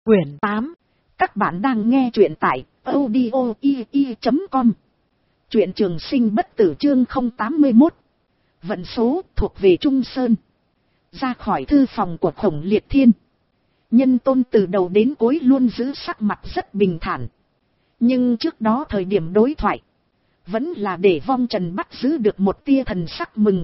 Quyển 8. Các bạn đang nghe truyện tại audio.com. Truyện Trường Sinh Bất Tử chương 081. Vận số thuộc về Trung Sơn. Ra khỏi thư phòng của Khổng Liệt Thiên, Nhân Tôn từ đầu đến cuối luôn giữ sắc mặt rất bình thản. Nhưng trước đó thời điểm đối thoại, vẫn là để Vong Trần bắt giữ được một tia thần sắc mừng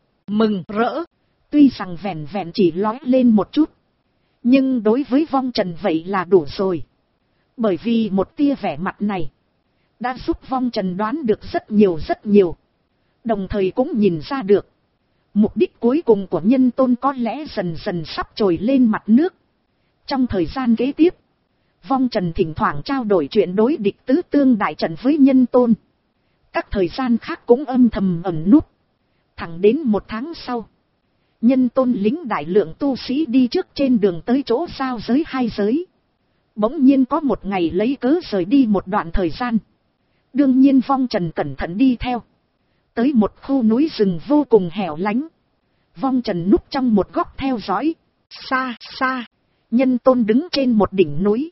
rỡ. Tuy rằng vẹn vẹn chỉ lói lên một chút, nhưng đối với Vong Trần vậy là đủ rồi. Bởi vì một tia vẻ mặt này đã giúp Vong Trần đoán được rất nhiều. Đồng thời cũng nhìn ra được mục đích cuối cùng của Nhân Tôn có lẽ dần dần sắp trồi lên mặt nước. Trong thời gian kế tiếp, Vong Trần thỉnh thoảng trao đổi chuyện đối địch tứ tương đại trận với Nhân Tôn. Các thời gian khác cũng âm thầm ẩn núp. Thẳng đến một tháng sau, Nhân Tôn lính đại lượng tu sĩ đi trước trên đường tới chỗ giao giới hai giới. Bỗng nhiên có một ngày lấy cớ rời đi một đoạn thời gian. Đương nhiên Vong Trần cẩn thận đi theo. Tới một khu núi rừng vô cùng hẻo lánh. Vong Trần núp trong một góc theo dõi. Xa, Nhân Tôn đứng trên một đỉnh núi.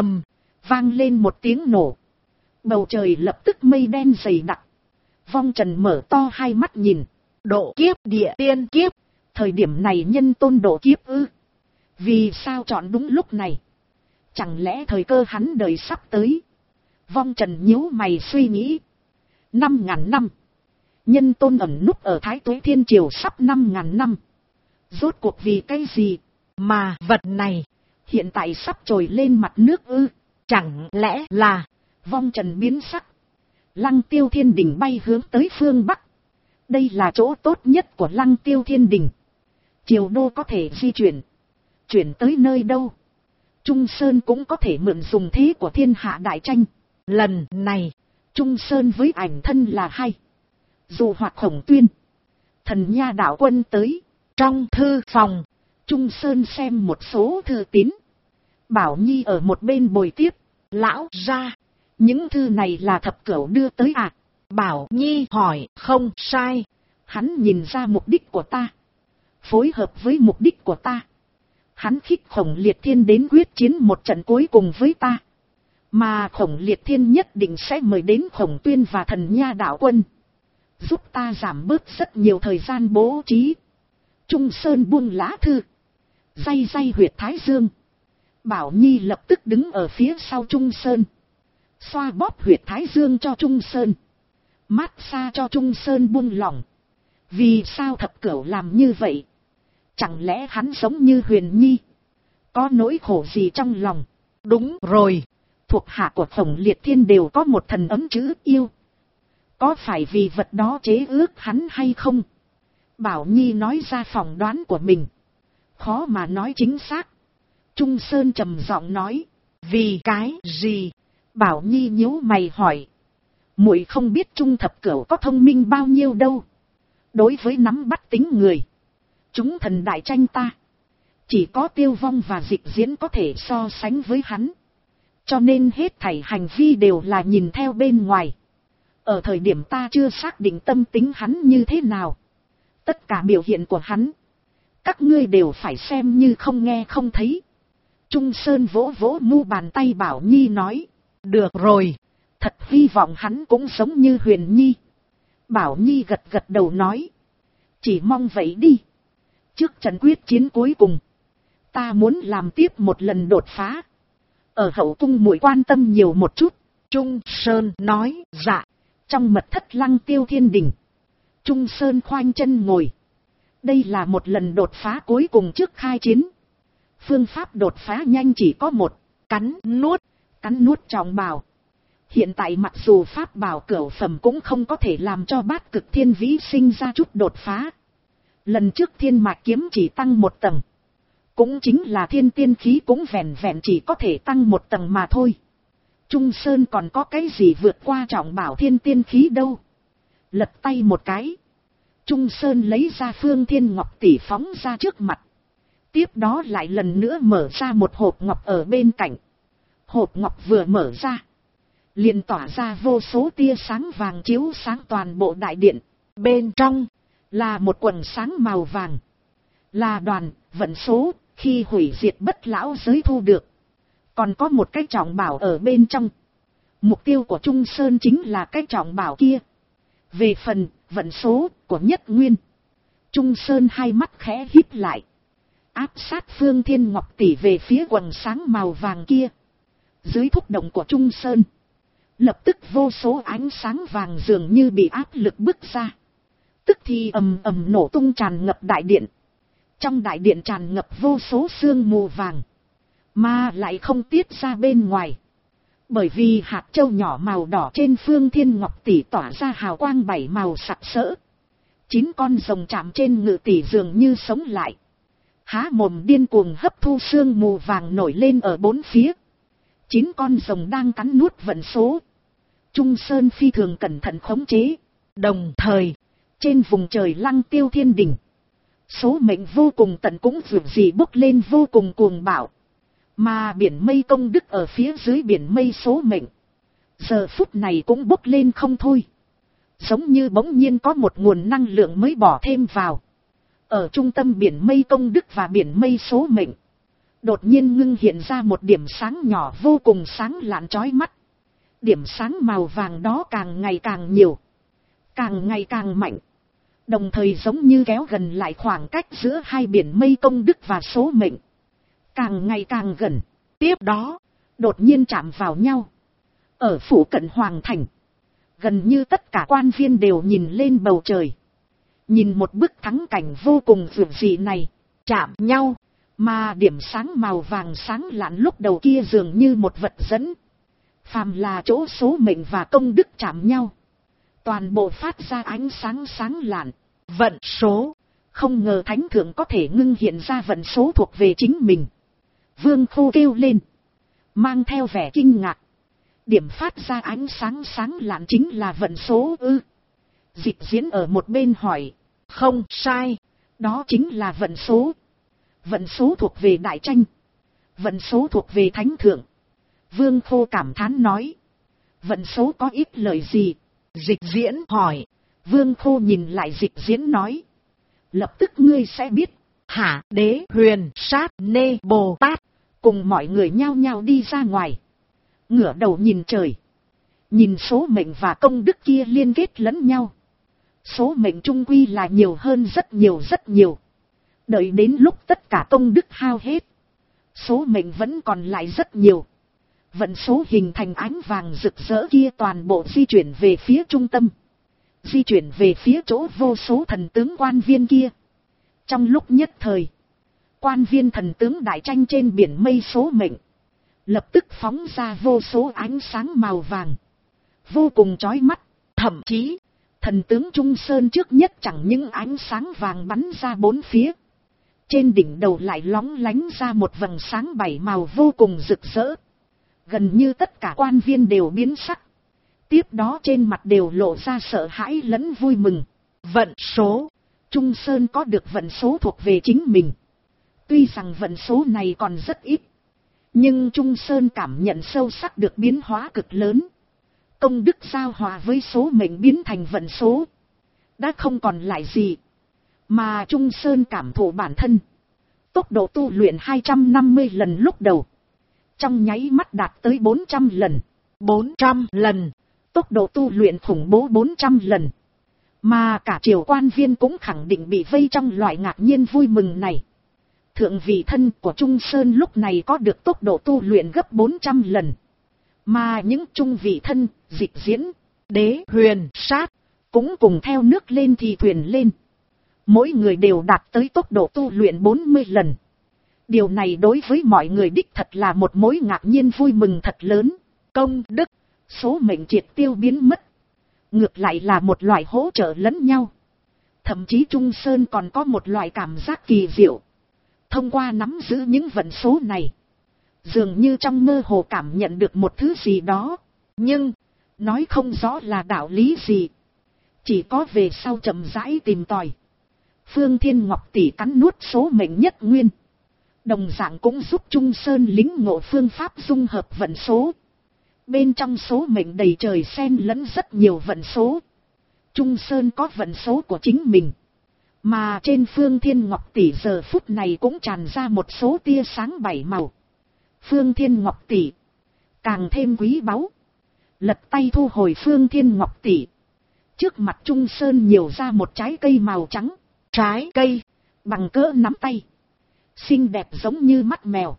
Vang lên một tiếng nổ. Bầu trời lập tức mây đen dày đặc. Vong Trần mở to hai mắt nhìn. Độ kiếp địa tiên kiếp. Thời điểm này Nhân Tôn độ kiếp ư? Vì sao chọn đúng lúc này? Chẳng lẽ thời cơ hắn đợi sắp tới? Vong Trần nhíu mày suy nghĩ. 5.000 năm. Nhân Tôn ẩn núp ở Thái Tuế Thiên Triều sắp 5.000 năm. Rốt cuộc vì cái gì mà vật này hiện tại sắp trồi lên mặt nước ư? Chẳng lẽ là... Vong Trần biến sắc. Lăng Tiêu Thiên Đình bay hướng tới phương Bắc. Đây là chỗ tốt nhất của Lăng Tiêu Thiên Đình. Triều đô có thể di chuyển. Chuyển tới nơi đâu? Trung Sơn cũng có thể mượn dùng thế của thiên hạ đại tranh. Lần này, Trung Sơn với ảnh thân là hay. Dù hoặc Khổng Tuyên, Thần Nha đạo quân tới. Trong thư phòng, Trung Sơn xem một số thư tín. Bảo Nhi ở một bên bồi tiếp. Lão ra, những thư này là Thập Cửu đưa tới à? Bảo Nhi hỏi. Không sai. Hắn nhìn ra mục đích của ta, phối hợp với mục đích của ta. Hắn khích Khổng Liệt Thiên đến quyết chiến một trận cuối cùng với ta. Mà Khổng Liệt Thiên nhất định sẽ mời đến Khổng Tuyên và Thần Nha đạo quân, giúp ta giảm bớt rất nhiều thời gian bố trí. Trung Sơn buông lá thư, day huyệt thái dương. Bảo Nhi lập tức đứng ở phía sau Trung Sơn, xoa bóp huyệt thái dương cho Trung Sơn, mát xa cho Trung Sơn buông lỏng. Vì sao Thập Cửu làm như vậy? Chẳng lẽ hắn giống như Huyền Nhi, có nỗi khổ gì trong lòng? Đúng rồi, thuộc hạ của Khổng Liệt Thiên đều có một thần ấm chữ yêu. Có phải vì vật đó chế ước hắn hay không? Bảo Nhi nói ra phỏng đoán của mình. Khó mà nói chính xác. Trung Sơn trầm giọng nói. Vì cái gì? Bảo Nhi nhíu mày hỏi. Muội không biết Trung Thập Cửu có thông minh bao nhiêu đâu. Đối với nắm bắt tính người, chúng thần đại tranh ta, chỉ có Tiêu Vong và Dịch Diễn có thể so sánh với hắn. Cho nên hết thảy hành vi đều là nhìn theo bên ngoài. Ở thời điểm ta chưa xác định tâm tính hắn như thế nào, tất cả biểu hiện của hắn, các ngươi đều phải xem như không nghe không thấy. Trung Sơn vỗ vỗ mu bàn tay Bảo Nhi nói. Được rồi, thật hy vọng hắn cũng giống như Huyền Nhi. Bảo Nhi gật đầu nói. Chỉ mong vậy đi. Trước trận quyết chiến cuối cùng, ta muốn làm tiếp một lần đột phá. Ở hậu cung muội quan tâm nhiều một chút. Trung Sơn nói. Dạ. Trong mật thất Lăng Tiêu Thiên Đình, Trung Sơn khoanh chân ngồi. Đây là một lần đột phá cuối cùng trước khai chiến. Phương pháp đột phá nhanh chỉ có một. Cắn nuốt trọng bảo. Hiện tại mặc dù pháp bảo cửu phẩm cũng không có thể làm cho Bát Cực Thiên Vĩ sinh ra chút đột phá. Lần trước Thiên Mạc Kiếm chỉ tăng một tầng, cũng chính là Thiên Tiên Khí cũng vẹn chỉ có thể tăng một tầng mà thôi. Trung Sơn còn có cái gì vượt qua trọng bảo Thiên Tiên Khí đâu. Lật tay một cái, Trung Sơn lấy ra Phương Thiên Ngọc tỷ phóng ra trước mặt. Tiếp đó lại lần nữa mở ra một hộp ngọc ở bên cạnh. Hộp ngọc vừa mở ra, liền tỏa ra vô số tia sáng vàng chiếu sáng toàn bộ đại điện. Bên trong là một quần sáng màu vàng, là đoàn vận số khi hủy diệt bất lão giới thu được. Còn có một cái trọng bảo ở bên trong. Mục tiêu của Trung Sơn chính là cái trọng bảo kia. Về phần vận số của Nhất Nguyên, Trung Sơn hai mắt khẽ híp lại, áp sát Phương Thiên Ngọc Tỷ về phía quầng sáng màu vàng kia. Dưới thúc động của Trung Sơn, lập tức vô số ánh sáng vàng dường như bị áp lực bức ra. Tức thì ầm ầm nổ tung tràn ngập đại điện. Trong đại điện tràn ngập vô số sương mù vàng, mà lại không tiết ra bên ngoài. Bởi vì hạt châu nhỏ màu đỏ trên Phương Thiên Ngọc Tỷ tỏa ra hào quang bảy màu sặc sỡ. 9 con rồng chạm trên ngự tỷ dường như sống lại, há mồm điên cuồng hấp thu sương mù vàng nổi lên ở bốn phía. 9 con rồng đang cắn nuốt vận số. Trung Sơn phi thường cẩn thận khống chế. Đồng thời, trên vùng trời Lăng Tiêu Thiên Đình, số mệnh vô cùng tận cũng vượt gì bốc lên vô cùng cuồng bạo. Mà biển mây công đức ở phía dưới biển mây số mệnh, giờ phút này cũng bốc lên không thôi. Giống như bỗng nhiên có một nguồn năng lượng mới bỏ thêm vào. Ở trung tâm biển mây công đức và biển mây số mệnh, đột nhiên ngưng hiện ra một điểm sáng nhỏ vô cùng sáng lạn chói mắt. Điểm sáng màu vàng đó càng ngày càng nhiều, càng ngày càng mạnh. Đồng thời giống như kéo gần lại khoảng cách giữa hai biển mây công đức và số mệnh, càng ngày càng gần. Tiếp đó, đột nhiên chạm vào nhau. Ở phủ cận Hoàng Thành, gần như tất cả quan viên đều nhìn lên bầu trời, nhìn một bức thắng cảnh vô cùng dường dị này. Chạm nhau, mà điểm sáng màu vàng sáng lạn lúc đầu kia dường như một vật dẫn. Phàm là chỗ số mệnh và công đức chạm nhau, toàn bộ phát ra ánh sáng sáng lạn. Vận số, không ngờ thánh thượng có thể ngưng hiện ra vận số thuộc về chính mình. Vương Khô kêu lên, mang theo vẻ kinh ngạc. Điểm phát ra ánh sáng sáng lạn chính là vận số ư? Dịch Diễn ở một bên hỏi. Không sai, đó chính là vận số. Vận số thuộc về đại tranh, vận số thuộc về thánh thượng. Vương Khô cảm thán nói. Vận số có ít lời gì? Dịch Diễn hỏi. Vương Khô nhìn lại Dịch Diễn nói. Lập tức ngươi sẽ biết. Hả? Đế Huyền Sát Nê Bồ Tát cùng mọi người nhao nhao đi ra ngoài, ngửa đầu nhìn trời, nhìn số mệnh và công đức kia liên kết lẫn nhau. Số mệnh trung quy là nhiều hơn rất nhiều rất nhiều. Đợi đến lúc tất cả công đức hao hết, số mệnh vẫn còn lại rất nhiều. Vận số hình thành ánh vàng rực rỡ kia toàn bộ di chuyển về phía trung tâm, di chuyển về phía chỗ vô số thần tướng quan viên kia. Trong lúc nhất thời, quan viên thần tướng đại tranh trên biển mây số mệnh lập tức phóng ra vô số ánh sáng màu vàng, vô cùng chói mắt. Thậm chí, thần tướng Trung Sơn trước nhất chẳng những ánh sáng vàng bắn ra bốn phía, trên đỉnh đầu lại lóng lánh ra một vầng sáng bảy màu vô cùng rực rỡ. Gần như tất cả quan viên đều biến sắc, tiếp đó trên mặt đều lộ ra sợ hãi lẫn vui mừng. Vận số, Trung Sơn có được vận số thuộc về chính mình. Tuy rằng vận số này còn rất ít, nhưng Trung Sơn cảm nhận sâu sắc được biến hóa cực lớn. Công đức giao hòa với số mệnh biến thành vận số, đã không còn lại gì. Mà Trung Sơn cảm thụ bản thân, tốc độ tu luyện 250 lần lúc đầu, trong nháy mắt đạt tới 400 lần. 400 lần, tốc độ tu luyện khủng bố 400 lần. Mà cả triều quan viên cũng khẳng định bị vây trong loại ngạc nhiên vui mừng này. Thượng vị thân của Trung Sơn lúc này có được tốc độ tu luyện gấp 400 lần. Mà những trung vị thân, Dịch Diễn, Đế Huyền Sát cũng cùng theo nước lên thì thuyền lên. Mỗi người đều đạt tới tốc độ tu luyện 40 lần. Điều này đối với mọi người đích thật là một mối ngạc nhiên vui mừng thật lớn. Công đức, số mệnh triệt tiêu biến mất, ngược lại là một loại hỗ trợ lẫn nhau. Thậm chí Trung Sơn còn có một loại cảm giác kỳ diệu. Thông qua nắm giữ những vận số này, dường như trong mơ hồ cảm nhận được một thứ gì đó, nhưng nói không rõ là đạo lý gì. Chỉ có về sau chậm rãi tìm tòi. Phương Thiên Ngọc Tỷ cắn nuốt số mệnh nhất nguyên, đồng dạng cũng giúp Trung Sơn lĩnh ngộ phương pháp dung hợp vận số. Bên trong số mệnh đầy trời xen lẫn rất nhiều vận số. Trung Sơn có vận số của chính mình, mà trên Phương Thiên Ngọc Tỷ giờ phút này cũng tràn ra một số tia sáng bảy màu. Phương Thiên Ngọc tỷ càng thêm quý báu. Lật tay thu hồi Phương Thiên Ngọc tỷ. Trước mặt Trung Sơn nhiều ra một trái cây màu trắng. Trái cây bằng cỡ nắm tay, xinh đẹp giống như mắt mèo,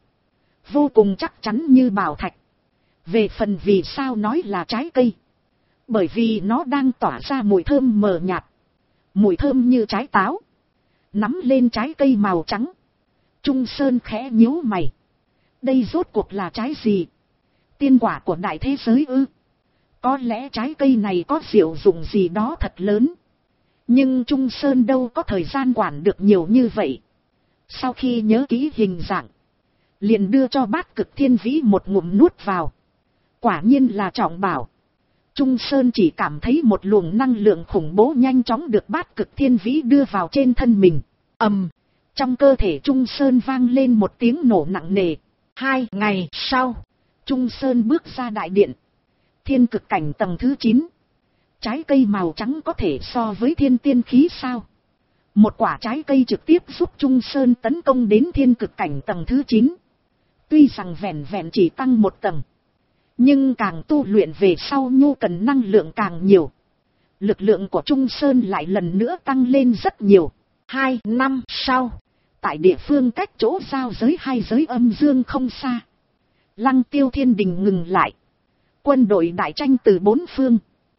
vô cùng chắc chắn như bảo thạch. Về phần vì sao nói là trái cây, bởi vì nó đang tỏa ra mùi thơm mờ nhạt, mùi thơm như trái táo. Nắm lên trái cây màu trắng, Trung Sơn khẽ nhíu mày. Đây rốt cuộc là trái gì? Tiên quả của đại thế giới ư? Có lẽ trái cây này có diệu dụng gì đó thật lớn. Nhưng Trung Sơn đâu có thời gian quản được nhiều như vậy. Sau khi nhớ kỹ hình dạng, liền đưa cho Bát Cực Thiên Vĩ một ngụm nuốt vào. Quả nhiên là trọng bảo. Trung Sơn chỉ cảm thấy một luồng năng lượng khủng bố nhanh chóng được Bát Cực Thiên Vĩ đưa vào trên thân mình. Ầm, trong cơ thể Trung Sơn vang lên một tiếng nổ nặng nề. 2 ngày sau, Trung Sơn bước ra đại điện. Thiên cực cảnh tầng thứ 9. Trái cây màu trắng có thể so với thiên tiên khí sao? Một quả trái cây trực tiếp giúp Trung Sơn tấn công đến thiên cực cảnh tầng thứ 9. Tuy rằng vẹn vẹn chỉ tăng một tầng, nhưng càng tu luyện về sau nhu cần năng lượng càng nhiều. Lực lượng của Trung Sơn lại lần nữa tăng lên rất nhiều. 2 năm sau, tại địa phương cách chỗ giao giới hai giới âm dương không xa, Lăng Tiêu Thiên Đình ngừng lại. Quân đội đại tranh từ bốn phương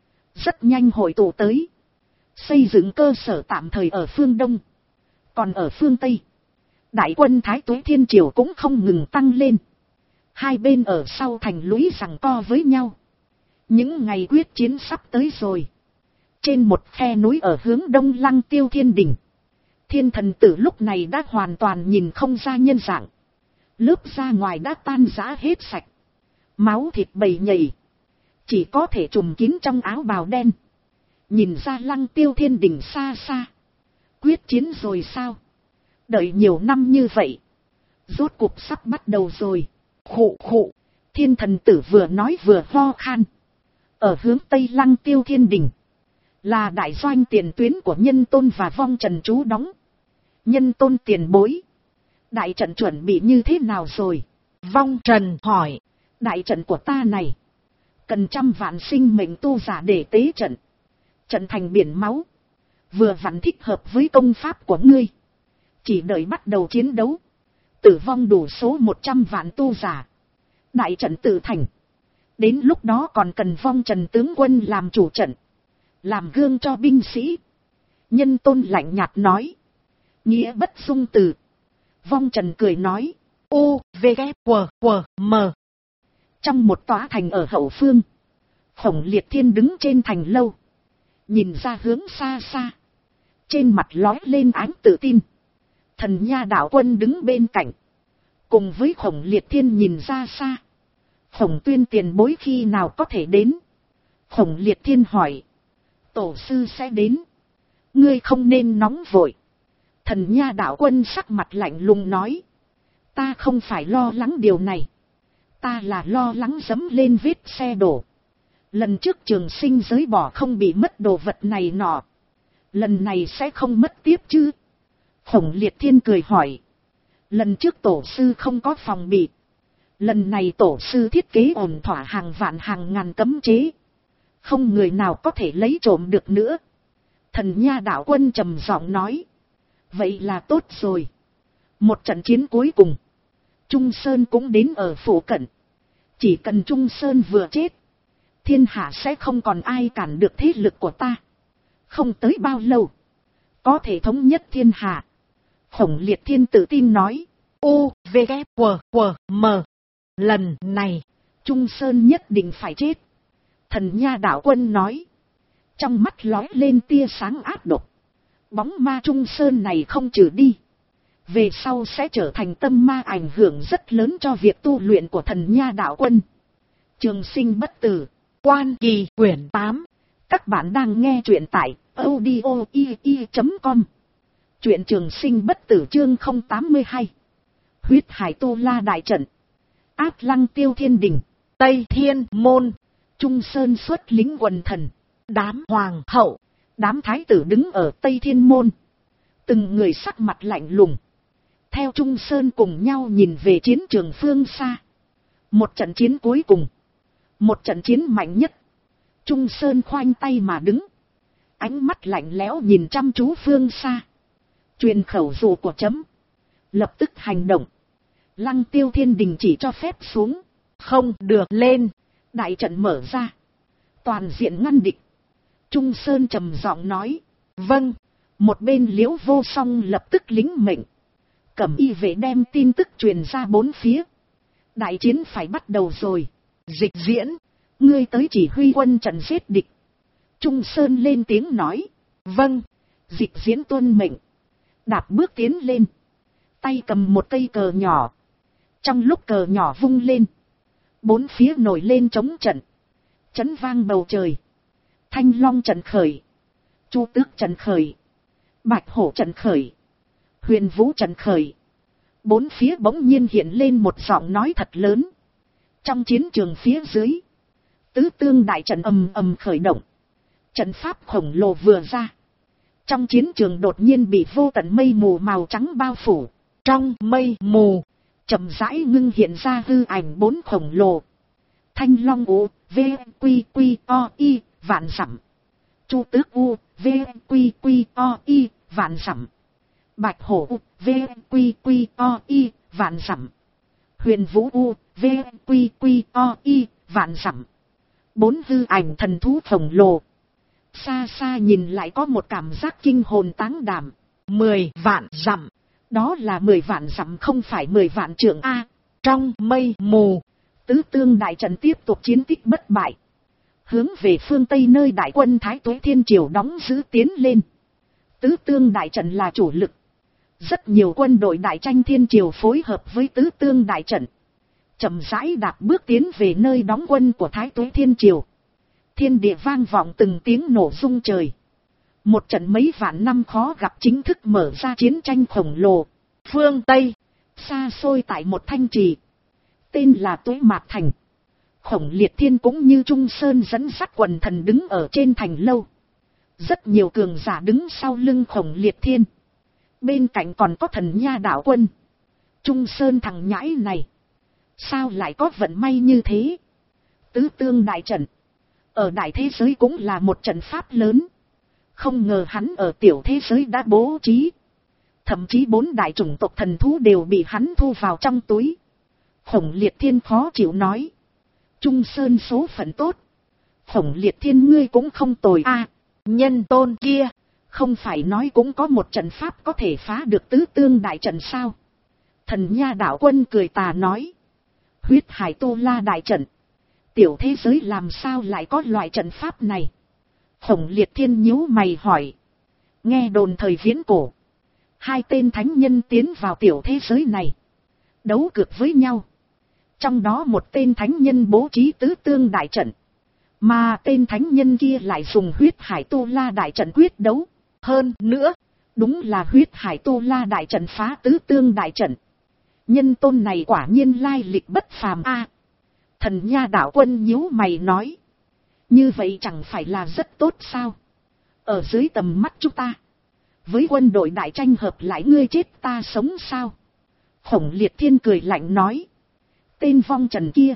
rất nhanh hội tụ tới, xây dựng cơ sở tạm thời ở phương Đông. Còn ở phương Tây, đại quân Thái Tuế Thiên Triều cũng không ngừng tăng lên. Hai bên ở sau thành lũy giằng co với nhau. Những ngày quyết chiến sắp tới rồi. Trên một khe núi ở hướng đông Lăng Tiêu Thiên Đình, Thiên Thần Tử lúc này đã hoàn toàn nhìn không ra nhân dạng. Lớp da ngoài đã tan rã hết sạch, máu thịt bầy nhầy, chỉ có thể trùm kín trong áo bào đen. Nhìn ra Lăng Tiêu Thiên Đình xa xa. Quyết chiến rồi sao? Đợi nhiều năm như vậy, rốt cuộc sắp bắt đầu rồi. Khụ khụ, Thiên Thần Tử vừa nói vừa ho khan. Ở hướng Tây Lăng Tiêu Thiên Đình, là đại doanh tiền tuyến của Nhân Tôn và Vong Trần trú đóng. Nhân Tôn tiền bối, đại trận chuẩn bị như thế nào rồi? Vong Trần hỏi. Đại trận của ta này, cần 100 vạn sinh mệnh tu giả để tế trận. Trận thành biển máu, vừa vặn thích hợp với công pháp của ngươi. Chỉ đợi bắt đầu chiến đấu, tử vong đủ số 100 vạn tu giả, đại trận tự thành. Đến lúc đó còn cần Vong Trần tướng quân làm chủ trận, làm gương cho binh sĩ. Nhân Tôn lạnh nhạt nói. Nghĩa bất dung từ. Vong Trần cười nói. U, V, K, W, W, M. Trong một tòa thành ở hậu phương, Khổng Liệt Thiên đứng trên thành lâu, nhìn ra hướng xa xa, trên mặt lóe lên ánh tự tin. Thần Nha đạo quân đứng bên cạnh, cùng với Khổng Liệt Thiên nhìn ra xa. Khổng Tuyên tiền bối khi nào có thể đến? Khổng Liệt Thiên hỏi. Tổ sư sẽ đến, ngươi không nên nóng vội. Thần Nha đạo quân sắc mặt lạnh lùng nói. Ta không phải lo lắng điều này, ta là lo lắng dẫm lên vết xe đổ. Lần trước trường sinh giới bỏ không bị mất đồ vật này nọ, lần này sẽ không mất tiếp chứ? Khổng Liệt Thiên cười hỏi. Lần trước tổ sư không có phòng bị, lần này tổ sư thiết kế ổn thỏa hàng vạn hàng ngàn cấm chế, không người nào có thể lấy trộm được nữa. Thần Nha đạo quân trầm giọng nói. Vậy là tốt rồi. Một trận chiến cuối cùng, Trung Sơn cũng đến ở phủ cận. Chỉ cần Trung Sơn vừa chết, thiên hạ sẽ không còn ai cản được thế lực của ta. Không tới bao lâu, có thể thống nhất thiên hạ. Khổng Liệt Thiên tự tin nói. U, V, K, W, W, M. Lần này, Trung Sơn nhất định phải chết. Thần Nha đạo quân nói. Trong mắt lóe lên tia sáng ác độc. Bóng ma Trung Sơn này không trừ đi, về sau sẽ trở thành tâm ma ảnh hưởng rất lớn cho việc tu luyện của thần Nha đạo quân. Trường sinh bất tử, Quan Kỳ quyển 8. Các bạn đang nghe truyện tại audio.com. Truyện Trường Sinh bất tử chương 082. Huyết Hải Tu La đại trận. Áp Lăng Tiêu Thiên Đình, Tây Thiên môn. Trung Sơn xuất lính quần thần, đám hoàng hậu, đám thái tử đứng ở Tây Thiên môn, từng người sắc mặt lạnh lùng, theo Trung Sơn cùng nhau nhìn về chiến trường phương xa. Một trận chiến cuối cùng. Một trận chiến mạnh nhất. Trung Sơn khoanh tay mà đứng. Ánh mắt lạnh lẽo nhìn chăm chú phương xa. Truyền khẩu dụ của chấm. Lập tức hành động. Lăng Tiêu Thiên đình chỉ cho phép xuống. Không được lên. Đại trận mở ra. Toàn diện ngăn địch. Trung Sơn trầm giọng nói. Vâng. Một bên Liễu Vô Song lập tức lính mệnh. Cẩm y vệ đem tin tức truyền ra bốn phía. Đại chiến phải bắt đầu rồi. Dịch Diễn. Ngươi tới chỉ huy quân trận giết địch. Trung Sơn lên tiếng nói. Vâng. Dịch Diễn tuân mệnh. Đạp bước tiến lên. Tay cầm một cây cờ nhỏ. Trong lúc cờ nhỏ vung lên. Bốn phía nổi lên trống trận. Chấn vang bầu trời. Thanh Long trận khởi. Chu Tước trận khởi. Bạch Hổ trận khởi. Huyền Vũ trận khởi. Bốn phía bỗng nhiên hiện lên một giọng nói thật lớn. Trong chiến trường phía dưới. Tứ tương đại trận ầm ầm khởi động. Trận pháp khổng lồ vừa ra. Trong chiến trường đột nhiên bị vô tận mây mù màu trắng bao phủ. Trong mây mù, chậm rãi ngưng hiện ra hư ảnh bốn khổng lồ. Thanh Long U, V, Quy, Quy, O, I, vạn dặm. Chu Tước U, V, Quy, Quy, O, I, vạn dặm. Bạch Hổ U, V, Quy, Quy, O, I, vạn dặm. Huyền Vũ U, V, Quy, Quy, O, I, vạn dặm. Bốn hư ảnh thần thú khổng lồ. Xa xa nhìn lại có một cảm giác kinh hồn táng đảm. 10 vạn dặm. Đó là 10 vạn dặm không phải 10 vạn trượng A. Trong mây mù. Tứ tương đại trận tiếp tục chiến tích bất bại. Hướng về phương Tây nơi đại quân Thái Tuế Thiên Triều đóng giữ tiến lên. Tứ tương đại trận là chủ lực. Rất nhiều quân đội đại tranh Thiên Triều phối hợp với tứ tương đại trận. Chậm rãi đạp bước tiến về nơi đóng quân của Thái Tuế Thiên Triều. Thiên địa vang vọng từng tiếng nổ rung trời. Một trận mấy vạn năm khó gặp chính thức mở ra chiến tranh khổng lồ. Phương Tây, xa xôi tại một thanh trì. Tên là Tuế Mạc Thành. Khổng Liệt Thiên cũng như Trung Sơn dẫn dắt quần thần đứng ở trên thành lâu. Rất nhiều cường giả đứng sau lưng Khổng Liệt Thiên. Bên cạnh còn có Thần Nha Đạo Quân. Trung Sơn thằng nhãi này. Sao lại có vận may như thế? Tứ tương đại trận. Ở đại thế giới cũng là một trận pháp lớn. Không ngờ hắn ở tiểu thế giới đã bố trí. Thậm chí 4 đại chủng tộc thần thú đều bị hắn thu vào trong túi. Khổng Liệt Thiên khó chịu nói. Trung Sơn số phận tốt. Khổng Liệt Thiên ngươi cũng không tồi a. Nhân tôn kia. Không phải nói cũng có một trận pháp có thể phá được tứ tương đại trận sao? Thần Nha Đạo Quân cười tà nói. Huyết Hải Tu La đại trận. Tiểu thế giới làm sao lại có loại trận pháp này? Khổng Liệt Thiên nhíu mày hỏi. Nghe đồn thời viễn cổ. 2 tên thánh nhân tiến vào tiểu thế giới này. Đấu cược với nhau. Trong đó một tên thánh nhân bố trí tứ tương đại trận. Mà tên thánh nhân kia lại dùng huyết hải tu la đại trận quyết đấu. Hơn nữa, đúng là huyết hải tu la đại trận phá tứ tương đại trận. Nhân tôn này quả nhiên lai lịch bất phàm a. Thần Nha Đạo Quân nhíu mày nói. Như vậy chẳng phải là rất tốt sao? Ở dưới tầm mắt chúng ta. Với quân đội đại tranh hợp lại ngươi chết ta sống sao? Khổng Liệt Thiên cười lạnh nói. Tên vong trần kia.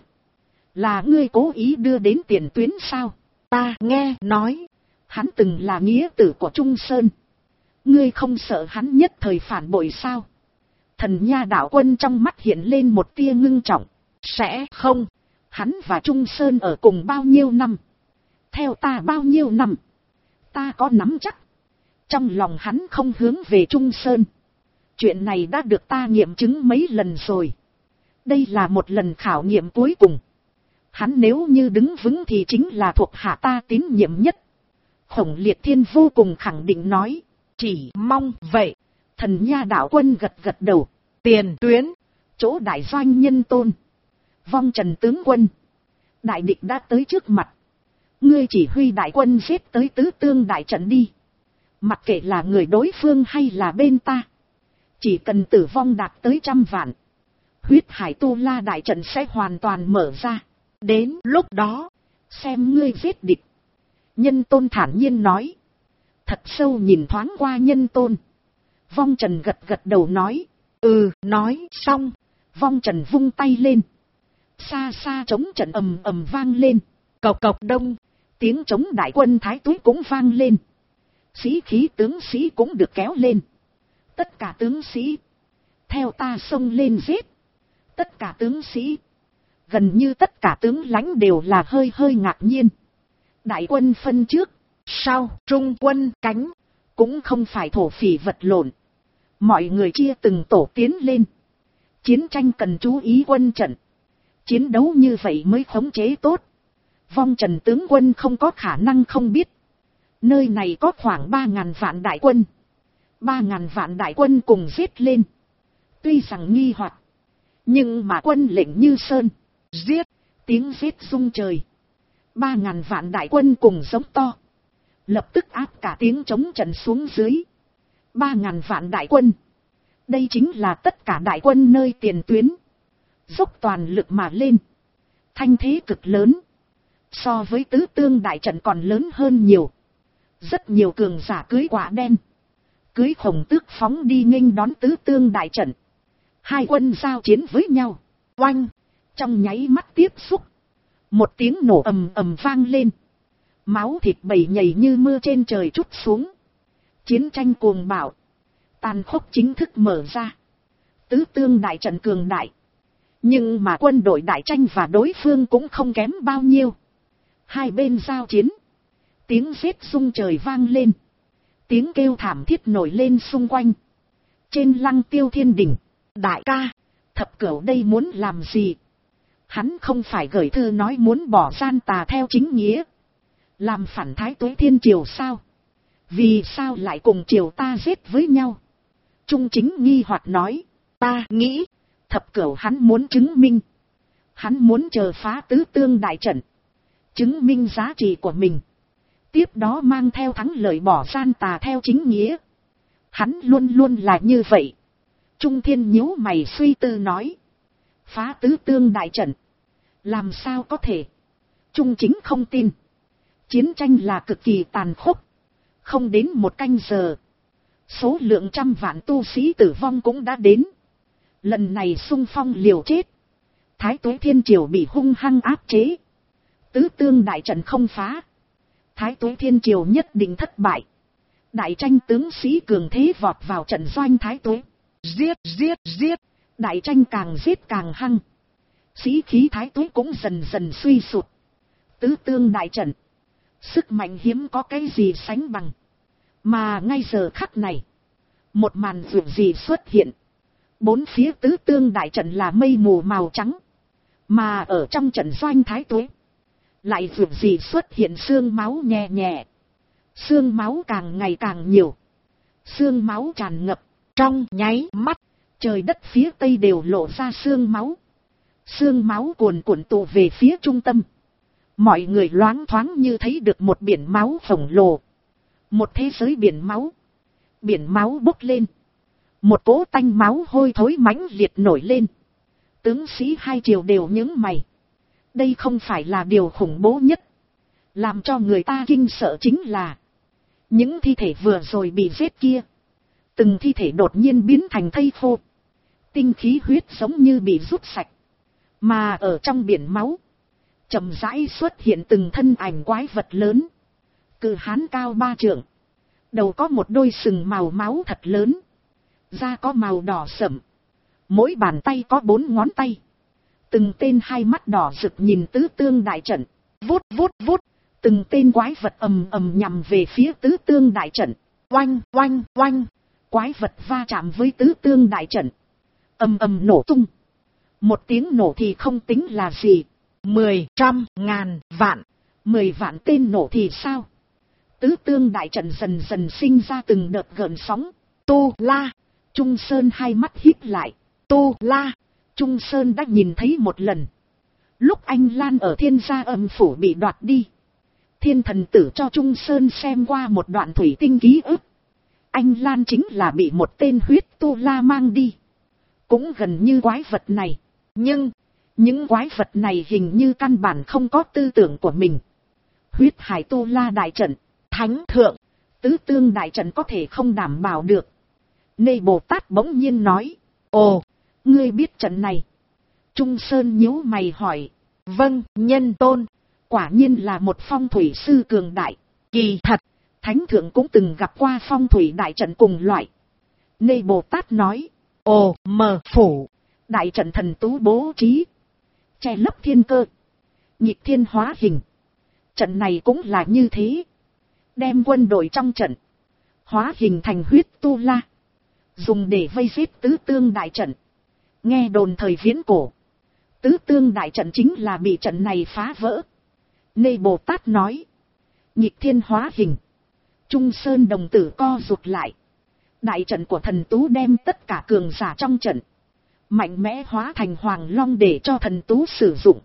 Là ngươi cố ý đưa đến tiền tuyến sao? Ta nghe nói. Hắn từng là nghĩa tử của Trung Sơn. Ngươi không sợ hắn nhất thời phản bội sao? Thần Nha Đạo Quân trong mắt hiện lên một tia ngưng trọng. Sẽ không. Hắn và Trung Sơn ở cùng bao nhiêu năm? Theo ta bao nhiêu năm? Ta có nắm chắc. Trong lòng hắn không hướng về Trung Sơn. Chuyện này đã được ta nghiệm chứng mấy lần rồi. Đây là một lần khảo nghiệm cuối cùng. Hắn nếu như đứng vững thì chính là thuộc hạ ta tín nhiệm nhất. Khổng Liệt Thiên vô cùng khẳng định nói. Chỉ mong vậy. Thần Nha Đạo Quân gật gật đầu. Tiền tuyến. Chỗ đại doanh nhân tôn. Vong trần tướng quân. Đại địch đã tới trước mặt. Ngươi chỉ huy đại quân giết tới tứ tương đại trận đi. Mặc kệ là người đối phương hay là bên ta. Chỉ cần tử vong đạt tới 100 vạn. Huyết hải tu la đại trận sẽ hoàn toàn mở ra. Đến lúc đó. Xem ngươi giết địch. Nhân tôn thản nhiên nói. Thật sâu nhìn thoáng qua nhân tôn. Vong trần gật gật đầu nói. Nói xong. Vong trần vung tay lên. Xa xa trống trận ầm ầm vang lên. Cộc cộc đông. Tiếng trống đại quân Thái Tuế cũng vang lên. Sĩ khí tướng sĩ cũng được kéo lên. Tất cả tướng sĩ. Theo ta xông lên giết. Tất cả tướng sĩ. Gần như tất cả tướng lãnh đều là hơi hơi ngạc nhiên. Đại quân phân trước. Sau trung quân cánh. Cũng không phải thổ phỉ vật lộn. Mọi người chia từng tổ tiến lên. Chiến tranh cần chú ý quân trận. Chiến đấu như vậy mới khống chế tốt. Vong trần tướng quân không có khả năng không biết. Nơi này có khoảng 3.000 vạn đại quân. 3.000 vạn đại quân cùng giết lên. Tuy rằng nghi hoặc, nhưng mà quân lệnh như sơn. Giết, tiếng giết rung trời. 3.000 vạn đại quân cùng giống to. Lập tức áp cả tiếng chống trận xuống dưới. 3.000 vạn đại quân. Đây chính là tất cả đại quân nơi tiền tuyến. Dốc toàn lực mà lên. Thanh thế cực lớn. So với tứ tương đại trận còn lớn hơn nhiều. Rất nhiều cường giả cưới quả đen. Cưới khổng tước phóng đi nghênh đón tứ tương đại trận. Hai quân giao chiến với nhau. Oanh. Trong nháy mắt tiếp xúc. Một tiếng nổ ầm ầm vang lên. Máu thịt bầy nhầy như mưa trên trời trút xuống. Chiến tranh cuồng bạo. Tàn khốc chính thức mở ra. Tứ tương đại trận cường đại. Nhưng mà quân đội đại tranh và đối phương cũng không kém bao nhiêu. Hai bên giao chiến. Tiếng giết rung trời vang lên. Tiếng kêu thảm thiết nổi lên xung quanh. Trên Lăng Tiêu Thiên đỉnh. Đại ca, Thập Cửu đây muốn làm gì? Hắn không phải gửi thư nói muốn bỏ gian tà theo chính nghĩa. Làm phản Thái Tuế Thiên Triều sao? Vì sao lại cùng triều ta giết với nhau? Trung Chính nghi hoặc nói. Ta nghĩ, Thập Cửu hắn muốn chứng minh. Hắn muốn chờ phá tứ tương đại trận. Chứng minh giá trị của mình. Tiếp đó mang theo thắng lợi bỏ gian tà theo chính nghĩa. Hắn luôn luôn là như vậy. Trung Thiên nhíu mày suy tư nói. Phá tứ tương đại trận. Làm sao có thể? Trung Chính không tin. Chiến tranh là cực kỳ tàn khốc. Không đến một canh giờ. Số lượng trăm vạn tu sĩ tử vong cũng đã đến. Lần này xung phong liều chết. Thái Tuế Thiên Triều bị hung hăng áp chế. Tứ tương đại trận không phá. Thái Tuế Thiên Triều nhất định thất bại. Đại tranh tướng sĩ cường thế vọt vào trận doanh Thái Tuế. Giết, giết, giết. Đại tranh càng giết càng hăng. Sĩ khí Thái Tuế cũng dần dần suy sụt. Tứ tương đại trận. Sức mạnh hiếm có cái gì sánh bằng. Mà ngay giờ khắc này. Một màn dường gì xuất hiện. Bốn phía tứ tương đại trận là mây mù màu trắng. Mà ở trong trận doanh Thái Tuế. Lại dường gì xuất hiện xương máu nhẹ nhẹ. Xương máu càng ngày càng nhiều. Xương máu tràn ngập. Trong nháy mắt. Trời đất phía tây đều lộ ra xương máu. Xương máu cuồn cuộn tụ về phía trung tâm. Mọi người loáng thoáng như thấy được một biển máu khổng lồ. Một thế giới biển máu. Biển máu bốc lên. Một cỗ tanh máu hôi thối mãnh liệt nổi lên. Tướng sĩ hai triều đều nhướng mày. Đây không phải là điều khủng bố nhất. Làm cho người ta kinh sợ chính là. Những thi thể vừa rồi bị giết kia. Từng thi thể đột nhiên biến thành thây khô. Tinh khí huyết giống như bị rút sạch. Mà ở trong biển máu. Chậm rãi xuất hiện từng thân ảnh quái vật lớn. Cự hán cao 3 trượng. Đầu có một đôi sừng màu máu thật lớn. Da có màu đỏ sẫm. Mỗi bàn tay có 4 ngón tay. Từng tên hai mắt đỏ rực nhìn tứ tương đại trận. Vút vút vút. Từng tên quái vật ầm ầm nhằm về phía tứ tương đại trận. Oanh oanh oanh. Quái vật va chạm với tứ tương đại trận. Ầm ầm nổ tung. Một tiếng nổ thì không tính là gì. 10, trăm, ngàn, vạn. 10 vạn tên nổ thì sao? Tứ tương đại trận dần dần sinh ra từng đợt gợn sóng. Tu La. Trung Sơn hai mắt híp lại. Tu La. Trung Sơn đã nhìn thấy một lần. Lúc anh Lan ở Thiên Gia Âm Phủ bị đoạt đi. Thiên thần tử cho Trung Sơn xem qua một đoạn thủy tinh ký ức. Anh Lan chính là bị một tên huyết Tu La mang đi. Cũng gần như quái vật này. Nhưng, những quái vật này hình như căn bản không có tư tưởng của mình. Huyết hải Tu La đại trận, thánh thượng, tứ tương đại trận có thể không đảm bảo được. Nê Bồ Tát bỗng nhiên nói, ồ, ngươi biết trận này. Trung Sơn nhíu mày hỏi. Vâng, nhân tôn. Quả nhiên là một phong thủy sư cường đại. Kỳ thật, Thánh thượng cũng từng gặp qua phong thủy đại trận cùng loại. Nê Bồ Tát nói. ồ mờ phủ. Đại trận thần tú bố trí, che lấp thiên cơ, nhịp thiên hóa hình. Trận này cũng là như thế. Đem quân đội trong trận hóa hình thành huyết tu la, dùng để vây giết tứ tương đại trận. Nghe đồn thời viễn cổ, tứ tương đại trận chính là bị trận này phá vỡ. Nê Bồ Tát nói. Nhịp thiên hóa hình. Trung Sơn đồng tử co rụt lại. Đại trận của thần tú đem tất cả cường giả trong trận mạnh mẽ hóa thành hoàng long để cho thần tú sử dụng.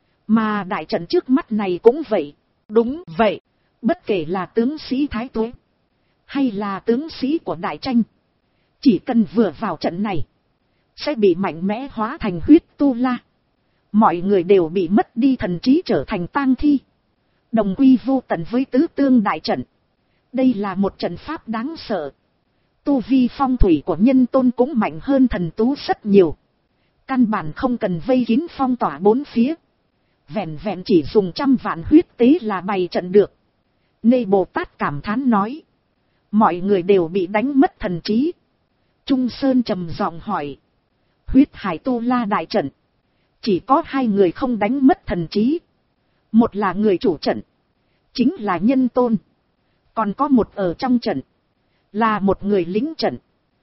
Mà đại trận trước mắt này cũng vậy. Đúng vậy. Bất kể là tướng sĩ Thái Tuế hay là tướng sĩ của đại tranh, chỉ cần vừa vào trận này sẽ bị mạnh mẽ hóa thành huyết tu la. Mọi người đều bị mất đi thần trí, trở thành tang thi, đồng quy vô tận với tứ tương đại trận. Đây là một trận pháp đáng sợ. Tu vi phong thủy của nhân tôn cũng mạnh hơn thần tú rất nhiều. Căn bản không cần vây kín phong tỏa bốn phía. Vẹn vẹn chỉ dùng 100 vạn huyết tế là bày trận được. Nê Bồ Tát cảm thán nói. Mọi người đều bị đánh mất thần trí. Trung Sơn trầm giọng hỏi. Huyết hải tu la đại trận, chỉ có 2 người không đánh mất thần trí. Một là người chủ trận, chính là nhân tôn. Còn có một ở trong trận, là một người lính trận,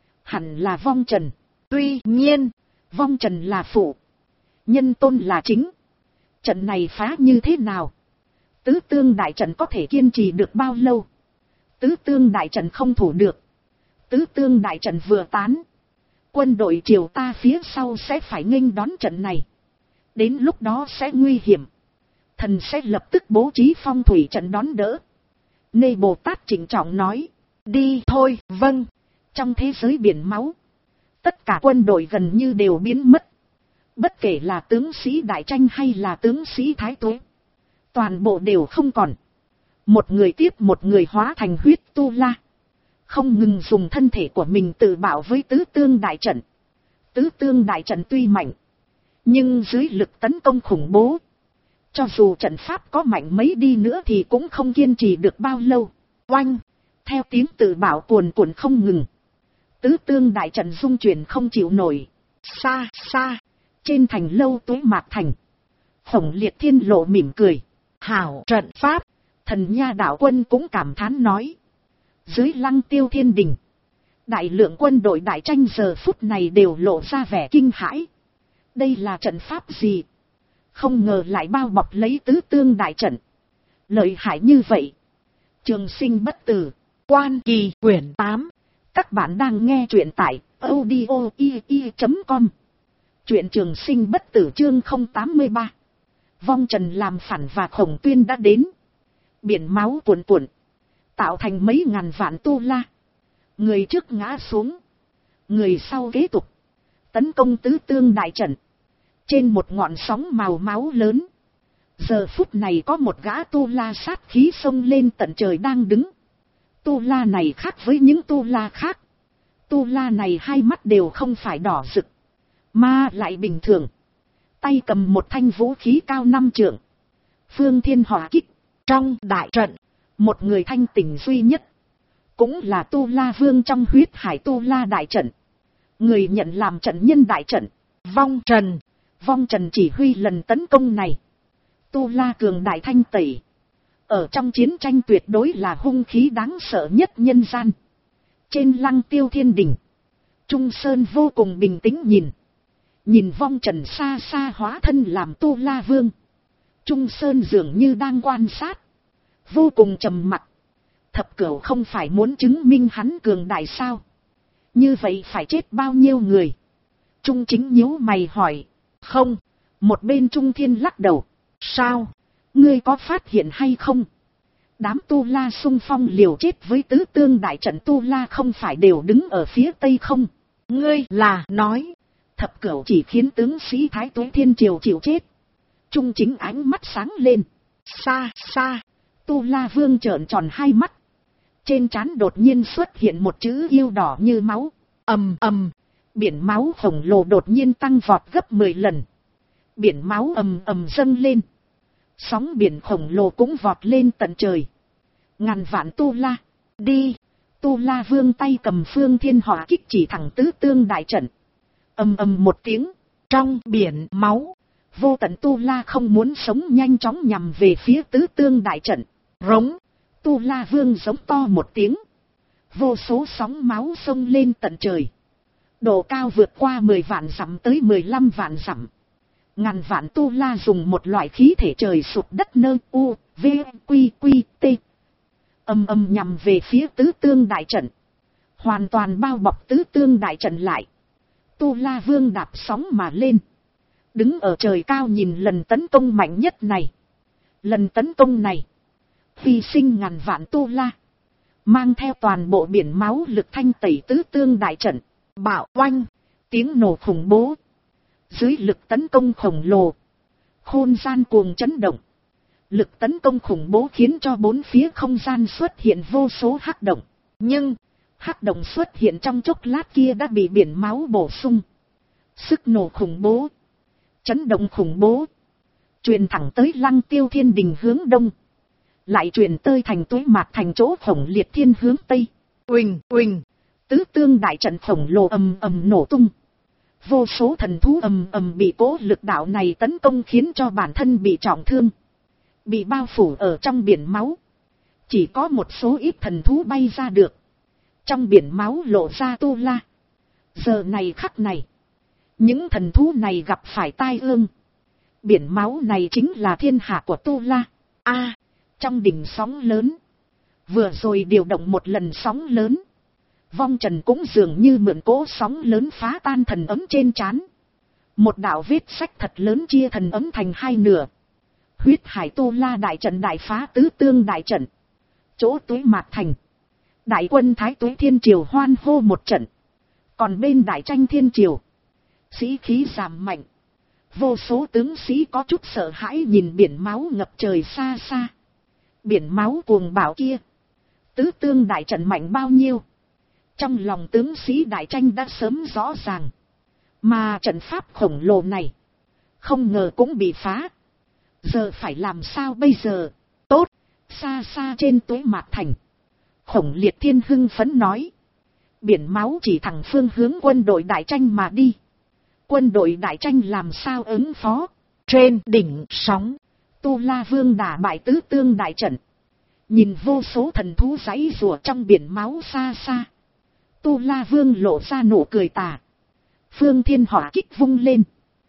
hẳn là vong trần. Tuy nhiên, vong trần là phụ, nhân tôn là chính. Trận này phá như thế nào? Tứ tương đại trận có thể kiên trì được bao lâu? Tứ tương đại trận không thủ được. Tứ tương đại trận vừa tán, quân đội triều ta phía sau sẽ phải nghênh đón trận này. Đến lúc đó sẽ nguy hiểm. Thần sẽ lập tức bố trí phong thủy trận đón đỡ. Nê Bồ Tát trịnh trọng nói. Đi thôi. Vâng. Trong thế giới biển máu, tất cả quân đội gần như đều biến mất. Bất kể là tướng sĩ đại tranh hay là tướng sĩ Thái Tuế, toàn bộ đều không còn. Một người tiếp một người hóa thành huyết tu la, không ngừng dùng thân thể của mình tự bảo với tứ tương đại trận. Tứ tương đại trận tuy mạnh, nhưng dưới lực tấn công khủng bố, cho dù trận pháp có mạnh mấy đi nữa thì cũng không kiên trì được bao lâu. Oanh, theo tiếng tự bảo cuồn cuộn không ngừng, tứ tương đại trận rung chuyển không chịu nổi. Xa xa, trên thành Lâu Tuế Mạc Thành, Khổng Liệt Thiên lộ mỉm cười. Hảo trận pháp. Thần Nha đạo quân cũng cảm thán nói. Dưới Lăng Tiêu Thiên Đình, đại lượng quân đội đại tranh giờ phút này đều lộ ra vẻ kinh hãi. Đây là trận pháp gì? Không ngờ lại bao bọc lấy tứ tương đại trận. Lợi hại như vậy. Trường Sinh Bất Tử, Quan Kỳ quyển 8. Các bạn đang nghe truyện tại audio.com. Truyện Trường Sinh Bất Tử chương 083. Vong trần làm phản và Khổng Tuyên đã đến. Biển máu cuồn cuộn, tạo thành mấy ngàn vạn tu la. Người trước ngã xuống, người sau kế tục tấn công tứ tương đại trận. Trên một ngọn sóng màu máu lớn, giờ phút này có một gã tu la sát khí xông lên tận trời đang đứng. Tu la này khác với những tu la khác. Tu la này hai mắt đều không phải đỏ rực, mà lại bình thường. Tay cầm một thanh vũ khí cao 5 trượng, Phương Thiên Hỏa Kích. Trong đại trận, một người thanh tỉnh duy nhất, cũng là Tu La Vương trong huyết hải Tu La đại trận. Người nhận làm trận nhân đại trận, Vong Trần. Vong Trần chỉ huy lần tấn công này. Tu La cường đại thanh tẩy, ở trong chiến tranh tuyệt đối là hung khí đáng sợ nhất nhân gian. Trên Lăng Tiêu Thiên Đình, Trung Sơn vô cùng bình tĩnh nhìn Vong Trần xa xa hóa thân làm Tu La Vương. Trung Sơn dường như đang quan sát, vô cùng trầm mặc. Thập Cửu không phải muốn chứng minh hắn cường đại sao? Như vậy phải chết bao nhiêu người? Trung Chính nhíu mày hỏi. Không. Một bên Trung Thiên lắc đầu. Sao? Ngươi có phát hiện hay không? Đám Tu La xung phong liều chết với tứ tương đại trận Tu La không phải đều đứng ở phía tây không? Ngươi là nói Thập Cửu chỉ khiến tướng sĩ Thái Tuế Thiên Triều chịu chết. Trung Chính ánh mắt sáng lên. Xa xa, Tu La Vương trợn tròn hai mắt. Trên trán đột nhiên xuất hiện một chữ yêu đỏ như máu. Ầm ầm, biển máu khổng lồ đột nhiên tăng vọt gấp 10 lần. Biển máu ầm ầm dâng lên. Sóng biển khổng lồ cũng vọt lên tận trời. Ngàn vạn tu la, đi. Tu la vương tay cầm phương thiên hỏa kích chỉ thẳng tứ tương đại trận. Ầm ầm một tiếng, trong biển máu, vô tận tu la không muốn sống nhanh chóng nhằm về phía tứ tương đại trận. rống, Tu la vương giống to một tiếng. Vô số sóng máu xông lên tận trời. Độ cao vượt qua 10 vạn dặm tới 15 vạn dặm. Ngàn vạn tu la dùng một loại khí thể trời sụp đất nơ u, v, quy quy, t. Ầm ầm nhằm về phía tứ tương đại trận. Hoàn toàn bao bọc tứ tương đại trận lại. Tu la vương đạp sóng mà lên. Đứng ở trời cao nhìn lần tấn công mạnh nhất này. Lần tấn công này, hy sinh ngàn vạn tu la. Mang theo toàn bộ biển máu lực thanh tẩy tứ tương đại trận. bạo oanh, Tiếng nổ khủng bố. Dưới lực tấn công khổng lồ, khôn gian cuồng chấn động. Lực tấn công khủng bố khiến cho bốn phía không gian xuất hiện vô số hắc động. Nhưng, hắc động xuất hiện trong chốc lát kia đã bị biển máu bổ sung. Sức nổ khủng bố, chấn động khủng bố, truyền thẳng tới Lăng Tiêu Thiên Đình hướng đông. Lại truyền tới thành Tuế Mạt thành chỗ Khổng Liệt Thiên hướng tây. uỳnh uỳnh, Tứ tương đại trận khổng lồ ầm ầm nổ tung. Vô số thần thú ầm ầm bị cố lực đạo này tấn công khiến cho bản thân bị trọng thương. Bị bao phủ ở trong biển máu. Chỉ có một số ít thần thú bay ra được. Trong biển máu lộ ra tu la. Giờ này khắc này, những thần thú này gặp phải tai ương. Biển máu này chính là thiên hạ của tu la. Trong đỉnh sóng lớn, vừa rồi điều động một lần sóng lớn. Vong Trần cũng dường như mượn cỗ sóng lớn phá tan thần ấm trên trán. Một đạo vết sách thật lớn chia thần ấm thành hai nửa. Huyết hải tu la đại trận đại phá tứ tương đại trận. Chỗ Tuế Mạt thành, đại quân Thái Tuế Thiên Triều hoan hô một trận. Còn bên Đại Tranh Thiên Triều, sĩ khí giảm mạnh. Vô số tướng sĩ có chút sợ hãi nhìn biển máu ngập trời xa xa. Biển máu cuồng bạo kia, tứ tương đại trận mạnh bao nhiêu, trong lòng tướng sĩ Đại Tranh đã sớm rõ ràng. Mà trận pháp khổng lồ này, không ngờ cũng bị phá. Giờ phải làm sao bây giờ? Tốt, xa xa trên Tuế Mạt thành, Khổng Liệt Thiên hưng phấn nói. Biển máu chỉ thẳng phương hướng quân đội Đại Tranh mà đi. Quân đội Đại Tranh làm sao ứng phó? trên đỉnh sóng, Tu La Vương đả bại tứ tương đại trận. Nhìn vô số thần thú giãy rùa trong biển máu xa xa. Tu La Vương lộ ra nụ cười tà. Phương thiên hỏa kích vung lên.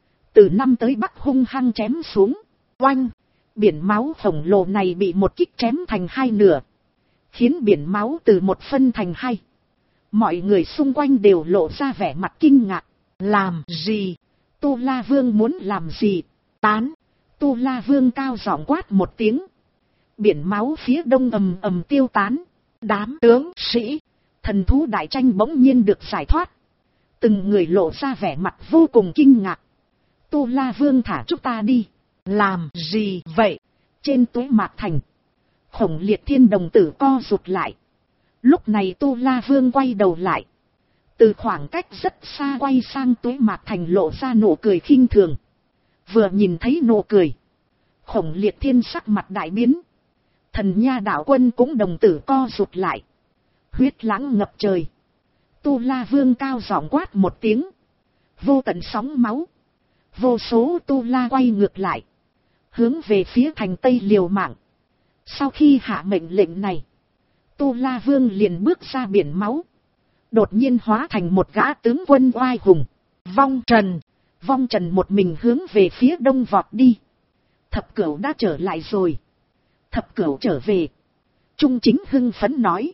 Từ Nam tới Bắc hung hăng chém xuống. Oanh! Biển máu khổng lồ này bị một kích chém thành hai nửa. Khiến biển máu từ một phân thành hai. Mọi người xung quanh đều lộ ra vẻ mặt kinh ngạc. làm gì, Tu La Vương muốn làm gì? tán, Tu La Vương cao giọng quát một tiếng. Biển máu phía đông ầm ầm tiêu tán. đám tướng sĩ, Thần thú Đại Tranh bỗng nhiên được giải thoát. Từng người lộ ra vẻ mặt vô cùng kinh ngạc. Tu La Vương thả chúng ta đi. làm gì vậy, Trên Tuế Mạt thành, Khổng Liệt Thiên đồng tử co rụt lại. Lúc này Tu La Vương quay đầu lại. Từ khoảng cách rất xa quay sang Tuế Mạt thành lộ ra nụ cười khinh thường. Vừa nhìn thấy nụ cười, Khổng Liệt Thiên sắc mặt đại biến. Thần Nha đạo quân cũng đồng tử co rụt lại. Huyết lãng ngập trời. Tu La Vương cao giọng quát một tiếng. Vô tận sóng máu. Vô số Tu La quay ngược lại, hướng về phía thành Tây liều mạng. Sau khi hạ mệnh lệnh này, Tu La Vương liền bước ra biển máu. Đột nhiên hóa thành một gã tướng quân oai hùng. Vong Trần, Vong Trần một mình hướng về phía đông vọt đi. Thập Cửu đã trở lại rồi. Thập Cửu trở về. Trung Chính hưng phấn nói.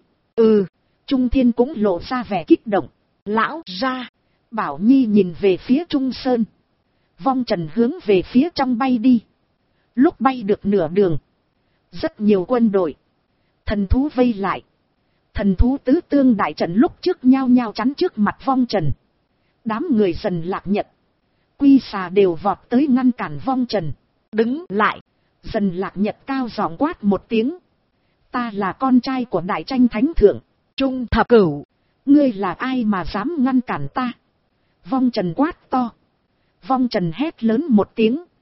Trung Thiên cũng lộ ra vẻ kích động. lão ra, Bảo Nhi nhìn về phía Trung Sơn. Vong Trần hướng về phía trong bay đi. Lúc bay được nửa đường, rất nhiều quân đội, thần thú vây lại. Thần thú tứ tương đại trận lúc trước nhao nhao chắn trước mặt Vong Trần. Đám người Dần Lạc Nhật, Quy Xà đều vọt tới ngăn cản Vong Trần. đứng lại, Dần Lạc Nhật cao giọng quát một tiếng. Ta là con trai của Đại Tranh Thánh Thượng. Trung Thập Cửu, Ngươi là ai mà dám ngăn cản ta? Vong Trần quát to. Vong Trần hét lớn một tiếng.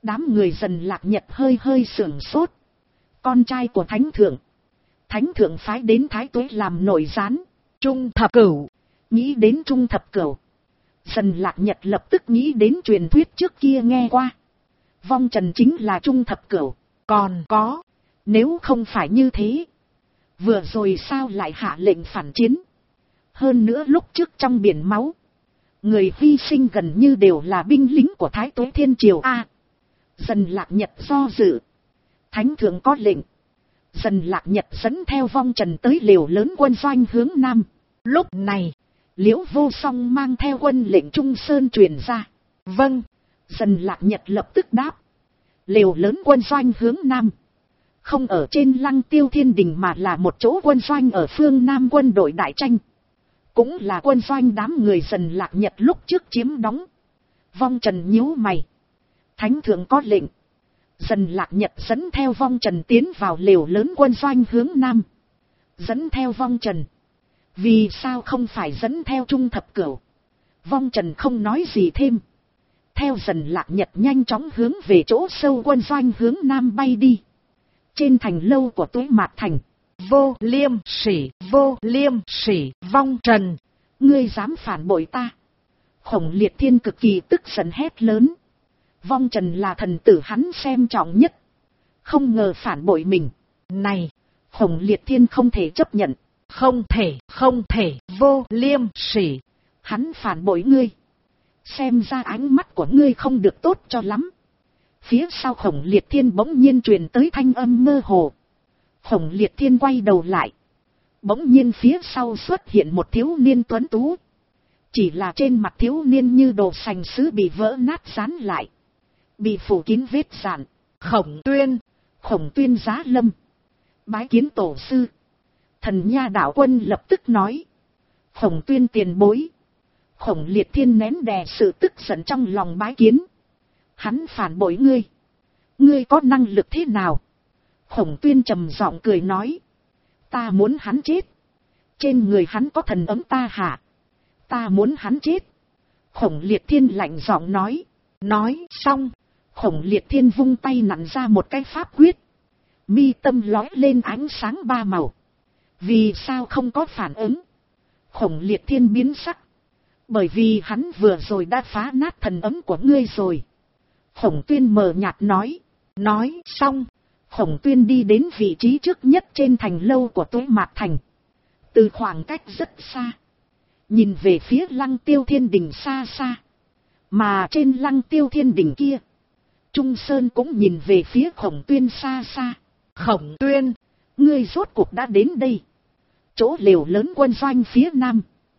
Đám người Dần Lạc Nhật hơi hơi sưởng sốt. Con trai của Thánh thượng phái đến Thái Tuế làm nội gián. Trung Thập Cửu. Nghĩ đến Trung Thập Cửu, Dần Lạc Nhật lập tức nghĩ đến truyền thuyết trước kia nghe qua. Vong Trần chính là Trung Thập Cửu. Còn có, nếu không phải như thế, vừa rồi sao lại hạ lệnh phản chiến? Hơn nữa lúc trước trong biển máu, người hy sinh gần như đều là binh lính của Thái Tuế Thiên Triều a. Dần Lạc Nhật do dự. Thánh thượng có lệnh. Dần Lạc Nhật dẫn theo Vong Trần tới lều lớn quân doanh hướng nam. lúc này, Liễu Vô Song mang theo quân lệnh Trung Sơn truyền ra. vâng, Dần Lạc Nhật lập tức đáp. Lều lớn quân doanh hướng nam, không ở trên Lăng Tiêu Thiên Đình mà là một chỗ quân doanh ở phương Nam quân đội đại tranh. Cũng là quân doanh đám người Dần Lạc Nhật lúc trước chiếm đóng. Vong Trần nhíu mày. Thánh thượng có lệnh. Dần Lạc Nhật dẫn theo Vong Trần tiến vào lều lớn quân doanh hướng nam. Dẫn theo Vong Trần. Vì sao không phải dẫn theo Trung Thập Cửu? Vong Trần không nói gì thêm. Theo Dần Lạc Nhật nhanh chóng hướng về chỗ sâu quân doanh hướng nam bay đi. Trên thành lâu của Tuế Mạt Thành. Vô Liêm Sỉ, Vong Trần. Ngươi dám phản bội ta? Khổng Liệt Thiên cực kỳ tức giận hét lớn. Vong Trần là thần tử hắn xem trọng nhất. Không ngờ phản bội mình. Này, Khổng Liệt Thiên không thể chấp nhận. không thể, Vô Liêm Sỉ. Hắn phản bội ngươi. Xem ra ánh mắt của ngươi không được tốt cho lắm. Phía sau Khổng Liệt Thiên bỗng nhiên truyền tới thanh âm mơ hồ. Khổng Liệt Thiên quay đầu lại. Bỗng nhiên phía sau xuất hiện một thiếu niên tuấn tú. Chỉ là trên mặt thiếu niên như đồ sành sứ bị vỡ nát dán lại. Bị phủ kín vết dạn. Khổng Tuyên giá lâm. Bái kiến tổ sư. Thần Nha Đạo Quân lập tức nói. Khổng Tuyên tiền bối. Khổng Liệt Thiên nén đè sự tức giận trong lòng bái kiến. Hắn phản bội ngươi. Ngươi có năng lực thế nào? Khổng Tuyên trầm giọng cười nói. Ta muốn hắn chết. Trên người hắn có thần ấm ta hạ. Ta muốn hắn chết. Khổng Liệt Thiên lạnh giọng nói. Nói xong, Khổng Liệt Thiên vung tay nặn ra một cái pháp quyết. Mi tâm lói lên ánh sáng ba màu. Vì sao không có phản ứng? Khổng Liệt Thiên biến sắc. Bởi vì hắn vừa rồi đã phá nát thần ấm của ngươi rồi. Khổng Tuyên mờ nhạt nói. nói xong, Khổng Tuyên đi đến vị trí trước nhất trên thành lâu của Tuế Mạt Thành. Từ khoảng cách rất xa, nhìn về phía Lăng Tiêu Thiên Đình xa xa. Mà trên Lăng Tiêu Thiên Đình kia, Trung Sơn cũng nhìn về phía Khổng Tuyên xa xa. Khổng Tuyên, Ngươi rốt cuộc đã đến đây. Chỗ lều lớn quân doanh phía nam.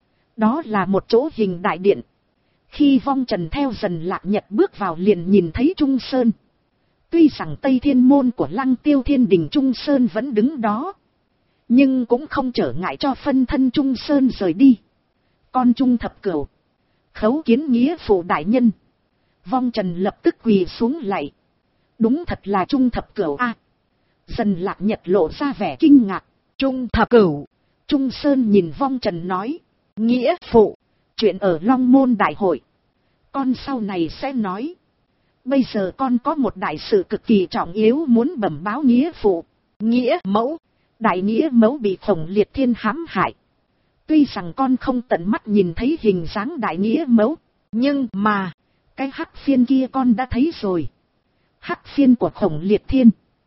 Đó là một chỗ hình đại điện. Khi Vong Trần theo Dần Lạc Nhật bước vào liền nhìn thấy Trung Sơn. Tuy rằng Tây Thiên Môn của Lăng Tiêu Thiên Đình Trung Sơn vẫn đứng đó, nhưng cũng không trở ngại cho phân thân Trung Sơn rời đi. Con Trung Thập Cửu, khấu kiến nghĩa phụ đại nhân. Vong Trần lập tức quỳ xuống lạy. Đúng thật là Trung Thập Cửu a. Dần Lạc Nhật lộ ra vẻ kinh ngạc. Trung Thập Cửu. Trung Sơn nhìn Vong Trần nói. Nghĩa phụ, chuyện ở Long Môn Đại Hội, con sau này sẽ nói. Bây giờ con có một đại sự cực kỳ trọng yếu muốn bẩm báo nghĩa phụ. Nghĩa mẫu. Đại nghĩa mẫu bị Khổng Liệt Thiên hãm hại. Tuy rằng con không tận mắt nhìn thấy hình dáng đại nghĩa mẫu, Nhưng mà, cái hắc phiên kia con đã thấy rồi. Hắc phiên của Khổng Liệt Thiên,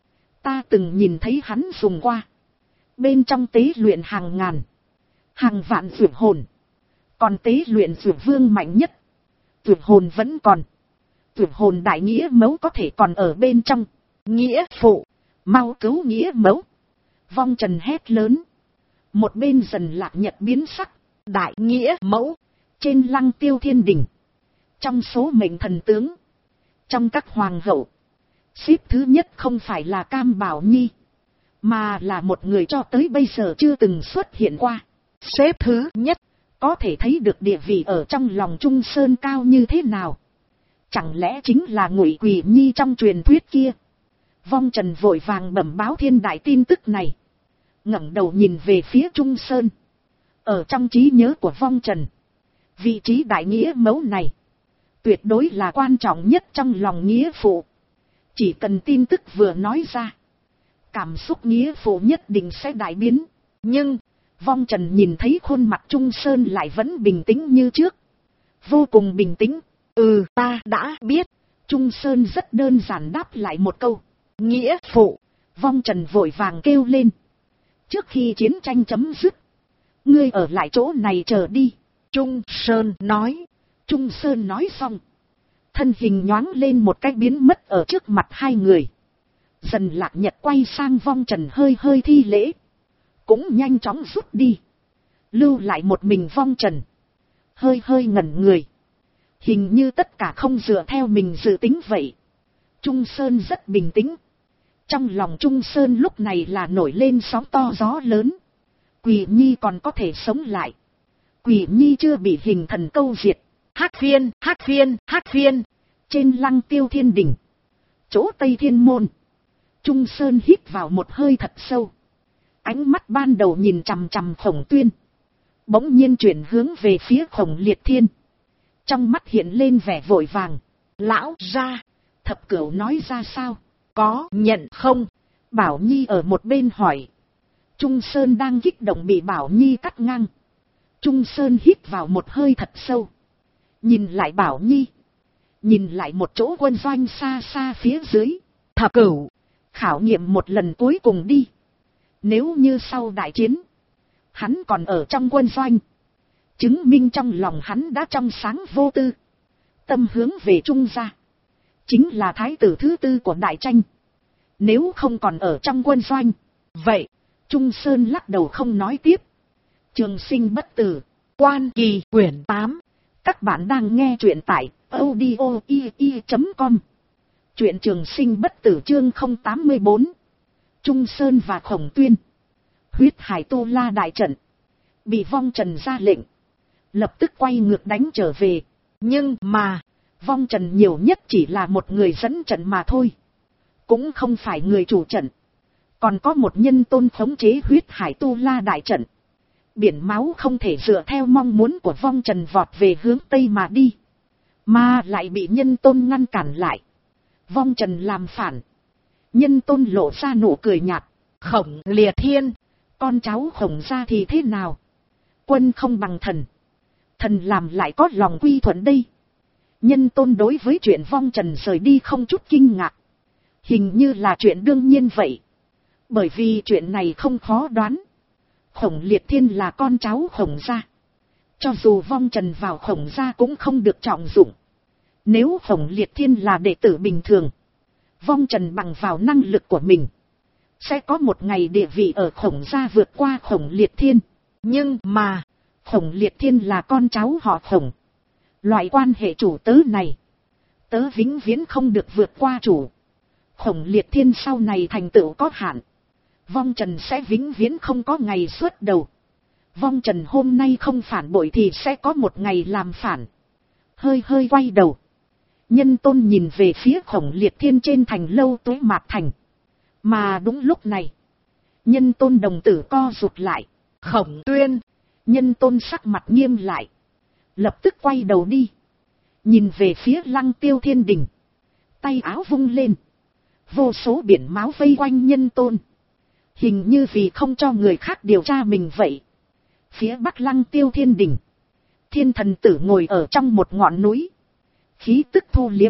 ta từng nhìn thấy hắn dùng qua. Bên trong tế luyện hàng ngàn, hàng vạn dược hồn. Còn tế luyện dược vương mạnh nhất, dược hồn vẫn còn. Dược hồn đại nghĩa mẫu có thể còn ở bên trong. nghĩa phụ, Mau cứu nghĩa mẫu. Vong Trần hét lớn. Một bên Dần Lạc Nhật biến sắc. đại nghĩa mẫu, Trên Lăng Tiêu Thiên Đình, trong số mệnh thần tướng, trong các hoàng hậu, xếp thứ nhất không phải là Cam Bảo Nhi, mà là một người cho tới bây giờ chưa từng xuất hiện qua. xếp thứ nhất, Có thể thấy được địa vị ở trong lòng Trung Sơn cao như thế nào. Chẳng lẽ chính là Ngụy Quỳ Nhi trong truyền thuyết kia? Vong Trần vội vàng bẩm báo thiên đại tin tức này, ngẩng đầu nhìn về phía Trung Sơn. Ở trong trí nhớ của Vong Trần, vị trí đại nghĩa mẫu này tuyệt đối là quan trọng nhất trong lòng nghĩa phụ. Chỉ cần tin tức vừa nói ra, cảm xúc nghĩa phụ nhất định sẽ đại biến. Nhưng, Vong Trần nhìn thấy khuôn mặt Trung Sơn lại vẫn bình tĩnh như trước. Vô cùng bình tĩnh. Ta đã biết. Trung Sơn rất đơn giản đáp lại một câu. Nghĩa phụ. Vong Trần vội vàng kêu lên. Trước khi chiến tranh chấm dứt, ngươi ở lại chỗ này chờ đi. Trung Sơn nói. Trung Sơn nói xong, thân hình nhoáng lên một cái biến mất ở trước mặt hai người. Dần Lạc Nhật quay sang Vong Trần hơi hơi thi lễ, cũng nhanh chóng rút đi, lưu lại một mình Vong Trần, hơi hơi ngẩn người. Hình như tất cả không dựa theo mình dự tính vậy. Trung Sơn rất bình tĩnh. Trong lòng Trung Sơn lúc này là nổi lên sóng to gió lớn. Quỷ Nhi còn có thể sống lại. Quỷ Nhi chưa bị hình thần câu diệt. Hắc phiên. Trên Lăng Tiêu Thiên Đỉnh, chỗ Tây Thiên Môn, Trung Sơn hít vào một hơi thật sâu. Ánh mắt ban đầu nhìn chằm chằm Khổng Tuyên, bỗng nhiên chuyển hướng về phía Khổng Liệt Thiên. Trong mắt hiện lên vẻ vội vàng. Lão gia, Thập Cửu nói ra sao? Có nhận không? Bảo Nhi ở một bên hỏi. Trung Sơn đang kích động bị Bảo Nhi cắt ngang. Trung Sơn hít vào một hơi thật sâu, nhìn lại Bảo Nhi, nhìn lại một chỗ quân doanh xa xa phía dưới. Thập Cửu, khảo nghiệm một lần cuối cùng đi. Nếu như sau đại chiến, hắn còn ở trong quân doanh, chứng minh trong lòng hắn đã trong sáng vô tư, tâm hướng về Trung gia, chính là thái tử thứ tư của đại tranh. Nếu không còn ở trong quân doanh, vậy Trung Sơn lắc đầu không nói tiếp. Trường Sinh Bất Tử, Quan Kỳ quyển 8. Các bạn đang nghe truyện tại audio.com. Truyện Trường Sinh Bất Tử chương 084. Trung Sơn và Khổng Tuyên, Huyết Hải Tu La đại trận, bị Vong Trần ra lệnh, lập tức quay ngược đánh trở về. Nhưng mà, Vong Trần nhiều nhất chỉ là một người dẫn trận mà thôi, cũng không phải người chủ trận. Còn có một nhân tôn khống chế Huyết Hải Tu La đại trận. Biển máu không thể dựa theo mong muốn của Vong Trần vọt về hướng Tây mà đi, mà lại bị nhân tôn ngăn cản lại. Vong Trần làm phản. Nhân tôn lộ ra nụ cười nhạt. Khổng Liệt Thiên, con cháu Khổng gia thì thế nào? Quân không bằng thần, thần làm lại có lòng quy thuận đây. Nhân tôn đối với chuyện Vong Trần rời đi không chút kinh ngạc, hình như là chuyện đương nhiên vậy. Bởi vì chuyện này không khó đoán. Khổng Liệt Thiên là con cháu Khổng gia, cho dù Vong Trần vào Khổng gia cũng không được trọng dụng. Nếu Khổng Liệt Thiên là đệ tử bình thường, Vong Trần bằng vào năng lực của mình, sẽ có một ngày địa vị ở Khổng gia vượt qua Khổng Liệt Thiên. Nhưng mà, Khổng Liệt Thiên là con cháu họ Khổng. Loại quan hệ chủ tớ này, tớ vĩnh viễn không được vượt qua chủ. Khổng Liệt Thiên sau này thành tựu có hạn, Vong Trần sẽ vĩnh viễn không có ngày xuất đầu. Vong Trần hôm nay không phản bội thì sẽ có một ngày làm phản. Hơi hơi quay đầu, nhân tôn nhìn về phía Khổng Liệt Thiên trên thành Lâu Tuế Mạt Thành. Mà đúng lúc này, nhân tôn đồng tử co rụt lại. Khổng Tuyên, nhân tôn sắc mặt nghiêm lại, lập tức quay đầu đi, nhìn về phía Lăng Tiêu Thiên Đình, tay áo vung lên, vô số biển máu vây quanh nhân tôn, hình như vì không cho người khác điều tra mình vậy. Phía bắc Lăng Tiêu Thiên Đình, Thiên Thần Tử ngồi ở trong một ngọn núi, khí tức thu liếm,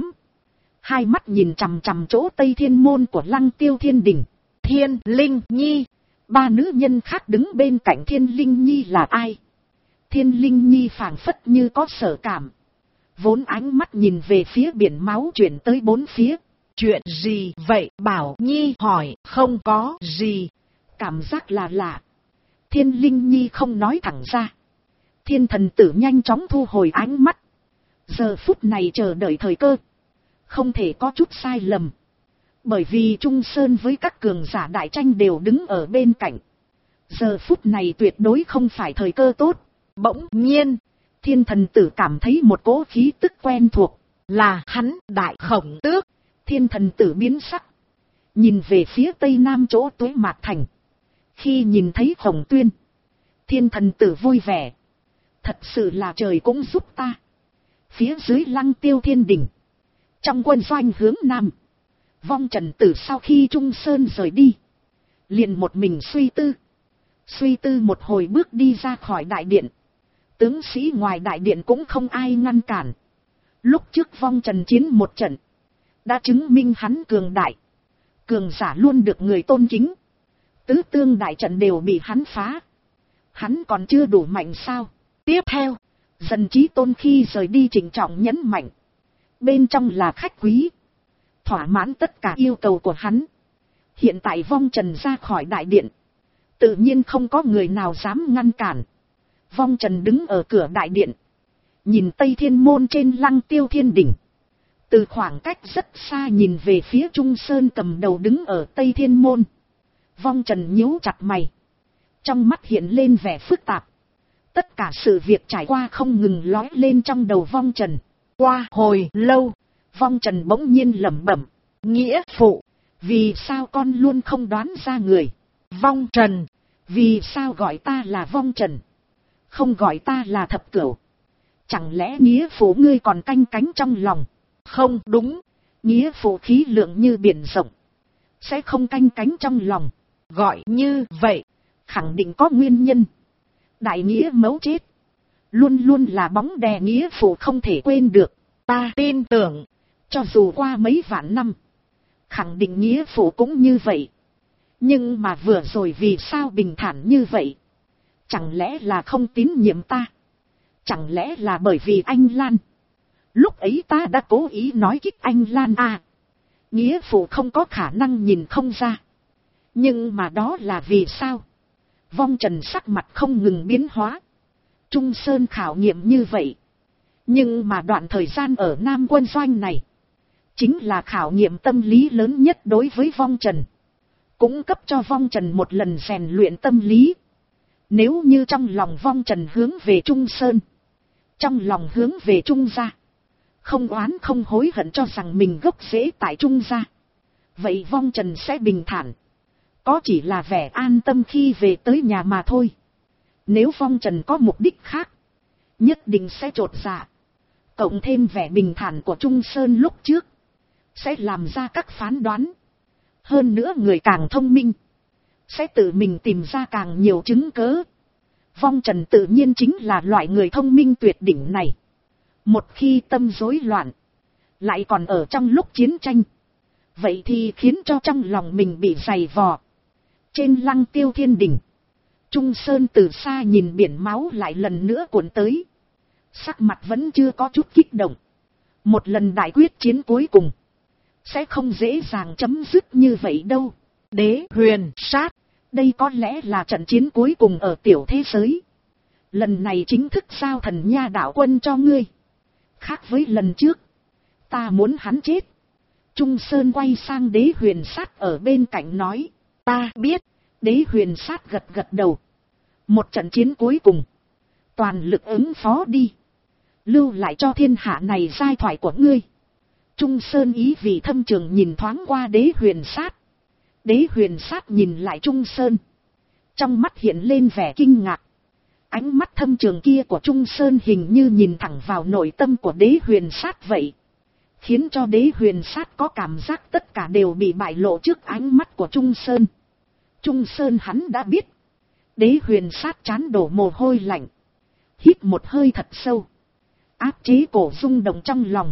hai mắt nhìn chằm chằm chỗ Tây Thiên Môn của Lăng Tiêu Thiên Đình. Thiên Linh Nhi, ba nữ nhân khác đứng bên cạnh Thiên Linh Nhi là ai? Thiên Linh Nhi phảng phất như có sở cảm, vốn ánh mắt nhìn về phía biển máu chuyển tới bốn phía. Chuyện gì vậy? Bảo Nhi hỏi. Không có gì. Cảm giác là lạ. Thiên Linh Nhi không nói thẳng ra. Thiên Thần Tử nhanh chóng thu hồi ánh mắt. Giờ phút này chờ đợi thời cơ, không thể có chút sai lầm. Bởi vì Trung Sơn với các cường giả đại tranh đều đứng ở bên cạnh. Giờ phút này tuyệt đối không phải thời cơ tốt. Bỗng nhiên, Thiên Thần Tử cảm thấy một cỗ khí tức quen thuộc. Là hắn, Đại Khổng Tước. Thiên Thần Tử biến sắc, nhìn về phía tây nam chỗ Tuế Mạt Thành. Khi nhìn thấy Khổng Tuyên, Thiên Thần Tử vui vẻ. Thật sự là trời cũng giúp ta. Phía dưới Lăng Tiêu Thiên Đình, trong quân doanh hướng nam, Vong Trần từ sau khi Trung Sơn rời đi, liền một mình suy tư một hồi bước đi ra khỏi đại điện. Tướng sĩ ngoài đại điện cũng không ai ngăn cản. Lúc trước Vong Trần chiến một trận, đã chứng minh hắn cường đại. Cường giả luôn được người tôn kính. Tứ tương đại trận đều bị hắn phá. Hắn còn chưa đủ mạnh sao? Tiếp theo, Dần Chí Tôn khi rời đi trịnh trọng nhấn mạnh. Bên trong là khách quý. Thỏa mãn tất cả yêu cầu của hắn. Hiện tại Vong Trần ra khỏi đại điện, tự nhiên không có người nào dám ngăn cản. Vong Trần đứng ở cửa đại điện, nhìn Tây Thiên Môn trên Lăng Tiêu Thiên Đỉnh. Từ khoảng cách rất xa nhìn về phía Trung Sơn cầm đầu đứng ở Tây Thiên Môn. Vong Trần nhíu chặt mày. Trong mắt hiện lên vẻ phức tạp. Tất cả sự việc trải qua không ngừng lói lên trong đầu Vong Trần. Qua hồi lâu, Vong Trần bỗng nhiên lẩm bẩm. Nghĩa phụ, vì sao con luôn không đoán ra người? Vong Trần, vì sao gọi ta là Vong Trần, không gọi ta là Thập Cửu? Chẳng lẽ nghĩa phụ ngươi còn canh cánh trong lòng? Không đúng, nghĩa phụ khí lượng như biển rộng, sẽ không canh cánh trong lòng. Gọi như vậy, khẳng định có nguyên nhân. Đại nghĩa mấu chết, luôn luôn là bóng đè nghĩa phụ không thể quên được. Ta tin tưởng, cho dù qua mấy vạn năm, khẳng định nghĩa phụ cũng như vậy. Nhưng mà vừa rồi vì sao bình thản như vậy? Chẳng lẽ là không tín nhiệm ta? Chẳng lẽ là bởi vì anh Lan? Lúc ấy ta đã cố ý nói kích anh Lan à. Nghĩa phụ không có khả năng nhìn không ra. Nhưng mà đó là vì sao? Vong Trần sắc mặt không ngừng biến hóa. Trung Sơn khảo nghiệm như vậy. Nhưng mà đoạn thời gian ở Nam Quân Doanh này, chính là khảo nghiệm tâm lý lớn nhất đối với Vong Trần. Cũng cấp cho Vong Trần một lần rèn luyện tâm lý. Nếu như trong lòng Vong Trần hướng về Trung Sơn, trong lòng hướng về Trung gia, không oán không hối hận cho rằng mình gốc rễ tại Trung gia, vậy Vong Trần sẽ bình thản. Có chỉ là vẻ an tâm khi về tới nhà mà thôi. Nếu Vong Trần có mục đích khác, nhất định sẽ chột dạ. Cộng thêm vẻ bình thản của Trung Sơn lúc trước, sẽ làm ra các phán đoán. Hơn nữa người càng thông minh, sẽ tự mình tìm ra càng nhiều chứng cớ. Vong Trần tự nhiên chính là loại người thông minh tuyệt đỉnh này. Một khi tâm rối loạn, lại còn ở trong lúc chiến tranh, vậy thì khiến cho trong lòng mình bị dày vò. Trên Lăng Tiêu Thiên Đỉnh, Trung Sơn từ xa nhìn biển máu lại lần nữa cuộn tới. Sắc mặt vẫn chưa có chút kích động. Một lần đại quyết chiến cuối cùng, sẽ không dễ dàng chấm dứt như vậy đâu. Đế huyền sát, đây có lẽ là trận chiến cuối cùng ở tiểu thế giới. Lần này chính thức giao Thần Nha đạo quân cho ngươi. Khác với lần trước, ta muốn hắn chết. Trung Sơn quay sang Đế huyền sát ở bên cạnh nói. Ta biết. Đế huyền sát gật gật đầu. Một trận chiến cuối cùng, toàn lực ứng phó đi. Lưu lại cho thiên hạ này giai thoại của ngươi. Trung Sơn ý vị thâm trường nhìn thoáng qua Đế huyền sát. Đế huyền sát nhìn lại Trung Sơn, trong mắt hiện lên vẻ kinh ngạc. Ánh mắt thâm trường kia của Trung Sơn hình như nhìn thẳng vào nội tâm của Đế huyền sát vậy. Khiến cho Đế huyền sát có cảm giác tất cả đều bị bại lộ trước ánh mắt của Trung Sơn. Trung Sơn hắn đã biết. Đế huyền sát trán đổ mồ hôi lạnh. Hít một hơi thật sâu, áp chế cổ rung động trong lòng.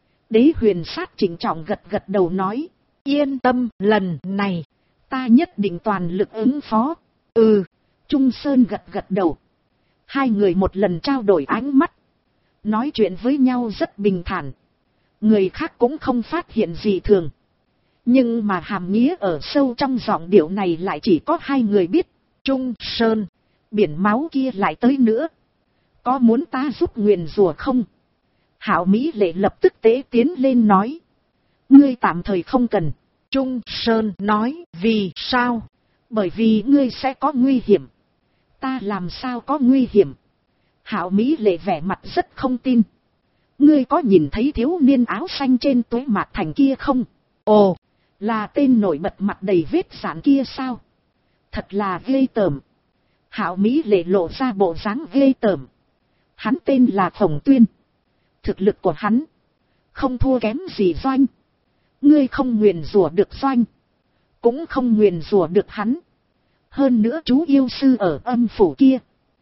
Đế huyền sát chỉnh trọng gật gật đầu nói. Yên tâm, lần này, ta nhất định toàn lực ứng phó. Ừ, Trung Sơn gật gật đầu. Hai người một lần trao đổi ánh mắt. Nói chuyện với nhau rất bình thản. Người khác cũng không phát hiện gì thường. Nhưng mà hàm nghĩa ở sâu trong giọng điệu này lại chỉ có hai người biết. Trung Sơn, biển máu kia lại tới nữa. Có muốn ta giúp nguyền rủa không? Hạo Mỹ Lệ lập tức tế tiến lên nói. Ngươi tạm thời không cần. Trung Sơn nói. Vì sao? Bởi vì ngươi sẽ có nguy hiểm. Ta làm sao có nguy hiểm? Hạo Mỹ Lệ vẻ mặt rất không tin. Ngươi có nhìn thấy thiếu niên áo xanh trên Tuế Mạc Thành kia không? Ồ, là tên nổi bật mặt đầy vết sạn kia sao? Thật là ghê tởm. Hạo Mỹ Lệ lộ ra bộ dáng ghê tởm. Hắn tên là Khổng Tuyên. Thực lực của hắn không thua kém gì Doanh. Ngươi không nguyền rủa được Doanh, cũng không nguyền rủa được hắn. Hơn nữa chú yêu sư ở âm phủ kia,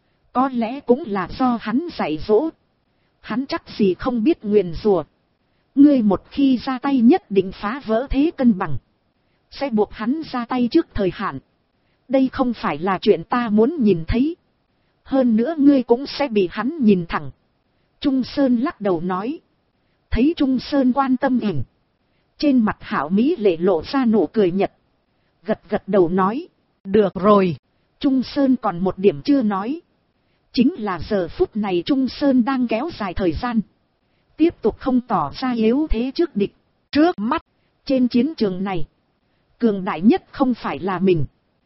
có lẽ cũng là do hắn dạy dỗ. Hắn chắc gì không biết nguyền rủa. Ngươi một khi ra tay nhất định phá vỡ thế cân bằng, sẽ buộc hắn ra tay trước thời hạn. Đây không phải là chuyện ta muốn nhìn thấy. Hơn nữa ngươi cũng sẽ bị hắn nhìn thẳng. Trung Sơn lắc đầu nói. Thấy Trung Sơn quan tâm ỉn, trên mặt Hạo Mỹ lệ lộ ra nụ cười nhật. Gật gật đầu nói. Được rồi. Trung Sơn còn một điểm chưa nói. Chính là giờ phút này Trung Sơn đang kéo dài thời gian, tiếp tục không tỏ ra yếu thế trước địch. Trước mắt, trên chiến trường này, cường đại nhất không phải là mình,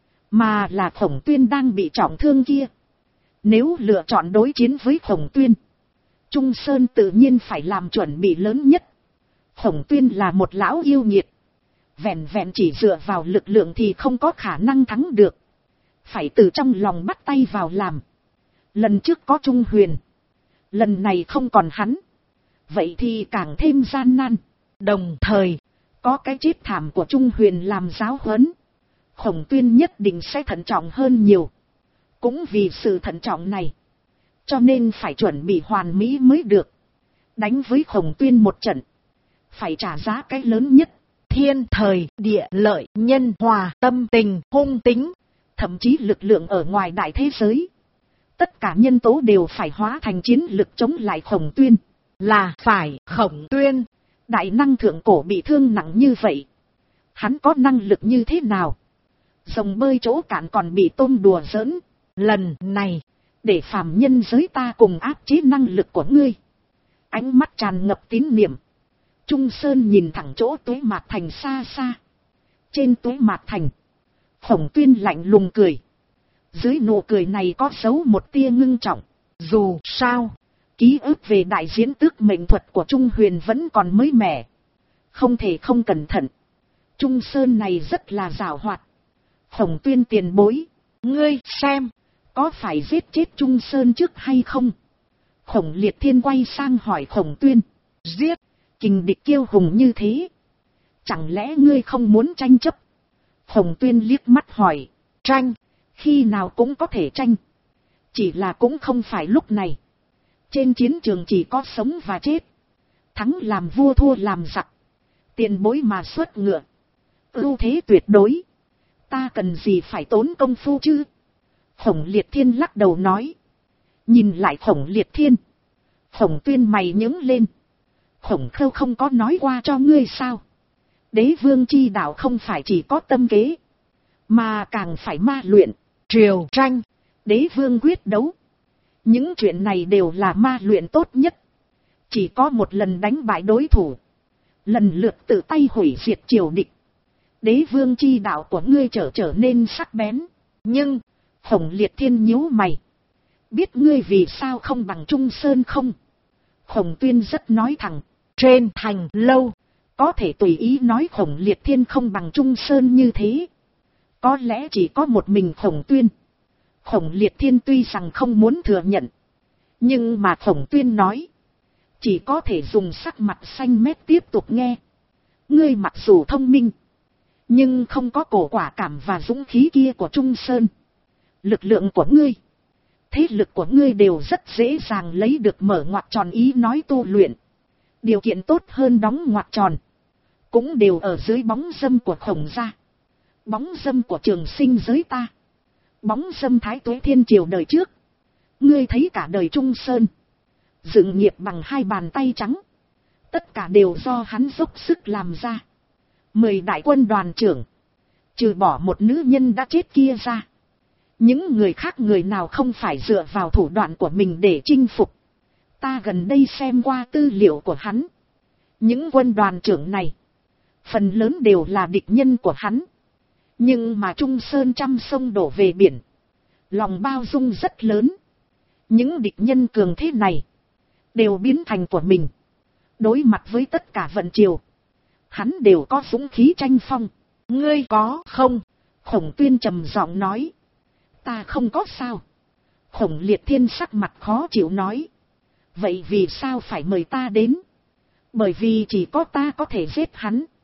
mà là Khổng Tuyên đang bị trọng thương kia. Nếu lựa chọn đối chiến với Khổng Tuyên, Trung Sơn tự nhiên phải làm chuẩn bị lớn nhất. Khổng Tuyên là một lão yêu nghiệt, vẹn vẹn chỉ dựa vào lực lượng thì không có khả năng thắng được. Phải từ trong lòng bắt tay vào làm. Lần trước có Trung Huyền, lần này không còn hắn, vậy thì càng thêm gian nan. Đồng thời, có cái chết thảm của Trung Huyền làm giáo huấn, Khổng Tuyên nhất định sẽ thận trọng hơn nhiều. Cũng vì sự thận trọng này, cho nên phải chuẩn bị hoàn mỹ mới được. Đánh với Khổng Tuyên một trận, phải trả giá cái lớn nhất. Thiên thời, địa lợi, nhân hòa, tâm tình, hung tính, thậm chí lực lượng ở ngoài đại thế giới. Tất cả nhân tố đều phải hóa thành chiến lực chống lại Khổng Tuyên. Là phải Khổng Tuyên, đại năng thượng cổ bị thương nặng như vậy, hắn có năng lực như thế nào? Rồng bơi chỗ cạn còn bị tôm đùa giỡn. Lần này, để phàm nhân giới ta cùng áp chế năng lực của ngươi. Ánh mắt tràn ngập tín niệm, Trung Sơn nhìn thẳng chỗ Tuế Mạt Thành xa xa. Trên Tuế Mạt Thành, Khổng Tuyên lạnh lùng cười. Dưới nụ cười này có dấu một tia ngưng trọng. Dù sao, ký ức về đại diễn tước mệnh thuật của Trung Huyền vẫn còn mới mẻ, không thể không cẩn thận. Trung Sơn này rất là giàu hoạt. Khổng Tuyên tiền bối, ngươi xem, có phải giết chết Trung Sơn trước hay không? Khổng Liệt Thiên quay sang hỏi Khổng Tuyên. Giết, kình địch kiêu hùng như thế, chẳng lẽ ngươi không muốn tranh chấp? Khổng Tuyên liếc mắt hỏi. Tranh, khi nào cũng có thể tranh, chỉ là cũng không phải lúc này. Trên chiến trường chỉ có sống và chết, thắng làm vua thua làm giặc, tiền bối mà xuất ngựa, ưu thế tuyệt đối, ta cần gì phải tốn công phu chứ? Khổng Liệt Thiên lắc đầu nói. Nhìn lại Khổng Liệt Thiên, Khổng Tuyên mày nhướng lên. Khổng Khâu không có nói qua cho ngươi sao? Đế vương chi đạo không phải chỉ có tâm kế, mà càng phải ma luyện, triều tranh, đế vương quyết đấu. Những chuyện này đều là ma luyện tốt nhất. Chỉ có một lần đánh bại đối thủ, lần lượt tự tay hủy diệt triều địch, đế vương chi đạo của ngươi trở nên sắc bén. Nhưng, Khổng Liệt Thiên nhíu mày. Biết ngươi vì sao không bằng Trung Sơn không? Khổng Tuyên rất nói thẳng. Trên thành lâu, có thể tùy ý nói Khổng Liệt Thiên không bằng Trung Sơn như thế. Có lẽ chỉ có một mình Khổng Tuyên. Khổng Liệt Thiên tuy rằng không muốn thừa nhận, nhưng mà Khổng Tuyên nói, chỉ có thể dùng sắc mặt xanh mét tiếp tục nghe. Ngươi mặc dù thông minh, nhưng không có cổ quả cảm và dũng khí kia của Trung Sơn. Lực lượng của ngươi, thế lực của ngươi đều rất dễ dàng lấy được mở ngoặc tròn ý nói tu luyện. Điều kiện tốt hơn đóng ngoặc tròn, cũng đều ở dưới bóng dâm của Khổng gia, bóng dâm của Trường Sinh giới ta, bóng dâm Thái Tuế Thiên Triều đời trước. Ngươi thấy cả đời Trung Sơn dựng nghiệp bằng hai bàn tay trắng, tất cả đều do hắn dốc sức làm ra. 10 đại quân đoàn trưởng, trừ bỏ một nữ nhân đã chết kia ra, những người khác người nào không phải dựa vào thủ đoạn của mình để chinh phục. Ta gần đây xem qua tư liệu của hắn, những quân đoàn trưởng này phần lớn đều là địch nhân của hắn. Nhưng mà Trung Sơn trăm sông đổ về biển, lòng bao dung rất lớn. Những địch nhân cường thế này đều biến thành của mình. Đối mặt với tất cả vận triều, hắn đều có dũng khí tranh phong. Ngươi có không? Khổng Tuyên trầm giọng nói. Ta không có sao. Khổng Liệt Thiên sắc mặt khó chịu nói. Vậy vì sao phải mời ta đến? Bởi vì chỉ có ta có thể giết hắn.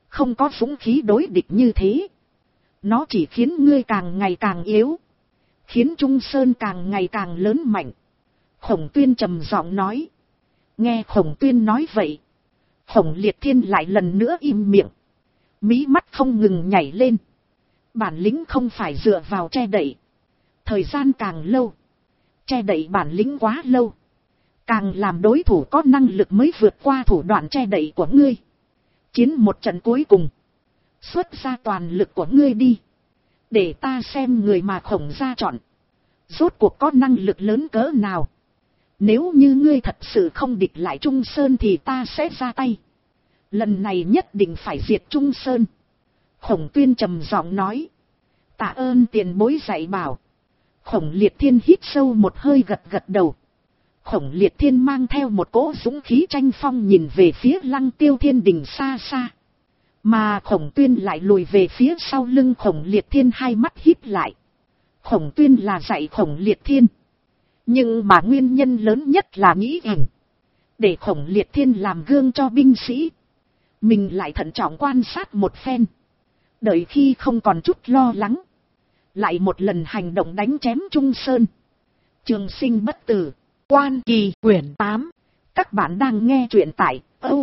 không có dũng khí đối địch như thế. Nó chỉ khiến ngươi càng ngày càng yếu, khiến Trung Sơn càng ngày càng lớn mạnh. Khổng Tuyên trầm giọng nói. Nghe Khổng Tuyên nói vậy, Khổng Liệt Thiên lại lần nữa im miệng, mí mắt không ngừng nhảy lên. Bản lĩnh không phải dựa vào che đậy, thời gian càng lâu, che đậy bản lĩnh quá lâu, càng làm đối thủ có năng lực mới vượt qua thủ đoạn che đậy của ngươi. Chiến một trận cuối cùng, xuất ra toàn lực của ngươi đi, để ta xem người mà Khổng gia chọn rốt cuộc có năng lực lớn cỡ nào. Nếu như ngươi thật sự không địch lại Trung Sơn thì ta sẽ ra tay. Lần này nhất định phải diệt Trung Sơn. Khổng Tuyên trầm giọng nói. Tạ ơn tiền bối dạy bảo. Khổng Liệt Thiên hít sâu một hơi, gật gật đầu. Khổng Liệt Thiên mang theo một cỗ dũng khí tranh phong nhìn về phía Lăng Tiêu Thiên Đình xa xa. Mà Khổng Tuyên lại lùi về phía sau lưng Khổng Liệt Thiên, hai mắt híp lại. Khổng Tuyên là dạy Khổng Liệt Thiên, nhưng mà nguyên nhân lớn nhất là nghĩ ảnh, để Khổng Liệt Thiên làm gương cho binh sĩ. Mình lại thận trọng quan sát một phen, đợi khi không còn chút lo lắng, lại một lần hành động đánh chém Trung Sơn. Trường Sinh bất tử, Quan Kỳ quyển 8. Các bạn đang nghe truyện tại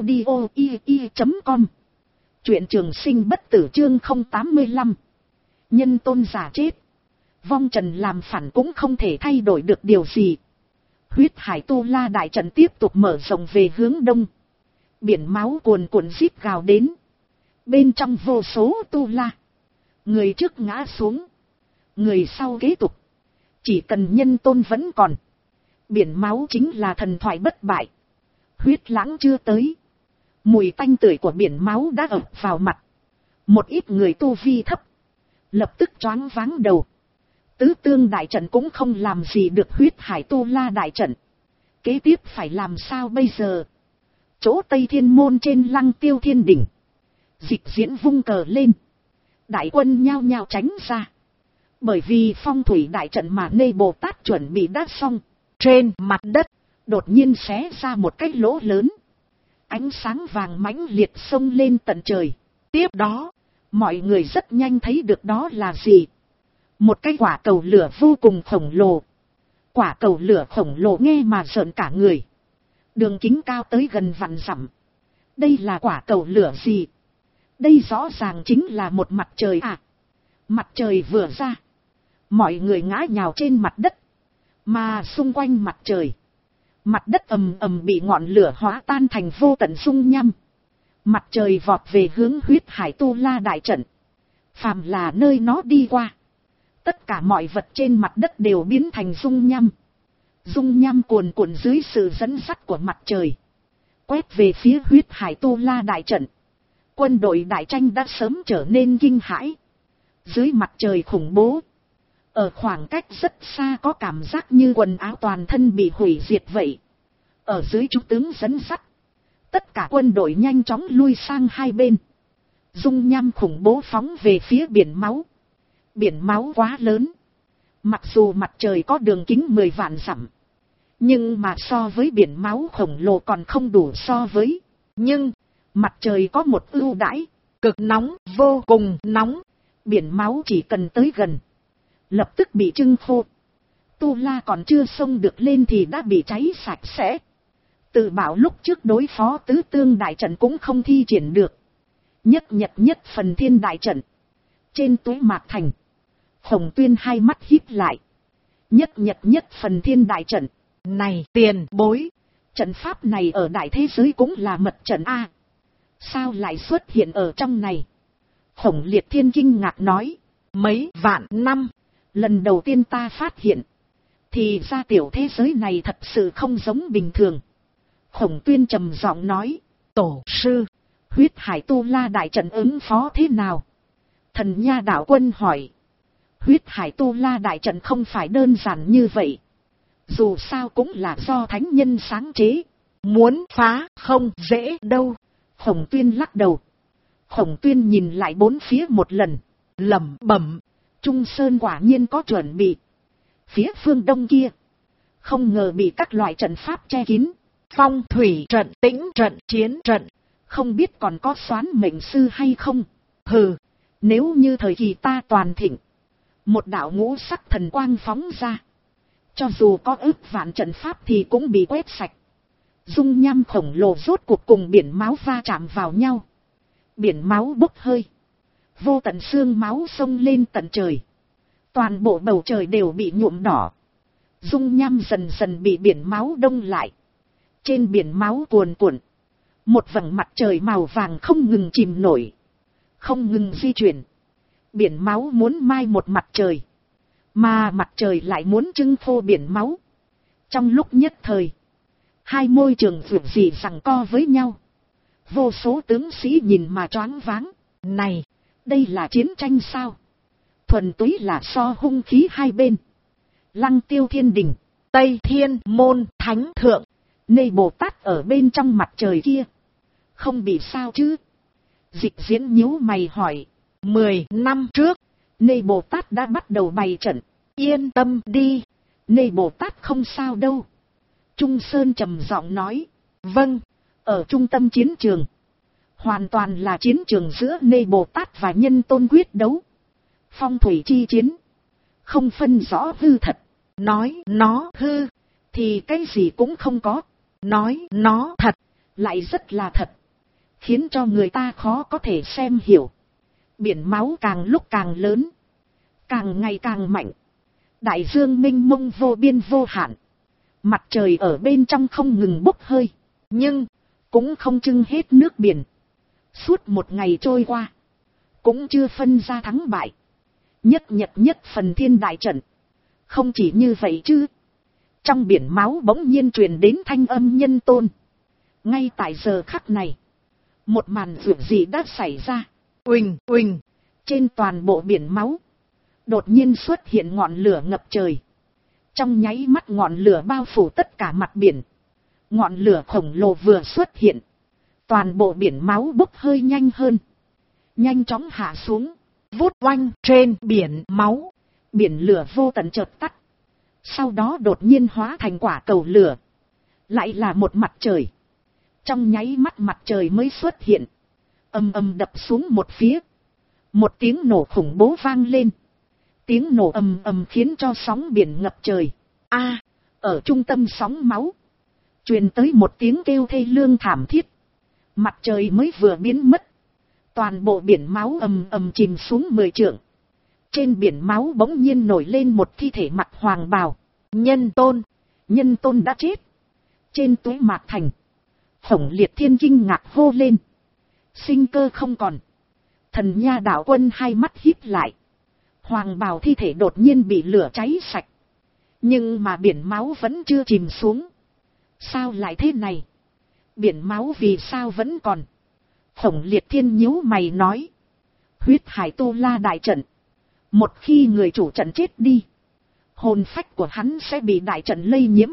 audio.com. Truyện Trường Sinh bất tử chương 085. Nhân tôn giả chết, vong trần làm phản cũng không thể thay đổi được điều gì. Huyết Hải Tu La đại trận tiếp tục mở rộng về hướng đông. Biển máu cuồn cuộn rít gào đến. Bên trong vô số Tu La, người trước ngã xuống, người sau kế tục. Chỉ cần nhân tôn vẫn còn, biển máu chính là thần thoại bất bại. Huyết lãng chưa tới, mùi tanh tưởi của biển máu đã ập vào mặt. Một ít người tu vi thấp lập tức choáng váng đầu. Tứ tương đại trận cũng không làm gì được Huyết Hải Tu La đại trận. Kế tiếp phải làm sao bây giờ? Chỗ Tây Thiên Môn trên Lăng Tiêu Thiên Đỉnh, Dịch Diễn vung cờ lên, đại quân nhao nhao tránh ra. Bởi vì phong thủy đại trận mà Nê Bồ Tát chuẩn bị đã xong. Trên mặt đất đột nhiên xé ra một cái lỗ lớn, ánh sáng vàng mãnh liệt xông lên tận trời. Tiếp đó, mọi người rất nhanh thấy được đó là gì. Một cái quả cầu lửa vô cùng khổng lồ. Quả cầu lửa khổng lồ nghe mà rợn cả người. Đường kính cao tới gần vạn dặm. Đây là quả cầu lửa gì? Đây rõ ràng chính là một mặt trời à. Mặt trời vừa ra, mọi người ngã nhào trên mặt đất. Mà xung quanh mặt trời, mặt đất ầm ầm bị ngọn lửa hóa tan thành vô tận dung nham. Mặt trời vọt về hướng Huyết Hải Tu La đại trận. Phàm là nơi nó đi qua, tất cả mọi vật trên mặt đất đều biến thành dung nham. Dung nham cuồn cuộn dưới sự dẫn dắt của mặt trời, quét về phía Huyết Hải Tu La đại trận. Quân đội đại tranh đã sớm trở nên kinh hãi. Dưới mặt trời khủng bố, ở khoảng cách rất xa có cảm giác như quần áo toàn thân bị hủy diệt vậy. Ở dưới chú tướng dẫn dắt, tất cả quân đội nhanh chóng lui sang hai bên. Dung nham khủng bố phóng về phía biển máu. Biển máu quá lớn. Mặc dù mặt trời có đường kính 10 vạn dặm, nhưng mà so với biển máu khổng lồ còn không đủ so với. Nhưng mặt trời có một ưu đãi, cực nóng, vô cùng nóng. Biển máu chỉ cần tới gần, lập tức bị trưng khô. Tu La còn chưa xông được lên thì đã bị cháy sạch sẽ. Tự bảo lúc trước đối phó tứ tương đại trận cũng không thi triển được. Nhất nhật nhất phần thiên đại trận. Trên Tuế Mạc Thành, Khổng Tuyên hai mắt híp lại. Nhất nhật nhất phần thiên đại trận. Này tiền bối, trận pháp này ở đại thế giới cũng là mật trận A. Sao lại xuất hiện ở trong này? Khổng Liệt Thiên kinh ngạc nói. Mấy vạn năm, lần đầu tiên ta phát hiện. Thì ra tiểu thế giới này thật sự không giống bình thường. Khổng Tuyên trầm giọng nói. Tổ sư, Huyết Hải Tu La đại trận ứng phó thế nào? Thần Nha đạo quân hỏi. Huyết Hải Tu La đại trận không phải đơn giản như vậy. Dù sao cũng là do thánh nhân sáng chế. Muốn phá không dễ đâu. Khổng Tuyên lắc đầu. Khổng Tuyên nhìn lại bốn phía một lần, lẩm bẩm. Trung Sơn quả nhiên có chuẩn bị. Phía phương đông kia, không ngờ bị các loại trận pháp che kín. Phong thủy trận, tĩnh trận, chiến trận. Không biết còn có soán mệnh sư hay không? Hừ, Nếu như thời kỳ ta toàn thịnh, một đạo ngũ sắc thần quang phóng ra, cho dù có ước vạn trận pháp thì cũng bị quét sạch. Dung nham khổng lồ rốt cuộc cùng biển máu va chạm vào nhau. Biển máu bốc hơi. Vô tận xương máu xông lên tận trời. Toàn bộ bầu trời đều bị nhuộm đỏ. Dung nham dần dần bị biển máu đông lại. Trên biển máu cuồn cuộn, một vầng mặt trời màu vàng không ngừng chìm nổi, không ngừng di chuyển. Biển máu muốn mai một mặt trời, mà mặt trời lại muốn trưng khô biển máu. Trong lúc nhất thời, hai môi trường vượt gì giằng co với nhau. Vô số tướng sĩ nhìn mà choáng váng. này, Đây là chiến tranh sao? Thuần túy là so hung khí hai bên. Lăng Tiêu Thiên Đình, Tây Thiên Môn Thánh Thượng, Nê Bồ Tát ở bên trong mặt trời kia, không bị sao chứ? Dịch Diễn nhíu mày hỏi. 10 năm trước, Nê Bồ Tát đã bắt đầu bày trận. yên tâm đi. Nê Bồ Tát không sao đâu. Trung Sơn trầm giọng nói. Vâng, Ở trung tâm chiến trường, hoàn toàn là chiến trường giữa Nê Bồ Tát và Nhân Tôn quyết đấu. Phong thủy chi chiến, không phân rõ hư thật. nói nó hư, Thì cái gì cũng không có. nói nó thật. Lại rất là thật, khiến cho người ta khó có thể xem hiểu. Biển máu càng lúc càng lớn, càng ngày càng mạnh. Đại dương mênh mông vô biên vô hạn. Mặt trời ở bên trong không ngừng bốc hơi, nhưng cũng không trưng hết nước biển. Suốt một ngày trôi qua, cũng chưa phân ra thắng bại. Nhất nhật nhất phần thiên đại trận. Không chỉ như vậy chứ, trong biển máu bỗng nhiên truyền đến thanh âm Nhân Tôn. Ngay tại giờ khắc này, một màn dường gì đã xảy ra. Uỳnh, uỳnh, Trên toàn bộ biển máu, đột nhiên xuất hiện ngọn lửa ngập trời. Trong nháy mắt ngọn lửa bao phủ tất cả mặt biển. Ngọn lửa khổng lồ vừa xuất hiện, toàn bộ biển máu bốc hơi nhanh hơn, nhanh chóng hạ xuống. vút oanh trên biển máu. Biển lửa vô tận chợt tắt, sau đó đột nhiên hóa thành quả cầu lửa. Lại là một mặt trời. Trong nháy mắt mặt trời mới xuất hiện, ầm ầm đập xuống một phía. Một tiếng nổ khủng bố vang lên. Tiếng nổ ầm ầm khiến cho sóng biển ngập trời. Ở trung tâm sóng máu, truyền tới một tiếng kêu thê lương thảm thiết. Mặt trời mới vừa biến mất, toàn bộ biển máu ầm ầm chìm xuống 10 trượng. Trên biển máu bỗng nhiên nổi lên một thi thể mặc hoàng bào. Nhân Tôn. Nhân Tôn đã chết. Trên Tuế Mạc Thành, Khổng Liệt Thiên kinh ngạc hô lên. Sinh cơ không còn. Thần Nha Đạo Quân hai mắt híp lại. Hoàng bào thi thể đột nhiên bị lửa cháy sạch. Nhưng mà biển máu vẫn chưa chìm xuống. Sao lại thế này? Biển máu vì sao vẫn còn? Khổng Liệt Thiên nhíu mày nói. Huyết Hải Tu La đại trận. Một khi người chủ trận chết đi, hồn phách của hắn sẽ bị đại trận lây nhiễm,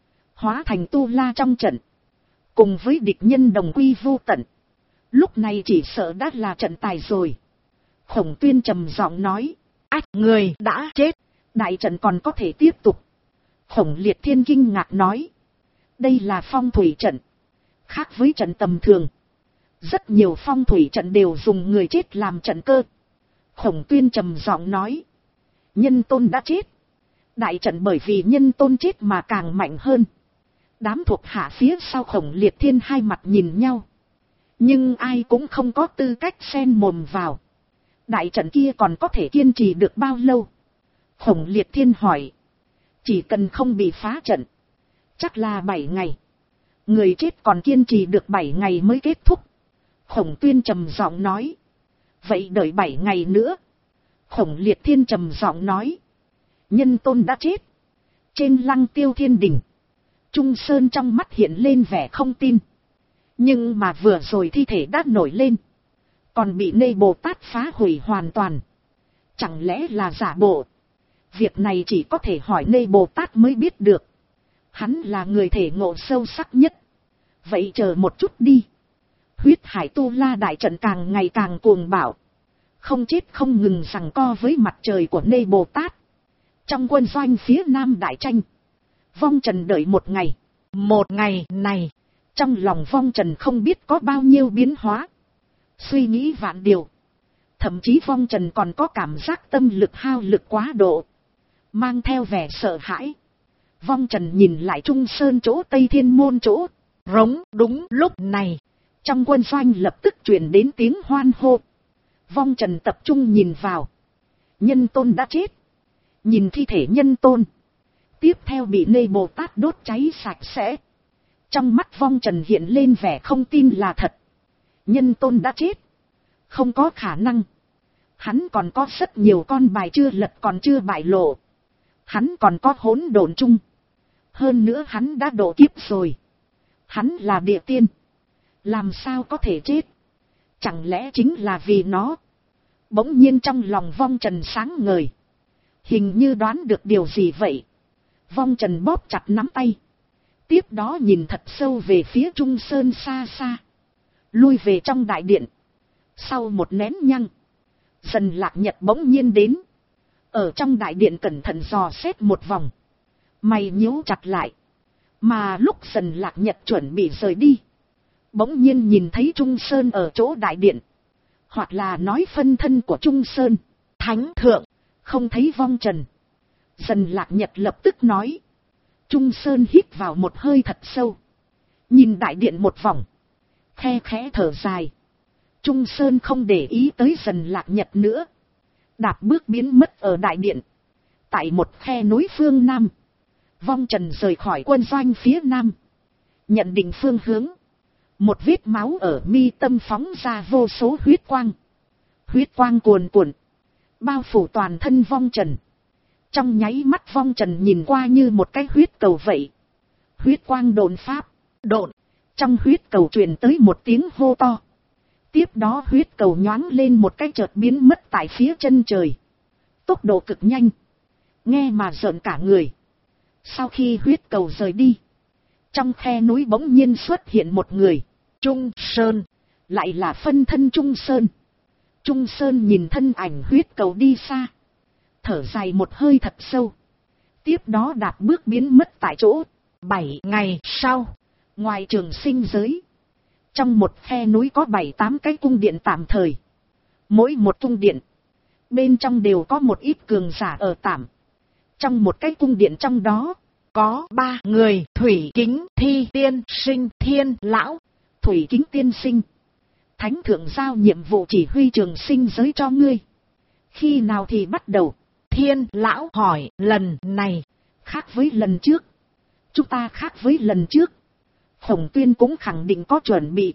hóa thành tu la trong trận, cùng với địch nhân đồng quy vô tận. Lúc này chỉ sợ đã là trận tài rồi. Khổng Tuyên trầm giọng nói. Người đã chết, đại trận còn có thể tiếp tục. Khổng Liệt Thiên kinh ngạc nói. Đây là phong thủy trận, khác với trận tầm thường. Rất nhiều phong thủy trận đều dùng người chết làm trận cơ. Khổng Tuyên trầm giọng nói. Nhân Tôn đã chết, đại trận bởi vì Nhân Tôn chết mà càng mạnh hơn. Đám thuộc hạ phía sau Khổng Liệt Thiên hai mặt nhìn nhau, nhưng ai cũng không có tư cách xen mồm vào. Đại trận kia còn có thể kiên trì được bao lâu? Khổng Liệt Thiên hỏi. Chỉ cần không bị phá trận, chắc là 7 ngày. Người chết còn kiên trì được 7 ngày mới kết thúc. Khổng Tuyên trầm giọng nói. Vậy đợi 7 ngày nữa. Khổng Liệt Thiên trầm giọng nói. Nhân Tôn đã chết. Trên Lăng Tiêu Thiên Đình, Trung Sơn trong mắt hiện lên vẻ không tin. Nhưng mà vừa rồi thi thể đã nổi lên, còn bị Nê Bồ Tát phá hủy hoàn toàn. Chẳng lẽ là giả bộ? Việc này chỉ có thể hỏi Nê Bồ Tát mới biết được. Hắn là người thể ngộ sâu sắc nhất. Vậy chờ một chút đi. Huyết Hải Tu La đại trận càng ngày càng cuồng bạo, không chết không ngừng giằng co với mặt trời của Nê Bồ Tát. Trong quân doanh phía Nam đại tranh, vong trần đợi một ngày. Một ngày này, Trong lòng Vong Trần không biết có bao nhiêu biến hóa. Suy nghĩ vạn điều. Thậm chí Vong Trần còn có cảm giác tâm lực hao lực quá độ. Mang theo vẻ sợ hãi. Vong Trần nhìn lại Trung Sơn chỗ Tây Thiên Môn chỗ. Rống. Đúng lúc này, trong quân doanh lập tức truyền đến tiếng hoan hô. Vong Trần tập trung nhìn vào. Nhân Tôn đã chết. Nhìn thi thể Nhân Tôn. Tiếp theo bị Nê Bồ Tát đốt cháy sạch sẽ. Trong mắt Vong Trần hiện lên vẻ không tin là thật. Nhân Tôn đã chết. Không có khả năng. Hắn còn có rất nhiều con bài chưa lật còn chưa bại lộ. Hắn còn có hỗn độn chung. Hơn nữa hắn đã độ kiếp rồi. Hắn là địa tiên. Làm sao có thể chết? Chẳng lẽ chính là vì nó? Bỗng nhiên trong lòng Vong Trần sáng ngời. Hình như đoán được điều gì vậy. Vong Trần bóp chặt nắm tay. Tiếp đó nhìn thật sâu về phía Trung Sơn xa xa. Lui về trong đại điện. Sau một nén nhăng. Dần Lạc Nhật bỗng nhiên đến. Ở trong đại điện cẩn thận dò xét một vòng. Mày nhíu chặt lại. Mà lúc Dần Lạc Nhật chuẩn bị rời đi. Bỗng nhiên nhìn thấy Trung Sơn ở chỗ đại điện. Hoặc là nói phân thân của Trung Sơn. Thánh thượng. Không thấy Vong Trần. Dần Lạc Nhật lập tức nói. Trung Sơn hít vào một hơi thật sâu. Nhìn đại điện một vòng. Khe khẽ thở dài. Trung Sơn không để ý tới Dần Lạc Nhật nữa. Đạp bước biến mất ở đại điện. Tại một khe núi phương Nam. Vong Trần rời khỏi quân doanh phía Nam. Nhận định phương hướng. Một vết máu ở mi tâm phóng ra vô số huyết quang. Huyết quang cuồn cuộn. Bao phủ toàn thân Vong Trần. Trong nháy mắt Vong Trần nhìn qua như một cái huyết cầu vậy. Huyết quang độn pháp. Độn. Trong huyết cầu truyền tới một tiếng hô to. Tiếp đó huyết cầu nhoáng lên một cái chợt biến mất tại phía chân trời. Tốc độ cực nhanh. Nghe mà rợn cả người. Sau khi huyết cầu rời đi. Trong khe núi bỗng nhiên xuất hiện một người. Trung Sơn. Lại là phân thân Trung Sơn. Trung Sơn nhìn thân ảnh huyết cầu đi xa. Thở dài một hơi thật sâu. Tiếp đó đạp bước biến mất tại chỗ. 7 ngày sau. Ngoài Trường Sinh giới. Trong một khe núi có 7-8 cái cung điện tạm thời. Mỗi một cung điện. Bên trong đều có một ít cường giả ở tạm. Trong một cái cung điện trong đó. Có 3 người. Thủy Kính, Thi Tiên, Sinh, Thiên, Lão. Thủy Kính tiên sinh. Thánh thượng giao nhiệm vụ chỉ huy Trường Sinh giới cho ngươi. Khi nào thì bắt đầu? Thiên Lão hỏi. Lần này khác với lần trước. Chúng ta khác với lần trước. Khổng Tuyên cũng khẳng định có chuẩn bị.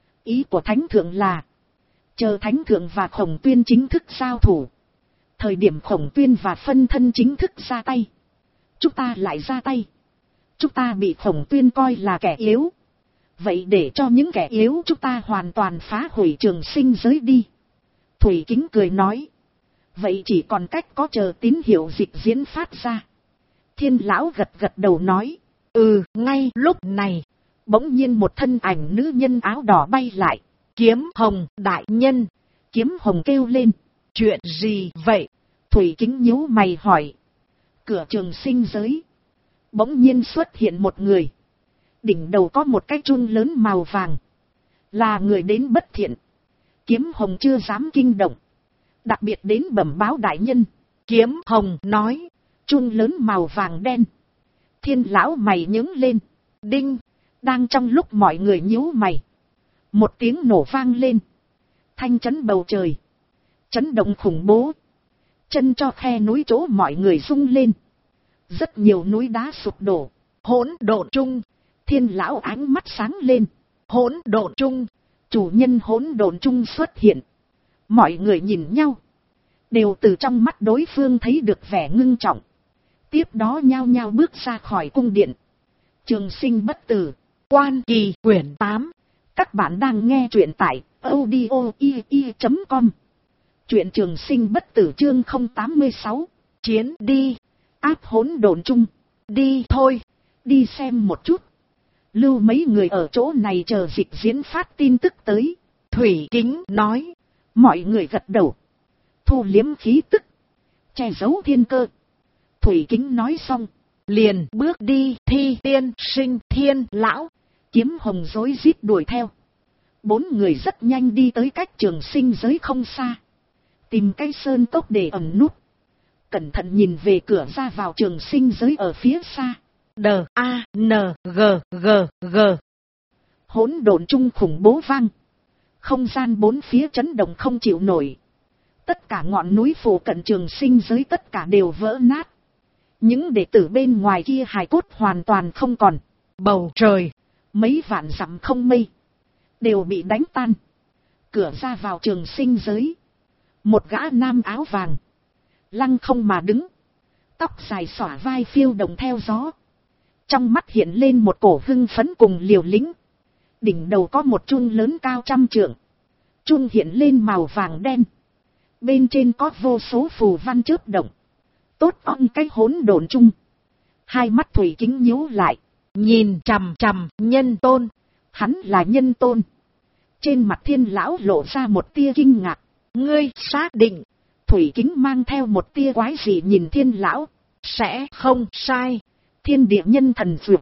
Ý của Thánh thượng là chờ Thánh thượng và Khổng Tuyên chính thức giao thủ. Thời điểm Khổng Tuyên và phân thân chính thức ra tay. Chúng ta lại ra tay. Chúng ta bị Khổng Tuyên coi là kẻ yếu. Vậy để cho những kẻ yếu chúng ta hoàn toàn phá hủy Trường Sinh giới đi. Thủy Kính cười nói. Vậy chỉ còn cách có chờ tín hiệu dịch diễn phát ra. Thiên Lão gật gật đầu nói. Ngay lúc này. Bỗng nhiên một thân ảnh nữ nhân áo đỏ bay lại. Kiếm Hồng đại nhân. Kiếm Hồng kêu lên. Chuyện gì vậy? Thủy Kính nhíu mày hỏi. Cửa Trường Sinh giới. Bỗng nhiên xuất hiện một người. Đỉnh đầu có một cái chun lớn màu vàng. Là người đến bất thiện. Kiếm Hồng chưa dám kinh động. Đặc biệt đến bẩm báo đại nhân. Kiếm Hồng nói. Chun lớn màu vàng đen. Thiên Lão mày nhướng lên. Đinh. Đang trong lúc mọi người nhíu mày. Một tiếng nổ vang lên. Thanh chấn bầu trời. Chấn động khủng bố. Chân cho khe núi chỗ mọi người rung lên. Rất nhiều núi đá sụp đổ. Hỗn độn chung. Thiên Lão ánh mắt sáng lên. Hỗn độn chung. Chủ nhân hỗn độn chung xuất hiện. Mọi người nhìn nhau. Đều từ trong mắt đối phương thấy được vẻ ngưng trọng. Tiếp đó nhao nhao bước ra khỏi cung điện. Trường Sinh bất tử. Quan Kỳ quyển 8. Các bạn đang nghe truyện tại audio.com. Truyện Trường Sinh bất tử chương 086. Chiến đi. Áp hỗn độn chung. Đi thôi. Đi xem một chút. Lưu mấy người ở chỗ này chờ dịch diễn phát tin tức tới. Thủy Kính nói. Mọi người gật đầu. Thu liếm khí tức. Che giấu thiên cơ. Thủy Kính nói xong. Liền bước đi. Thi Tiên, Sinh, Thiên, Lão. Kiếm Hồng rối rít đuổi theo. 4 người rất nhanh đi tới cách trường sinh giới không xa. Tìm cái sơn cốc để ẩn núp. Cẩn thận nhìn về cửa ra vào trường sinh giới ở phía xa. D-A-N-G-G-G. Hỗn độn chung khủng bố vang. Không gian bốn phía chấn động không chịu nổi. Tất cả ngọn núi phủ cận trường sinh giới tất cả đều vỡ nát. Những đệ tử bên ngoài kia hài cốt hoàn toàn không còn. Bầu trời, mấy vạn dặm không mây, đều bị đánh tan. Cửa ra vào trường sinh giới. Một gã nam áo vàng, lăng không mà đứng. Tóc dài xõa vai phiêu động theo gió. Trong mắt hiện lên một cổ hưng phấn cùng liều lĩnh. Đỉnh đầu có một chuông lớn cao 100 trượng. Chuông hiện lên màu vàng đen. Bên trên có vô số phù văn chớp động. Tốt ong cái hỗn độn chung. Hai mắt thủy kính nhíu lại. Nhìn chằm chằm Nhân Tôn. Hắn là Nhân Tôn. Trên mặt Thiên lão lộ ra một tia kinh ngạc. Ngươi xác định. Thủy kính mang theo một tia quái dị nhìn Thiên lão. Sẽ không sai. Thiên địa nhân thần dược.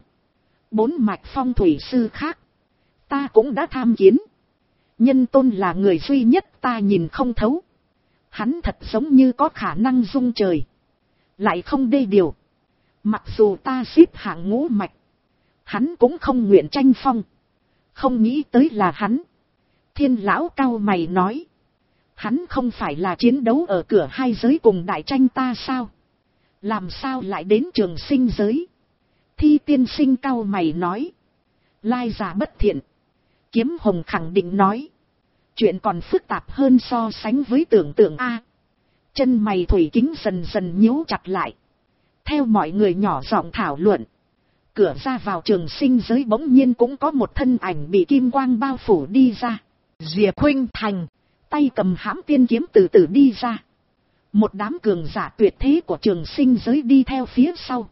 4 mạch phong thủy sư khác. Ta cũng đã tham kiến. Nhân Tôn là người duy nhất ta nhìn không thấu. Hắn thật giống như có khả năng dung trời. Lại không đê điều. Mặc dù ta xếp hạng ngũ mạch. Hắn cũng không nguyện tranh phong. Không nghĩ tới là hắn. Thiên lão cao mày nói. Hắn không phải là chiến đấu ở cửa hai giới cùng đại tranh ta sao? Làm sao lại đến trường sinh giới? Thi tiên sinh cao mày nói. Lai giả bất thiện. Kiếm Hồng khẳng định nói. Chuyện còn phức tạp hơn so sánh với tưởng tượng a. Chân mày thủy kính dần dần nhíu chặt lại. Theo mọi người nhỏ giọng thảo luận. Cửa ra vào trường sinh giới bỗng nhiên cũng có một thân ảnh bị kim quang bao phủ đi ra. Diệp Khuynh Thành. Tay cầm hãm tiên kiếm từ từ đi ra. Một đám cường giả tuyệt thế của trường sinh giới đi theo phía sau.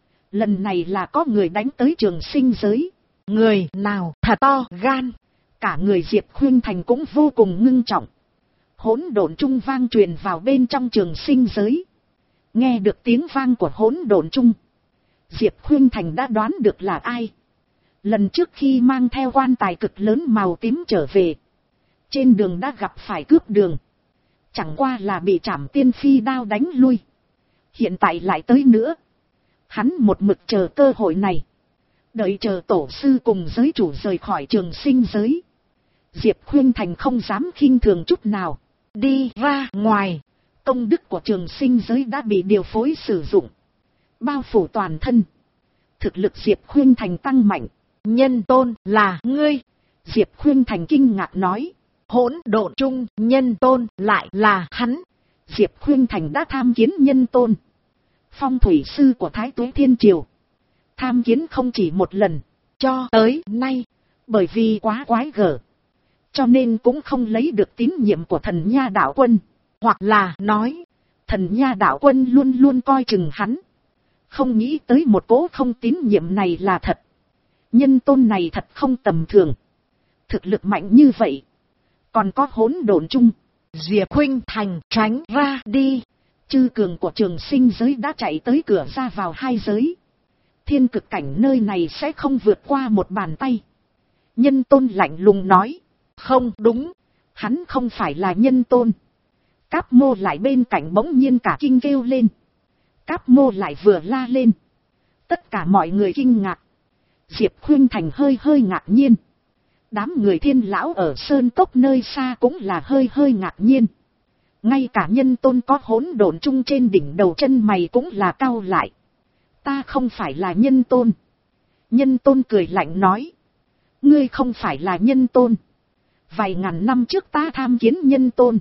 Lần này là có người đánh tới trường sinh giới. Người nào thật to gan. Cả người Diệp Khuynh Thành cũng vô cùng ngưng trọng. Hỗn độn chung vang truyền vào bên trong trường sinh giới. Nghe được tiếng vang của hỗn độn chung. Diệp Khuynh Thành đã đoán được là ai. Lần trước khi mang theo quan tài cực lớn màu tím trở về. Trên đường đã gặp phải cướp đường. Chẳng qua là bị Trảm Tiên Phi đao đánh lui. Hiện tại lại tới nữa. Hắn một mực chờ cơ hội này. Đợi chờ tổ sư cùng giới chủ rời khỏi trường sinh giới. Diệp Khuynh Thành không dám khinh thường chút nào. Đi ra ngoài. Công đức của trường sinh giới đã bị điều phối sử dụng. Bao phủ toàn thân. Thực lực Diệp Khuynh Thành tăng mạnh. Nhân Tôn là ngươi. Diệp Khuynh Thành kinh ngạc nói. Hỗn độn chung Nhân Tôn lại là hắn. Diệp Khuynh Thành đã tham kiến Nhân Tôn. Phong thủy sư của Thái Tuế Thiên Triều. Tham kiến không chỉ một lần. Cho tới nay. Bởi vì quá quái gở. Cho nên cũng không lấy được tín nhiệm của thần Nha Đạo Quân. Hoặc là nói. Thần Nha Đạo Quân luôn luôn coi chừng hắn. Không nghĩ tới một cố không tín nhiệm này là thật. Nhân Tôn này thật không tầm thường. Thực lực mạnh như vậy. Còn có hỗn độn chung. Diệp Khuynh Thành tránh ra đi. Chư cường của trường sinh giới đã chạy tới cửa ra vào hai giới. Thiên cực cảnh nơi này sẽ không vượt qua một bàn tay. Nhân Tôn lạnh lùng nói. Không đúng. Hắn không phải là Nhân Tôn. Cáp Mô lại bên cạnh bỗng nhiên cả kinh kêu lên. Cáp Mô lại vừa la lên. Tất cả mọi người kinh ngạc. Diệp Khuynh Thành hơi ngạc nhiên. Đám người Thiên lão ở sơn cốc nơi xa cũng là hơi ngạc nhiên. Ngay cả Nhân Tôn có hỗn độn chung trên đỉnh đầu chân mày cũng là cau lại. Ta không phải là Nhân Tôn. Nhân Tôn cười lạnh nói. Ngươi không phải là Nhân Tôn. Vài ngàn năm trước ta tham kiến Nhân Tôn.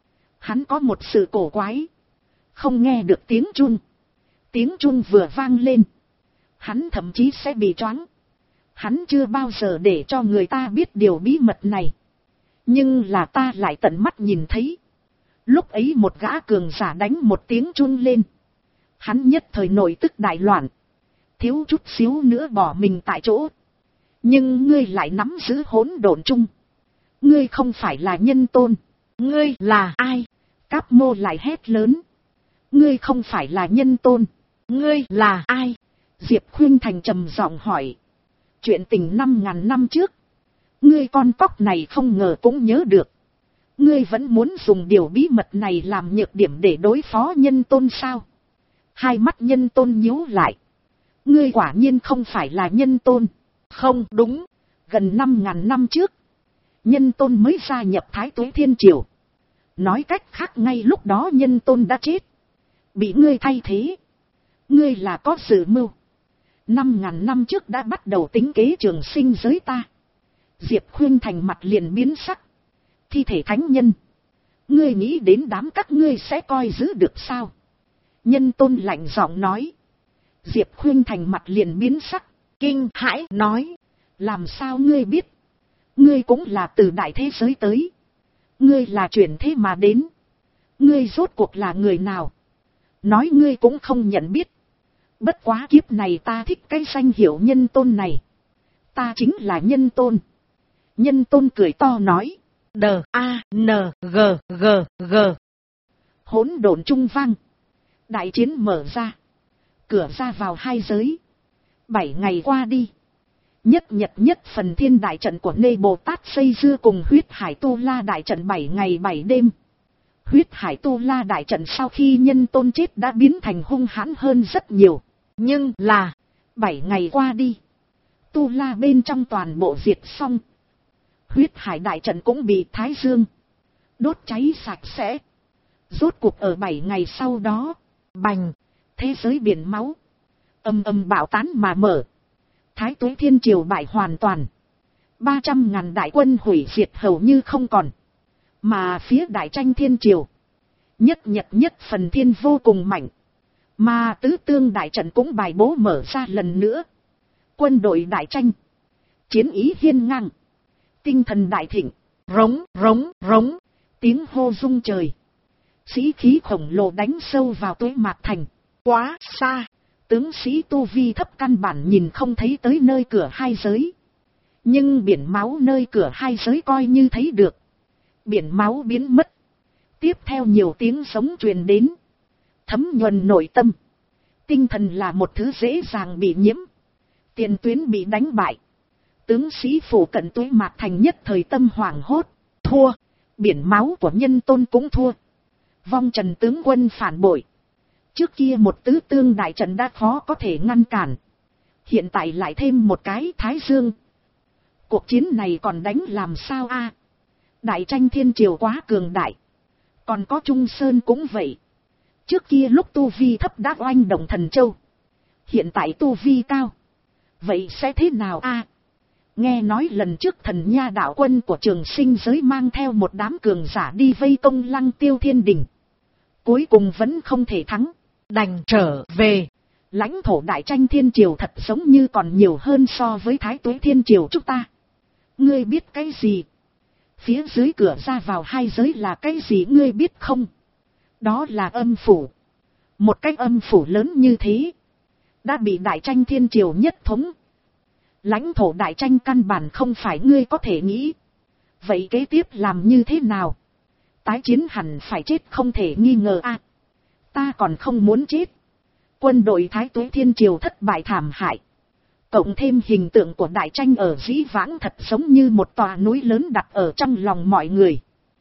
Hắn có một sự cổ quái. Không nghe được tiếng chuông. Tiếng chuông vừa vang lên. Hắn thậm chí sẽ bị choáng. Hắn chưa bao giờ để cho người ta biết điều bí mật này. Nhưng là ta lại tận mắt nhìn thấy. Lúc ấy một gã cường giả đánh một tiếng chuông lên. Hắn nhất thời nổi tức đại loạn. Thiếu chút xíu nữa bỏ mình tại chỗ. Nhưng ngươi lại nắm giữ hỗn độn chung. Ngươi không phải là Nhân Tôn. Ngươi là ai? Cáp Mô lại hét lớn. Ngươi không phải là Nhân Tôn. Ngươi là ai? Diệp Khuynh Thành trầm giọng hỏi. Chuyện tình 5.000 năm trước. Ngươi con cóc này không ngờ cũng nhớ được. Ngươi vẫn muốn dùng điều bí mật này làm nhược điểm để đối phó Nhân Tôn sao? Hai mắt Nhân Tôn nhíu lại. Ngươi quả nhiên không phải là Nhân Tôn. Không đúng. Gần 5.000 năm trước, Nhân Tôn mới gia nhập Thái Tuế Thiên Triều. Nói cách khác ngay lúc đó Nhân Tôn đã chết. Bị ngươi thay thế. Ngươi là có dự mưu. 5.000 năm trước đã bắt đầu tính kế trường sinh giới ta. Diệp Khuyên Thành mặt liền biến sắc. Thi thể thánh nhân. Ngươi nghĩ đến đám các ngươi sẽ coi giữ được sao? Nhân Tôn lạnh giọng nói. Diệp Khuyên Thành mặt liền biến sắc. Kinh hãi nói. Làm sao ngươi biết? Ngươi cũng là từ đại thế giới tới. Ngươi là chuyển thế mà đến. Ngươi rốt cuộc là người nào? Nói ngươi cũng không nhận biết. Bất quá kiếp này ta thích cái danh hiệu Nhân Tôn này. Ta chính là Nhân Tôn. Nhân Tôn cười to nói. D-A-N-G-G-G. Hỗn độn trung vang. Đại chiến mở ra. Cửa ra vào hai giới. 7 ngày qua đi. Nhất nhật nhất phần thiên đại trận của Nê Bồ Tát xây dưa cùng huyết hải tu la đại trận 7 ngày 7 đêm. Huyết hải tu la đại trận sau khi Nhân Tôn chết đã biến thành hung hãn hơn rất nhiều. Nhưng là 7 ngày qua đi. Tu la bên trong toàn bộ diệt xong. Huyết hải đại trận cũng bị Thái Dương đốt cháy sạch sẽ. Rốt cuộc ở 7 ngày sau đó. Bành. Thế giới biển máu. Âm âm bạo tán mà mở. Thái Tuế Thiên Triều bại hoàn toàn. 300.000 đại quân hủy diệt hầu như không còn. Mà phía Đại Tranh Thiên Triều. Nhất nhật nhất phần thiên vô cùng mạnh. Mà tứ tương đại trận cũng bài bố mở ra lần nữa. Quân đội Đại Tranh. Chiến ý hiên ngang. Tinh thần đại thịnh. Rống, rống, rống. Tiếng hô rung trời. Sĩ khí khổng lồ đánh sâu vào Tuế Mạc Thành. Quá xa. Tướng sĩ tu vi thấp căn bản nhìn không thấy tới nơi cửa hai giới. Nhưng biển máu nơi cửa hai giới coi như thấy được. Biển máu biến mất. Tiếp theo nhiều tiếng sống truyền đến. Thấm nhuần nội tâm. Tinh thần là một thứ dễ dàng bị nhiễm. Tiền tuyến bị đánh bại. Tướng sĩ phủ cận Tuế Mạc Thành nhất thời tâm hoảng hốt. Thua. Biển máu của Nhân Tôn cũng thua. Vong trần tướng quân phản bội. Trước kia một tứ tương đại trận đã khó có thể ngăn cản. Hiện tại lại thêm một cái Thái Dương. Cuộc chiến này còn đánh làm sao a? Đại Tranh Thiên Triều quá cường đại. Còn có Trung Sơn cũng vậy. Trước kia lúc tu vi thấp đã oanh động Thần Châu. Hiện tại tu vi cao. Vậy sẽ thế nào a? Nghe nói lần trước Thần Nha đạo quân của Trường Sinh giới mang theo một đám cường giả đi vây công Lăng Tiêu Thiên Đình. Cuối cùng vẫn không thể thắng. Đành trở về. Lãnh thổ Đại Tranh Thiên Triều thật giống như còn nhiều hơn so với Thái Tuế Thiên Triều chúng ta. Ngươi biết cái gì? Phía dưới cửa ra vào hai giới là cái gì ngươi biết không? Đó là âm phủ. Một cái âm phủ lớn như thế. Đã bị Đại Tranh Thiên Triều nhất thống. Lãnh thổ Đại Tranh căn bản không phải ngươi có thể nghĩ. Vậy kế tiếp làm như thế nào? Tái chiến hẳn phải chết không thể nghi ngờ a. Ta còn không muốn chết. Quân đội Thái Tuế Thiên Triều thất bại thảm hại. Cộng thêm hình tượng của Đại Tranh ở dĩ vãng thật giống như một tòa núi lớn đặt ở trong lòng mọi người.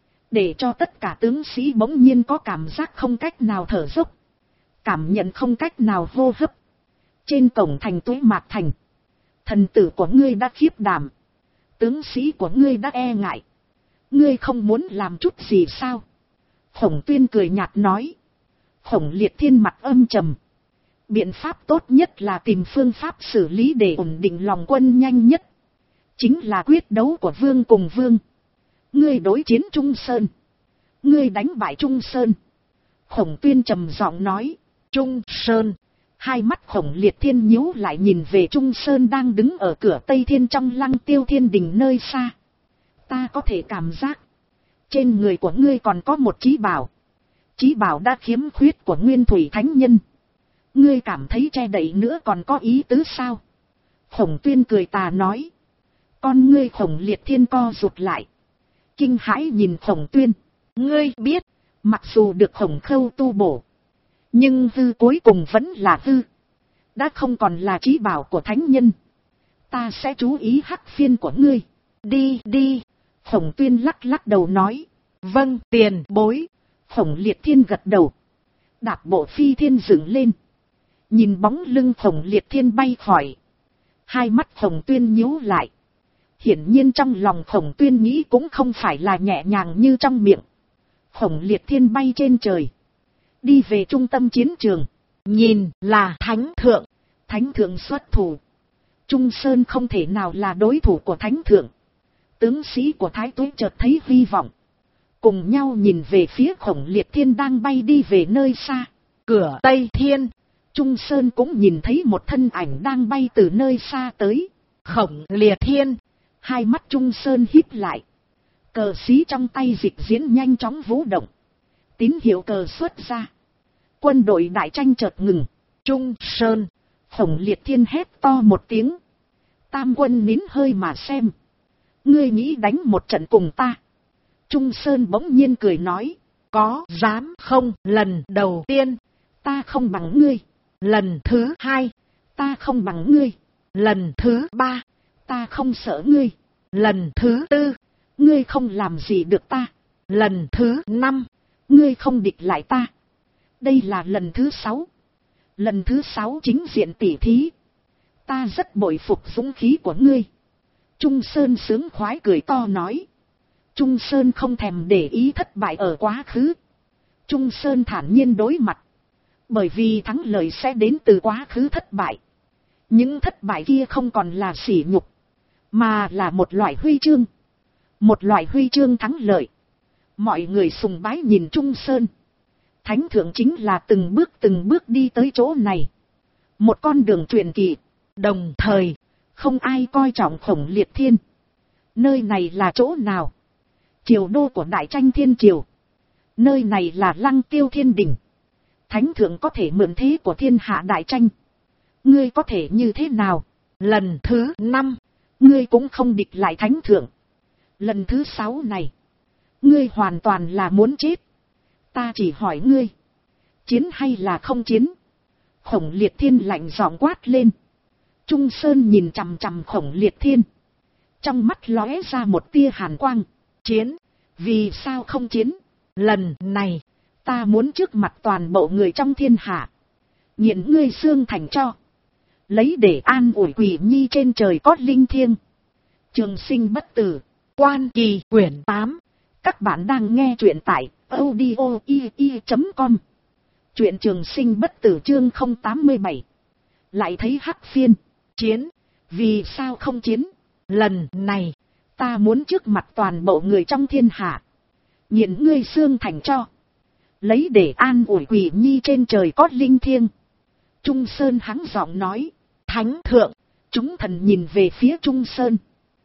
Để cho tất cả tướng sĩ bỗng nhiên có cảm giác không cách nào thở dốc. Cảm nhận không cách nào hô hấp. Trên cổng thành Tuế Mạc Thành. Thần tử của ngươi đã khiếp đảm. Tướng sĩ của ngươi đã e ngại. Ngươi không muốn làm chút gì sao? Khổng Tuyên cười nhạt nói. Khổng Liệt Thiên mặt âm trầm. Biện pháp tốt nhất là tìm phương pháp xử lý để ổn định lòng quân nhanh nhất. Chính là quyết đấu của vương cùng vương. Ngươi đối chiến Trung Sơn. Ngươi đánh bại Trung Sơn. Khổng Tuyên trầm giọng nói. Trung Sơn. Hai mắt Khổng Liệt Thiên nhíu lại nhìn về Trung Sơn đang đứng ở cửa Tây Thiên trong Lăng Tiêu Thiên Đình nơi xa. Ta có thể cảm giác. Trên người của ngươi còn có một chí bảo. Chí bảo đã khiếm khuyết của Nguyên Thủy Thánh Nhân. Ngươi cảm thấy che đậy nữa còn có ý tứ sao? Khổng Tuyên cười tà nói. Con ngươi Khổng Liệt Thiên co rụt lại. Kinh hãi nhìn Khổng Tuyên. Ngươi biết, mặc dù được Khổng Khâu tu bổ. Nhưng hư cuối cùng vẫn là hư. Đã không còn là chí bảo của Thánh Nhân. Ta sẽ chú ý hắc phiên của ngươi. Đi đi. Khổng Tuyên lắc lắc đầu nói. Vâng tiền bối. Khổng Liệt Thiên gật đầu. Đạp bộ phi thiên dựng lên. Nhìn bóng lưng Khổng Liệt Thiên bay khỏi. Hai mắt Khổng Tuyên nhíu lại. Hiển nhiên trong lòng Khổng Tuyên nghĩ cũng không phải là nhẹ nhàng như trong miệng. Khổng Liệt Thiên bay trên trời. Đi về trung tâm chiến trường. Nhìn là thánh thượng. Thánh thượng xuất thủ. Trung Sơn không thể nào là đối thủ của thánh thượng. Tướng sĩ của Thái Tuế chợt thấy hy vọng. Cùng nhau nhìn về phía Khổng Liệt Thiên đang bay đi về nơi xa. Cửa Tây Thiên. Trung Sơn cũng nhìn thấy một thân ảnh đang bay từ nơi xa tới. Khổng Liệt Thiên. Hai mắt Trung Sơn híp lại. Cờ xí trong tay dịch diễn nhanh chóng vũ động. Tín hiệu cờ xuất ra. Quân đội đại tranh chợt ngừng. Trung Sơn. Khổng Liệt Thiên hét to một tiếng. Tam quân nín hơi mà xem. Ngươi nghĩ đánh một trận cùng ta? Trung Sơn bỗng nhiên cười nói. Có dám không? Lần đầu tiên. Ta không bằng ngươi. Lần thứ hai. Ta không bằng ngươi. Lần thứ ba. Ta không sợ ngươi. Lần thứ tư. Ngươi không làm gì được ta. Lần thứ năm. Ngươi không địch lại ta. Đây là lần thứ 6. Lần thứ 6 chính diện tỉ thí. Ta rất bội phục dũng khí của ngươi. Trung Sơn sướng khoái cười to nói. Trung Sơn không thèm để ý thất bại ở quá khứ. Trung Sơn thản nhiên đối mặt. Bởi vì thắng lợi sẽ đến từ quá khứ thất bại. Những thất bại kia không còn là sỉ nhục. Mà là một loại huy chương. Một loại huy chương thắng lợi. Mọi người sùng bái nhìn Trung Sơn. Thánh thượng chính là từng bước đi tới chỗ này. Một con đường truyền kỳ. Đồng thời, không ai coi trọng Khổng Liệt Thiên. Nơi này là chỗ nào? Triều đô của Đại Tranh Thiên Triều. Nơi này là Lăng Tiêu Thiên Đình. Thánh thượng có thể mượn thế của thiên hạ đại tranh. Ngươi có thể như thế nào? Lần thứ 5. Ngươi cũng không địch lại thánh thượng. Lần thứ 6 này. Ngươi hoàn toàn là muốn chết. Ta chỉ hỏi ngươi. Chiến hay là không chiến? Khổng Liệt Thiên lạnh giọng quát lên. Trung Sơn nhìn chằm chằm Khổng Liệt Thiên. Trong mắt lóe ra một tia hàn quang. Chiến. Vì sao không chiến? Lần này. Ta muốn trước mặt toàn bộ người trong thiên hạ. Nghiện ngươi xương thành cho. Lấy để an ủi quỷ nhi trên trời có linh thiêng. Trường sinh bất tử. Quan Kỳ quyển 8. Các bạn đang nghe truyện tại audio.com. Truyện trường sinh bất tử chương 087. Lại thấy hắc phiên. Chiến. Vì sao không chiến? Lần này. Ta muốn trước mặt toàn bộ người trong thiên hạ. Nghiện ngươi xương thành cho. Lấy để an ủi quỷ nhi trên trời có linh thiêng. Trung Sơn hắng giọng nói. Thánh thượng. Chúng thần nhìn về phía Trung Sơn.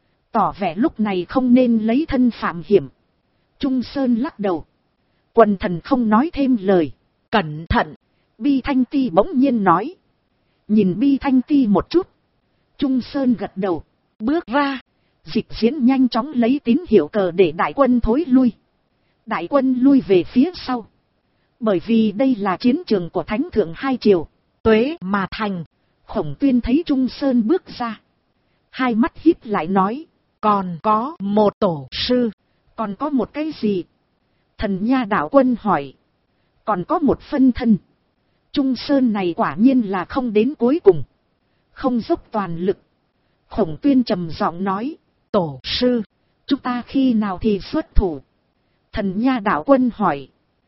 Tỏ vẻ lúc này không nên lấy thân phạm hiểm. Trung Sơn lắc đầu. Quần thần không nói thêm lời. Cẩn thận. Bi Thanh Ti bỗng nhiên nói. Nhìn Bi Thanh Ti một chút. Trung Sơn gật đầu. Bước ra. Dịch diễn nhanh chóng lấy tín hiệu cờ để đại quân thối lui. Đại quân lui về phía sau. Bởi vì đây là chiến trường của Thánh thượng hai triều. Tuế mà thành. Khổng Tuyên thấy Trung Sơn bước ra. Hai mắt híp lại nói. Còn có một tổ sư. Còn có một cái gì? Thần Nha đạo quân hỏi. Còn có một phân thân. Trung Sơn này quả nhiên là không đến cuối cùng. Không dốc toàn lực. Khổng Tuyên trầm giọng nói. Tổ sư. Chúng ta khi nào thì xuất thủ? Thần Nha đạo quân hỏi.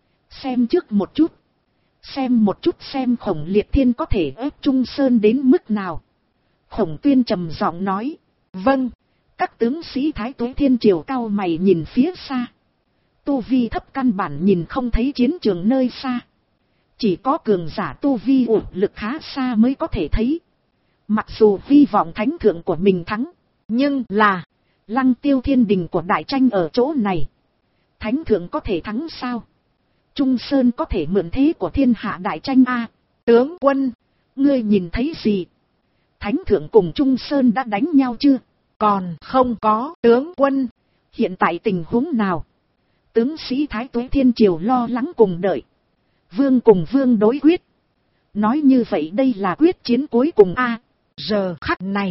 Xem trước một chút. Xem một chút xem Khổng Liệt Thiên có thể ép Trung Sơn đến mức nào. Khổng Tuyên trầm giọng nói. Vâng. Các tướng sĩ Thái Tuế Thiên Triều cao mày nhìn phía xa. Tu vi thấp căn bản nhìn không thấy chiến trường nơi xa. Chỉ có cường giả tu vi ổn lực khá xa mới có thể thấy. Mặc dù hy vọng thánh thượng của mình thắng. Nhưng là Lăng Tiêu Thiên Đình của đại tranh ở chỗ này. Thánh thượng có thể thắng sao? Trung Sơn có thể mượn thế của thiên hạ đại tranh a? Tướng quân, ngươi nhìn thấy gì? Thánh thượng cùng Trung Sơn đã đánh nhau chưa? Còn không có. Tướng quân, hiện tại tình huống nào? Tướng sĩ Thái Tuế Thiên Triều lo lắng cùng đợi. Vương cùng vương đối quyết. Nói như vậy đây là quyết chiến cuối cùng a. Giờ khắc này,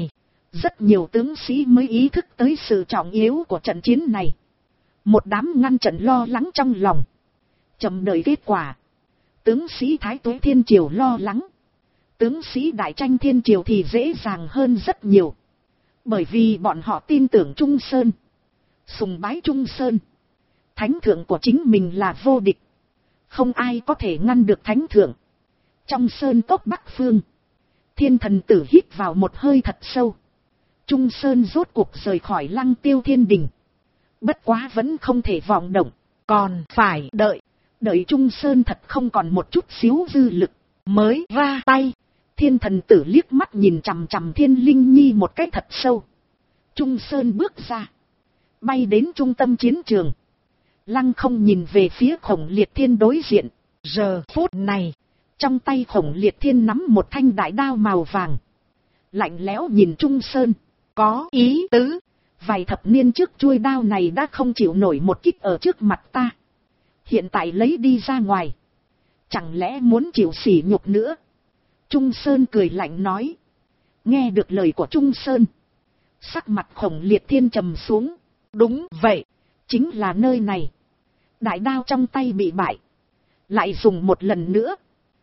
Rất nhiều tướng sĩ mới ý thức tới sự trọng yếu của trận chiến này. Một đám ngăn trận lo lắng trong lòng, chờ đợi kết quả. Tướng sĩ Thái Tuế Thiên Triều lo lắng, tướng sĩ Đại Tranh Thiên Triều thì dễ dàng hơn rất nhiều. Bởi vì bọn họ tin tưởng Trung Sơn, sùng bái Trung Sơn. Thánh thượng của chính mình là vô địch, không ai có thể ngăn được thánh thượng. Trong sơn cốc Bắc Phương, Thiên Thần Tử hít vào một hơi thật sâu. Trung Sơn rốt cuộc rời khỏi Lăng Tiêu Thiên Đình. Bất quá vẫn không thể vọng động, còn phải đợi Trung Sơn thật không còn một chút xíu dư lực mới ra tay. Thiên Thần Tử liếc mắt nhìn chằm chằm Thiên Linh Nhi một cái thật sâu. Trung Sơn bước ra, bay đến trung tâm chiến trường. Lăng không nhìn về phía Khổng Liệt Thiên đối diện. Giờ phút này, trong tay Khổng Liệt Thiên nắm một thanh đại đao màu vàng, lạnh lẽo nhìn Trung Sơn, có ý tứ. Vài thập niên trước chuôi đao này đã không chịu nổi một kích ở trước mặt ta, hiện tại lấy đi ra ngoài, chẳng lẽ muốn chịu sỉ nhục nữa? Trung Sơn cười lạnh nói. Nghe được lời của Trung Sơn, sắc mặt Khổng Liệt Thiên trầm xuống. Đúng vậy, chính là nơi này. Đại đao trong tay bị bại, lại dùng một lần nữa,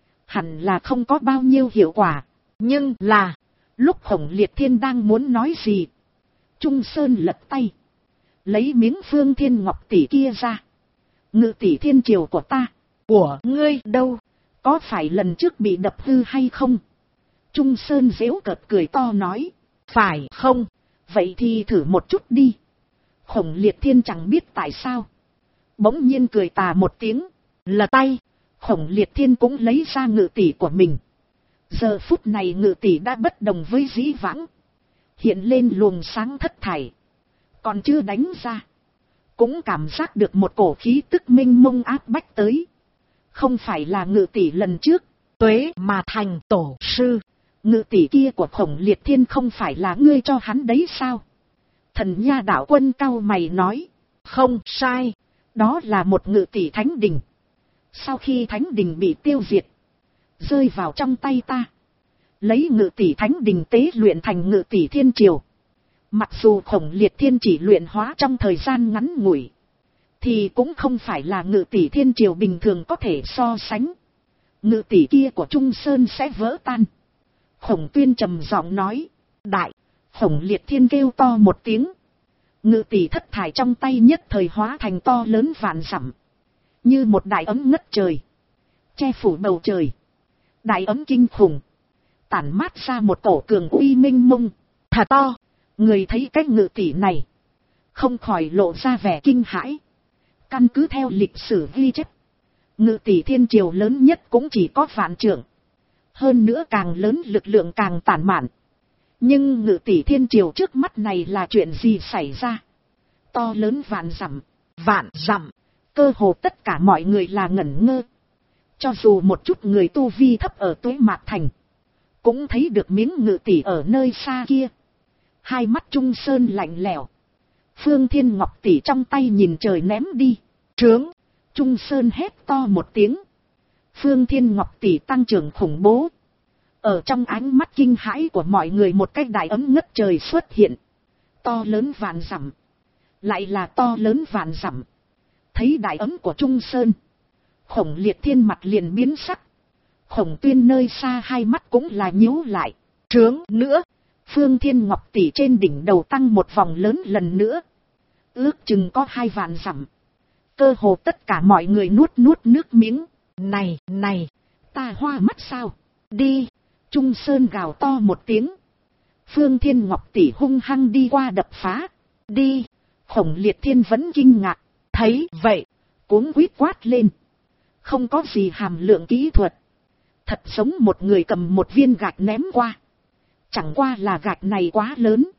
hẳn là không có bao nhiêu hiệu quả. Nhưng là, lúc Khổng Liệt Thiên đang muốn nói gì, Trung Sơn lật tay, lấy miếng Phương Thiên Ngọc tỷ kia ra. Ngự tỷ Thiên Triều của ta, của ngươi đâu? Có phải lần trước bị đập hư hay không? Trung Sơn giễu cợt cười to nói. Phải không? Vậy thì thử một chút đi. Khổng Liệt Thiên chẳng biết tại sao, bỗng nhiên cười tà một tiếng, lật tay. Khổng Liệt Thiên cũng lấy ra ngự tỷ của mình. Giờ phút này ngự tỷ đã bất đồng với dĩ vãng, hiện lên luồng sáng thất thải. Còn chưa đánh ra, cũng cảm giác được một cổ khí tức minh mông áp bách tới. Không phải là ngự tỷ lần trước, Tuế mà thành tổ sư. Ngự tỷ kia của Khổng Liệt Thiên không phải là ngươi cho hắn đấy sao? Thần Nha Đạo Quân cau mày nói. Không sai, đó là một ngự tỷ thánh đình. Sau khi thánh đình bị tiêu diệt, rơi vào trong tay ta, lấy ngự tỷ thánh đình tế luyện thành ngự tỷ Thiên Triều. Mặc dù Khổng Liệt Thiên chỉ luyện hóa trong thời gian ngắn ngủi, thì cũng không phải là ngự tỷ Thiên Triều bình thường có thể so sánh. Ngự tỷ kia của Trung Sơn sẽ vỡ tan. Khổng Tuyên trầm giọng nói. Đại! Khổng Liệt Thiên kêu to một tiếng. Ngự tỷ thất thải trong tay nhất thời hóa thành to lớn vạn dặm, như một đại ấm ngất trời, che phủ bầu trời. Đại ấm kinh khủng, tản mát ra một cổ cường uy minh mông, thật to. Người thấy cái ngự tỷ này, không khỏi lộ ra vẻ kinh hãi. Căn cứ theo lịch sử ghi chép, ngự tỷ Thiên Triều lớn nhất cũng chỉ có vạn trượng. Hơn nữa càng lớn lực lượng càng tản mạn. Nhưng ngự tỷ Thiên Triều trước mắt này là chuyện gì xảy ra? To lớn vạn dặm, cơ hồ tất cả mọi người là ngẩn ngơ. Cho dù một chút người tu vi thấp ở Tuế Mạc Thành, cũng thấy được miếng ngự tỷ ở nơi xa kia. Hai mắt Trung Sơn lạnh lẽo. Phương Thiên Ngọc tỷ trong tay nhìn trời ném đi. Trướng! Trung Sơn hét to một tiếng. Phương Thiên Ngọc tỷ tăng trưởng khủng bố. Ở trong ánh mắt kinh hãi của mọi người, một cái đại ấm ngất trời xuất hiện. To lớn vạn dặm. Lại là to lớn vạn dặm. Thấy đại ấm của Trung Sơn, Khổng Liệt Thiên mặt liền biến sắc. Khổng Tuyên nơi xa hai mắt cũng là nhíu lại. Trướng nữa! Phương Thiên Ngọc tỷ trên đỉnh đầu tăng một vòng lớn lần nữa. Ước chừng có 2 vạn dặm. Cơ hồ tất cả mọi người nuốt nước miếng. Này, ta hoa mắt sao? Đi! Trung Sơn gào to một tiếng. Phương Thiên Ngọc tỷ hung hăng đi qua đập phá. Đi! Khổng Liệt Thiên vẫn kinh ngạc. Thấy vậy, cuống quýt quát lên. Không có gì hàm lượng kỹ thuật. Thật giống một người cầm một viên gạch ném qua. Chẳng qua là gạch này quá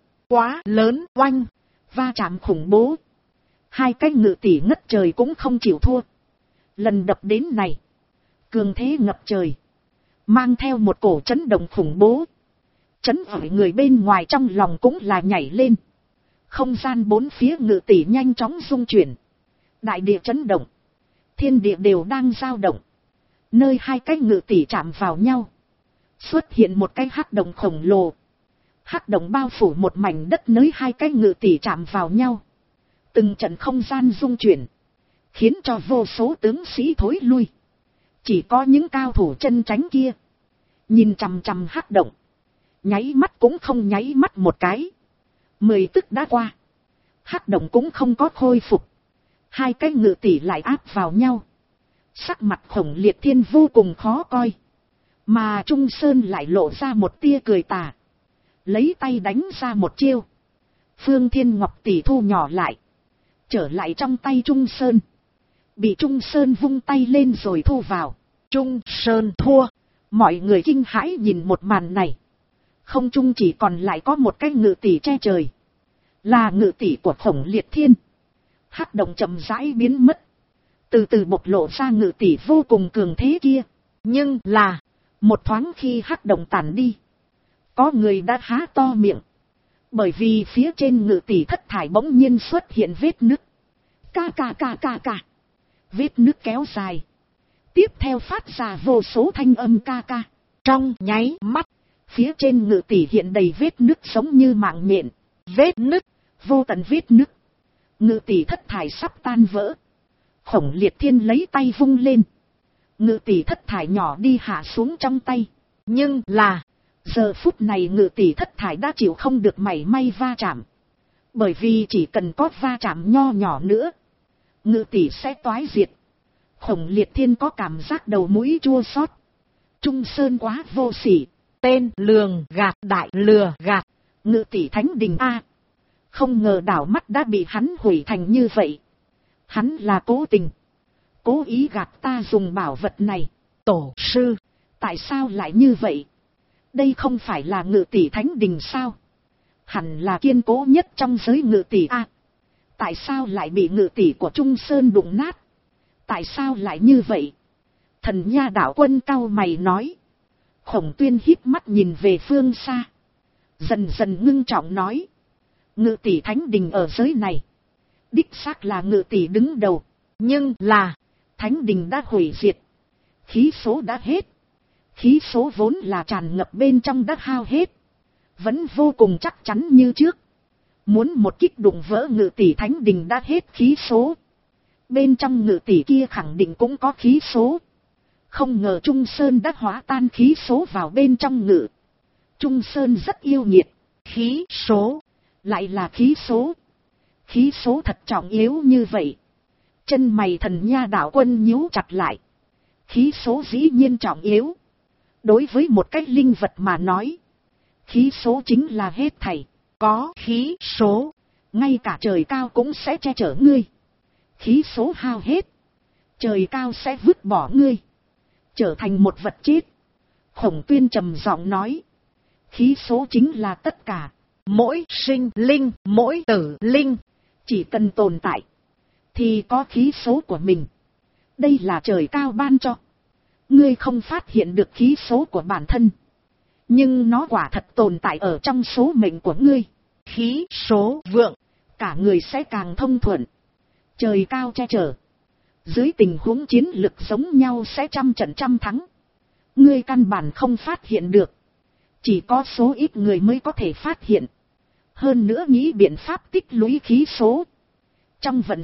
lớn, oanh, va chạm khủng bố. Hai cái ngự tỷ ngất trời cũng không chịu thua. Lần đập đến này, cường thế ngập trời, mang theo một cổ chấn động khủng bố. Chấn ở người bên ngoài trong lòng cũng là nhảy lên. Không gian bốn phía ngự tỷ nhanh chóng rung chuyển. Đại địa chấn động, thiên địa đều đang dao động. Nơi hai cái ngự tỷ chạm vào nhau, xuất hiện một cái hắc động khổng lồ. Hắc động bao phủ một mảnh đất nới, hai cái ngự tỷ chạm vào nhau. Từng trận không gian rung chuyển, khiến cho vô số tướng sĩ thối lui. Chỉ có những cao thủ chân tránh kia, nhìn chằm chằm hắc động, nháy mắt cũng không nháy mắt một cái. 10 tức đã qua, hắc động cũng không có khôi phục. Hai cái ngự tỷ lại áp vào nhau. Sắc mặt Khổng Liệt Thiên vô cùng khó coi. Mà Trung Sơn lại lộ ra một tia cười tà, lấy tay đánh ra một chiêu. Phương Thiên Ngọc tỷ thu nhỏ lại, trở lại trong tay Trung Sơn. Bị Trung Sơn vung tay lên rồi thu vào. Trung Sơn thua. Mọi người kinh hãi nhìn một màn này. Không trung chỉ còn lại có một cái ngự tỷ che trời, là ngự tỷ của Khổng Liệt Thiên. Hắc động chậm rãi biến mất, từ từ bộc lộ ra ngự tỷ vô cùng cường thế kia. Nhưng là, một thoáng khi hắc động tản đi, có người đã há to miệng, bởi vì phía trên ngự tỷ thất thải bỗng nhiên xuất hiện vết nứt. Ca. Vết nứt kéo dài, tiếp theo phát ra vô số thanh âm ca. Trong nháy mắt, phía trên ngự tỷ hiện đầy vết nứt giống như mạng nhện. Vết nứt, vô tận vết nứt. Ngự tỷ thất thải sắp tan vỡ. Khổng Liệt Thiên lấy tay vung lên, ngự tỷ thất thải nhỏ đi hạ xuống trong tay. Nhưng là, giờ phút này ngự tỷ thất thải đã chịu không được mảy may va chạm. Bởi vì chỉ cần có va chạm nho nhỏ nữa, ngự tỷ sẽ toái diệt. Khổng Liệt Thiên có cảm giác đầu mũi chua xót. Trung Sơn quá vô sỉ. Tên lường gạt, đại lừa gạt. Ngự tỷ thánh đình A. Không ngờ đảo mắt đã bị hắn hủy thành như vậy. Hắn là cố tình, cố ý gạt ta dùng bảo vật này. Tổ sư, tại sao lại như vậy? Đây không phải là ngự tỷ thánh đình sao? Hẳn là kiên cố nhất trong giới ngự tỷ A. Tại sao lại bị ngự tỷ của Trung Sơn đụng nát? Tại sao lại như vậy? Thần Nha Đạo Quân cau mày nói. Khổng Tuyên híp mắt nhìn về phương xa, dần dần ngưng trọng nói. Ngự tỷ thánh đình ở giới này, đích xác là ngự tỷ đứng đầu. Nhưng là, thánh đình đã hủy diệt, khí số đã hết. Khí số vốn là tràn ngập bên trong đã hao hết, vẫn vô cùng chắc chắn như trước. Muốn một kích đụng vỡ ngự tỷ thánh đình đã hết khí số, bên trong ngự tỷ kia khẳng định cũng có khí số. Không ngờ Trung Sơn đã hóa tan khí số vào bên trong ngự. Trung Sơn rất yêu nghiệt. Khí số, lại là khí số. Khí số thật trọng yếu như vậy. Chân mày Thần Nha Đạo Quân nhíu chặt lại. Khí số dĩ nhiên trọng yếu. Đối với một cái linh vật mà nói, khí số chính là hết thảy. Có khí số, ngay cả trời cao cũng sẽ che chở ngươi. Khí số hao hết, trời cao sẽ vứt bỏ ngươi, trở thành một vật chết. Khổng Tuyên trầm giọng nói. Khí số chính là tất cả. Mỗi sinh linh, mỗi tử linh, chỉ cần tồn tại, thì có khí số của mình. Đây là trời cao ban cho. Ngươi không phát hiện được khí số của bản thân, nhưng nó quả thật tồn tại ở trong số mệnh của ngươi. Khí số vượng, cả người sẽ càng thông thuận. Trời cao che chở, dưới tình huống chiến lực giống nhau sẽ trăm trận trăm thắng. Ngươi căn bản không phát hiện được, chỉ có số ít người mới có thể phát hiện. Hơn nữa nghĩ biện pháp tích lũy khí số. Trong vận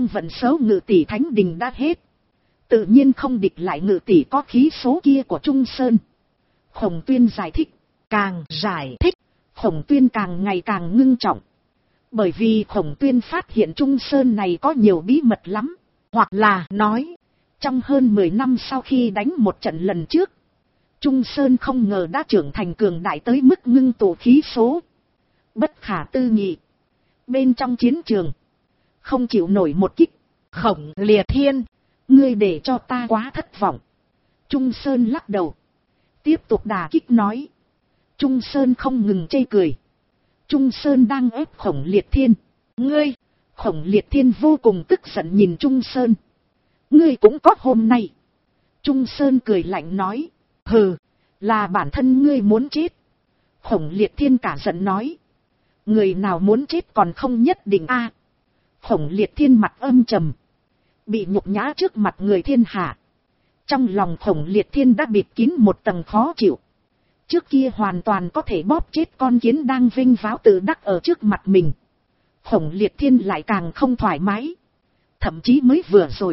số ngự tỷ thánh đình đã hết, tự nhiên không địch lại ngự tỷ có khí số kia của Trung Sơn. Khổng Tuyên giải thích. Càng giải thích, Khổng Tuyên càng ngày càng ngưng trọng. Bởi vì Khổng Tuyên phát hiện Trung Sơn này có nhiều bí mật lắm. Hoặc là nói, trong hơn 10 năm sau khi đánh một trận lần trước, Trung Sơn không ngờ đã trưởng thành cường đại tới mức ngưng tụ khí số bất khả tư nghị. Bên trong chiến trường, không chịu nổi một kích. Khổng Liệt Thiên, ngươi để cho ta quá thất vọng. Trung Sơn lắc đầu, tiếp tục đả kích nói. Trung Sơn không ngừng chê cười. Trung Sơn đang ép Khổng Liệt Thiên. Ngươi, Khổng Liệt Thiên vô cùng tức giận nhìn Trung Sơn. Ngươi cũng có hôm nay. Trung Sơn cười lạnh nói. Hừ, là bản thân ngươi muốn chết. Khổng Liệt Thiên cả giận nói. Người nào muốn chết còn không nhất định a. Khổng Liệt Thiên mặt âm trầm, bị nhục nhã trước mặt người thiên hạ. Trong lòng Khổng Liệt Thiên đã bịt kín một tầng khó chịu. Trước kia hoàn toàn có thể bóp chết con kiến đang vinh váo tự đắc ở trước mặt mình. Khổng Liệt Thiên lại càng không thoải mái. Thậm chí mới vừa rồi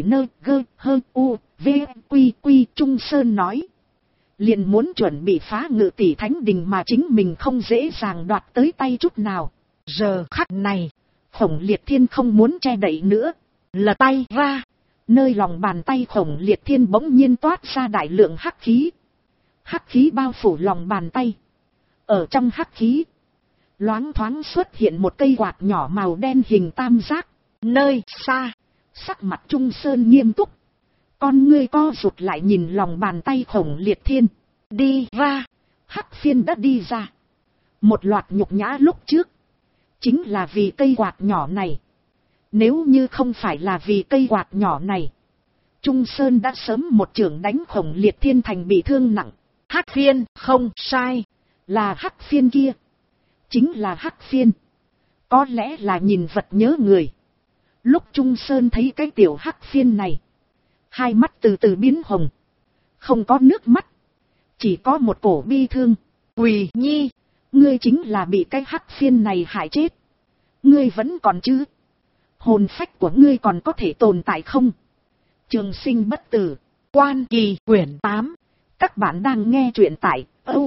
Trung Sơn nói. Liền muốn chuẩn bị phá Ngự Tỷ Thánh Đình mà chính mình không dễ dàng đoạt tới tay chút nào. Giờ khắc này, Khổng Liệt Thiên không muốn che đậy nữa. lật tay ra. Nơi lòng bàn tay Khổng Liệt Thiên bỗng nhiên toát ra đại lượng hắc khí. Hắc khí bao phủ lòng bàn tay. Ở trong hắc khí, loáng thoáng xuất hiện một cây quạt nhỏ màu đen hình tam giác. Nơi xa, sắc mặt Trung Sơn nghiêm túc. Con ngươi co rụt lại nhìn lòng bàn tay Khổng Liệt Thiên. đi ra. Hắc phiên đã đi ra. Một loạt nhục nhã lúc trước, chính là vì cây quạt nhỏ này. Nếu như không phải là vì cây quạt nhỏ này, Trung Sơn đã sớm một chưởng đánh Khổng Liệt Thiên thành bị thương nặng. Hắc phiên, không sai. Là hắc phiên kia. Chính là hắc phiên. Có lẽ là nhìn vật nhớ người. Lúc Trung Sơn thấy cái tiểu hắc phiên này, hai mắt từ từ biến hồng. Không có nước mắt, chỉ có một cổ bi thương. Quỳ Nhi, ngươi chính là bị cái hắc phiên này hại chết. Ngươi vẫn còn chứ? Hồn phách của ngươi còn có thể tồn tại không? Trường Sinh Bất Tử, Quan Kỳ quyển 8. Các bạn đang nghe truyện tại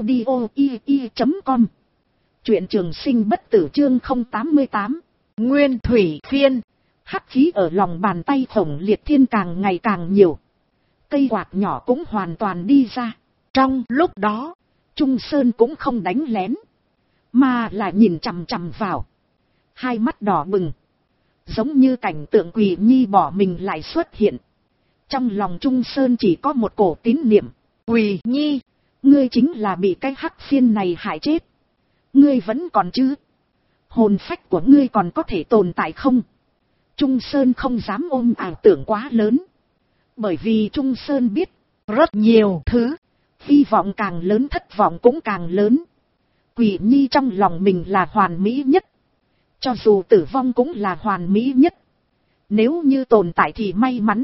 audio.com. Truyện Trường Sinh Bất Tử chương 088. Nguyên Thủy Phiên. Hắc khí ở lòng bàn tay Khổng Liệt Thiên càng ngày càng nhiều. Cây quạt nhỏ cũng hoàn toàn đi ra. Trong lúc đó, Trung Sơn cũng không đánh lén, mà là nhìn chằm chằm vào. Hai mắt đỏ bừng, giống như cảnh tượng Quỳ Nhi bỏ mình lại xuất hiện. Trong lòng Trung Sơn chỉ có một cổ tín niệm. Quỳ Nhi, ngươi chính là bị cái hắc phiên này hại chết. Ngươi vẫn còn chứ? Hồn phách của ngươi còn có thể tồn tại không? Trung Sơn không dám ôm ảo tưởng quá lớn. Bởi vì Trung Sơn biết, rất nhiều thứ, hy vọng càng lớn thất vọng cũng càng lớn. Quỳ Nhi trong lòng mình là hoàn mỹ nhất. Cho dù tử vong cũng là hoàn mỹ nhất. Nếu như tồn tại thì may mắn.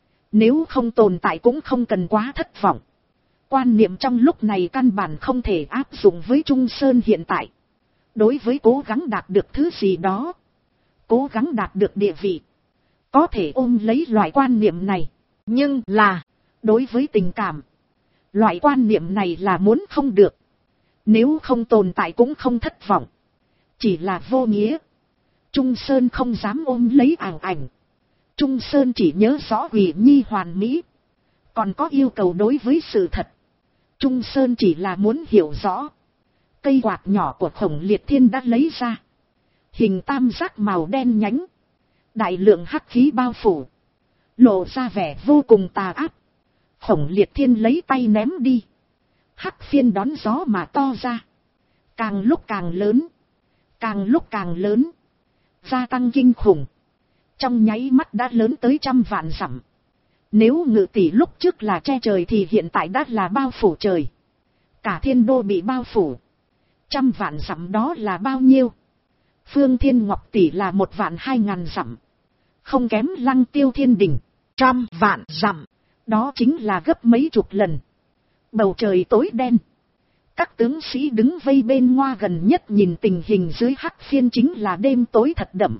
Nếu không tồn tại cũng không cần quá thất vọng. Quan niệm trong lúc này căn bản không thể áp dụng với Trung Sơn hiện tại. Đối với cố gắng đạt được thứ gì đó, cố gắng đạt được địa vị, có thể ôm lấy loại quan niệm này. Nhưng là, đối với tình cảm, loại quan niệm này là muốn không được. Nếu không tồn tại cũng không thất vọng, chỉ là vô nghĩa. Trung Sơn không dám ôm lấy ảo ảnh. Trung Sơn chỉ nhớ rõ Quỳ Nhi hoàn mỹ, còn có yêu cầu đối với sự thật. Trung Sơn chỉ là muốn hiểu rõ. Cây quạt nhỏ của Khổng Liệt Thiên đã lấy ra. Hình tam giác màu đen nhánh. Đại lượng hắc khí bao phủ, lộ ra vẻ vô cùng tà ác. Khổng Liệt Thiên lấy tay ném đi. Hắc phiên đón gió mà to ra. Càng lúc càng lớn. Càng lúc càng lớn. Gia tăng kinh khủng. Trong nháy mắt đã lớn tới 100 vạn dặm. Nếu Ngự Tỷ lúc trước là che trời thì hiện tại đã là bao phủ trời. Cả thiên đô bị bao phủ. 100 vạn dặm đó là bao nhiêu? Phương Thiên Ngọc Tỷ là 1.200.000 dặm. Không kém Lăng Tiêu Thiên Đình. 100 vạn dặm. Đó chính là gấp mấy chục lần. Bầu trời tối đen. Các tướng sĩ đứng vây bên ngoa gần nhất nhìn tình hình dưới hắc phiên chính là đêm tối thật đậm.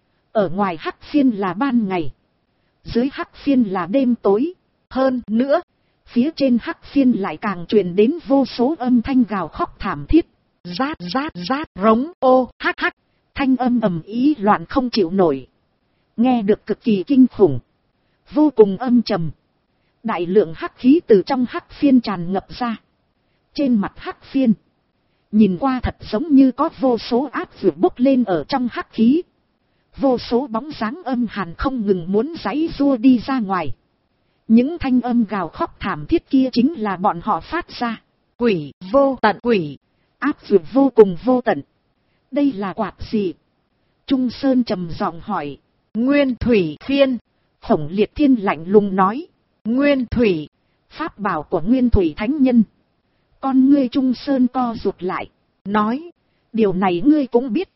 Ở ngoài hắc phiên là ban ngày. Dưới hắc phiên là đêm tối. Hơn nữa, phía trên hắc phiên lại càng truyền đến vô số âm thanh gào khóc thảm thiết. Rát rát rát, rống ô hắc hắc. Thanh âm ầm ý loạn không chịu nổi. Nghe được cực kỳ kinh khủng. Vô cùng âm trầm. Đại lượng hắc khí từ trong hắc phiên tràn ngập ra. Trên mặt hắc phiên, nhìn qua thật giống như có vô số áp lực bốc lên ở trong hắc khí. Vô số bóng dáng âm hàn không ngừng muốn giãy giụa đi ra ngoài. Những thanh âm gào khóc thảm thiết kia chính là bọn họ phát ra. Quỷ vô tận quỷ. Áp lực vô cùng vô tận. Đây là quạt gì? Trung Sơn trầm giọng hỏi. Nguyên Thủy Phiên. Khổng Liệt Thiên lạnh lùng nói. Nguyên Thủy. Pháp bảo của Nguyên Thủy Thánh Nhân. Con ngươi Trung Sơn co rụt lại. Nói. Điều này ngươi cũng biết.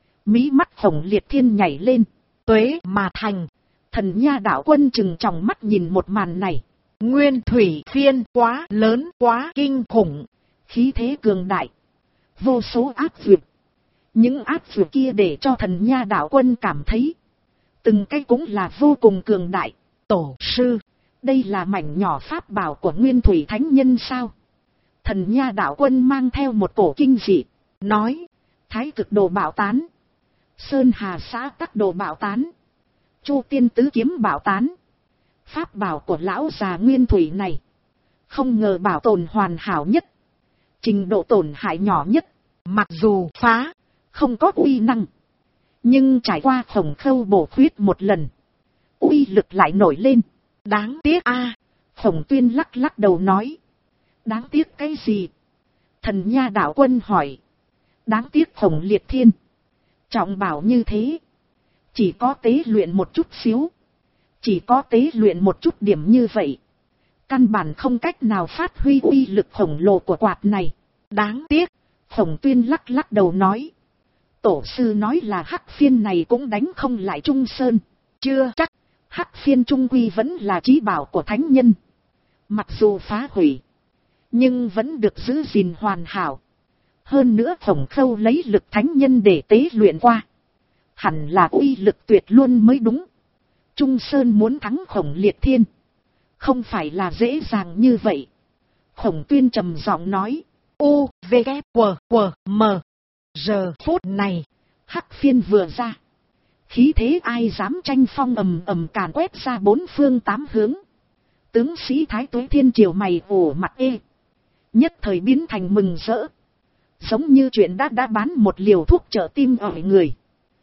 Mí mắt Khổng Liệt Thiên nhảy lên. Tuế mà thành. Thần Nha Đạo Quân trừng tròng mắt nhìn một màn này. Nguyên Thủy Phiên quá lớn quá kinh khủng. khí thế cường đại, vô số áp dược. Những áp dược kia để cho Thần Nha đạo quân cảm thấy, từng cái cũng là vô cùng cường đại. Tổ sư, đây là mảnh nhỏ pháp bảo của Nguyên Thủy Thánh Nhân sao? Thần Nha đạo quân mang theo một cổ kinh dị, nói, Thái Cực Đồ Bảo Tán, Sơn Hà Xã Tắc Đồ Bảo Tán, Chu Tiên Tứ Kiếm Bảo Tán. Pháp bảo của lão già Nguyên Thủy này, không ngờ bảo tồn hoàn hảo nhất, trình độ tổn hại nhỏ nhất, mặc dù phá, không có uy năng, nhưng trải qua Khổng Khâu bổ khuyết một lần, uy lực lại nổi lên. đáng tiếc a. Khổng Tuyên lắc lắc đầu nói, đáng tiếc cái gì? Thần Nha đạo quân hỏi. Đáng tiếc Khổng Liệt Thiên, trọng bảo như thế, chỉ có tế luyện một chút xíu, chỉ có tế luyện một chút điểm như vậy, căn bản không cách nào phát huy uy lực khổng lồ của quạt này. Đáng tiếc. Khổng Tuyên lắc lắc đầu nói, tổ sư nói là hắc phiên này cũng đánh không lại Trung Sơn. Chưa chắc, hắc phiên trung quy vẫn là chí bảo của thánh nhân, mặc dù phá hủy, nhưng vẫn được giữ gìn hoàn hảo. Hơn nữa Khổng Khâu lấy lực thánh nhân để tế luyện qua, hẳn là uy lực tuyệt luôn mới đúng. Trung Sơn muốn thắng Khổng Liệt Thiên, không phải là dễ dàng như vậy. Khổng Tuyên trầm giọng nói, U, V, K, W, W, M. Giờ phút này, hắc phiên vừa ra, khí thế ai dám tranh phong ầm ầm càn quét ra bốn phương tám hướng. Tướng sĩ Thái Tuế Thiên Triều mày ủ mặt ê, nhất thời biến thành mừng rỡ, giống như chuyện đã bán một liều thuốc trợ tim ở người.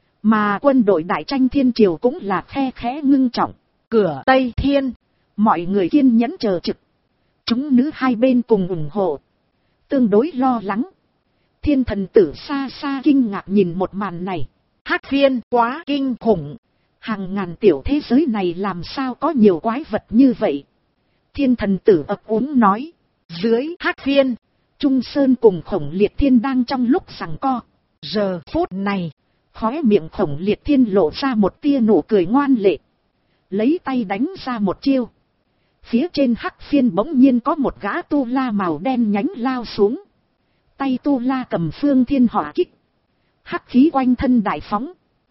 Mà quân đội Đại Tranh Thiên Triều cũng là khe khẽ ngưng trọng. cửa Tây Thiên, mọi người kiên nhẫn chờ trực, chúng nữ hai bên cùng ủng hộ, tương đối lo lắng. Thiên Thần Tử xa xa kinh ngạc nhìn một màn này. hắc phiên quá kinh khủng, hàng ngàn tiểu thế giới này làm sao có nhiều quái vật như vậy? Thiên Thần Tử ấp úng nói, dưới hắc phiên, Trung Sơn cùng Khổng Liệt Thiên đang trong lúc giằng co. giờ phút này, khóe miệng Khổng Liệt Thiên lộ ra một tia nụ cười ngoan lệ, lấy tay đánh ra một chiêu. Phía trên hắc phiên bỗng nhiên có một gã tu la màu đen nhánh lao xuống, tay tu la cầm phương thiên hỏa kích, hắc khí quanh thân đại phóng,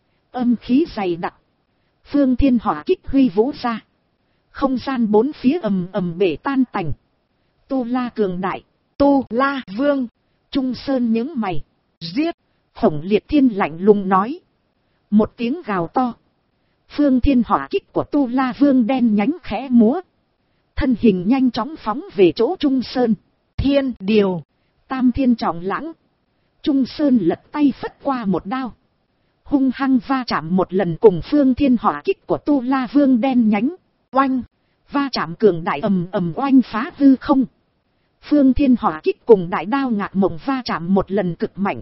âm khí dày đặc, phương thiên hỏa kích huy vũ ra, không gian bốn phía ầm ầm bể tan tành. Tu la cường đại, Tu La Vương, Trung Sơn nhướng mày, giết. Khổng Liệt Thiên lạnh lùng nói, một tiếng gào to, phương thiên hỏa kích của Tu La Vương đen nhánh khẽ múa, thân hình nhanh chóng phóng về chỗ Trung Sơn. Thiên điều, Tam thiên trọng lãng, Trung Sơn lật tay phất qua một đao, hung hăng va chạm một lần cùng phương thiên hỏa kích của Tu La Vương đen nhánh. Oanh, va chạm cường đại ầm ầm oanh phá hư không. Phương thiên hỏa kích cùng đại đao ngạc mộng va chạm một lần cực mạnh,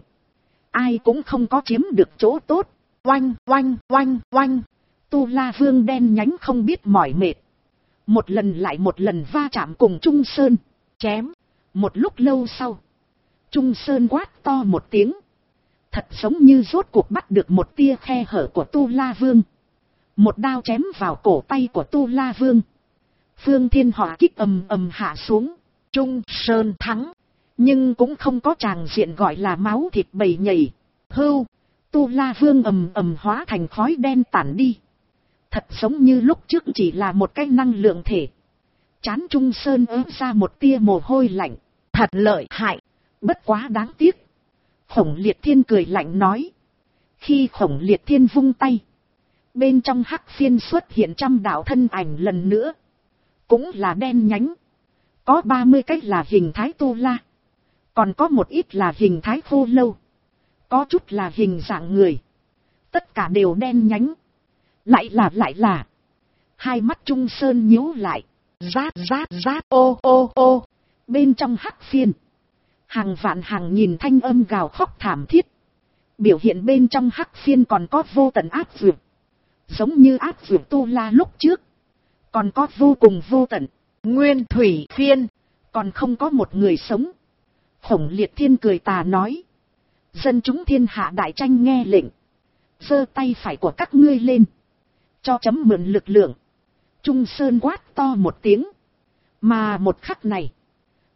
ai cũng không có chiếm được chỗ tốt. Oanh oanh oanh oanh, Tu La Vương đen nhánh không biết mỏi mệt, một lần lại một lần va chạm cùng Trung Sơn, chém. Một lúc lâu sau, Trung Sơn quát to một tiếng, thật giống như rốt cuộc bắt được một tia khe hở của Tu La Vương, một đao chém vào cổ tay của Tu La Vương. Phương thiên hỏa kích ầm ầm hạ xuống, Trung Sơn thắng, nhưng cũng không có tràng diện gọi là máu thịt bầy nhầy. Hưu, Tu La Vương ầm ầm hóa thành khói đen tản đi, thật giống như lúc trước chỉ là một cái năng lượng thể. Trán Trung Sơn ứa ra một tia mồ hôi lạnh, thật lợi hại, bất quá đáng tiếc. Khổng Liệt Thiên cười lạnh nói, khi Khổng Liệt Thiên vung tay, bên trong hắc phiên xuất hiện trăm đạo thân ảnh lần nữa, cũng là đen nhánh, có 30 cách là hình thái tu la, còn có một ít là hình thái khô lâu, có chút là hình dạng người, tất cả đều đen nhánh. Lại là, hai mắt Trung Sơn nhíu lại, rát rát rát, ô ô ô, bên trong hắc phiên, hàng vạn hàng nghìn thanh âm gào khóc thảm thiết. Biểu hiện bên trong hắc phiên còn có vô tận áp dược, giống như áp dược tu la lúc trước, còn có vô cùng vô tận. Nguyên Thủy phiên, còn không có một người sống. Khổng Liệt Thiên cười tà nói, dân chúng thiên hạ đại tranh nghe lệnh, giơ tay phải của các ngươi lên, cho chấm mượn lực lượng. Trung Sơn quát to một tiếng, mà một khắc này,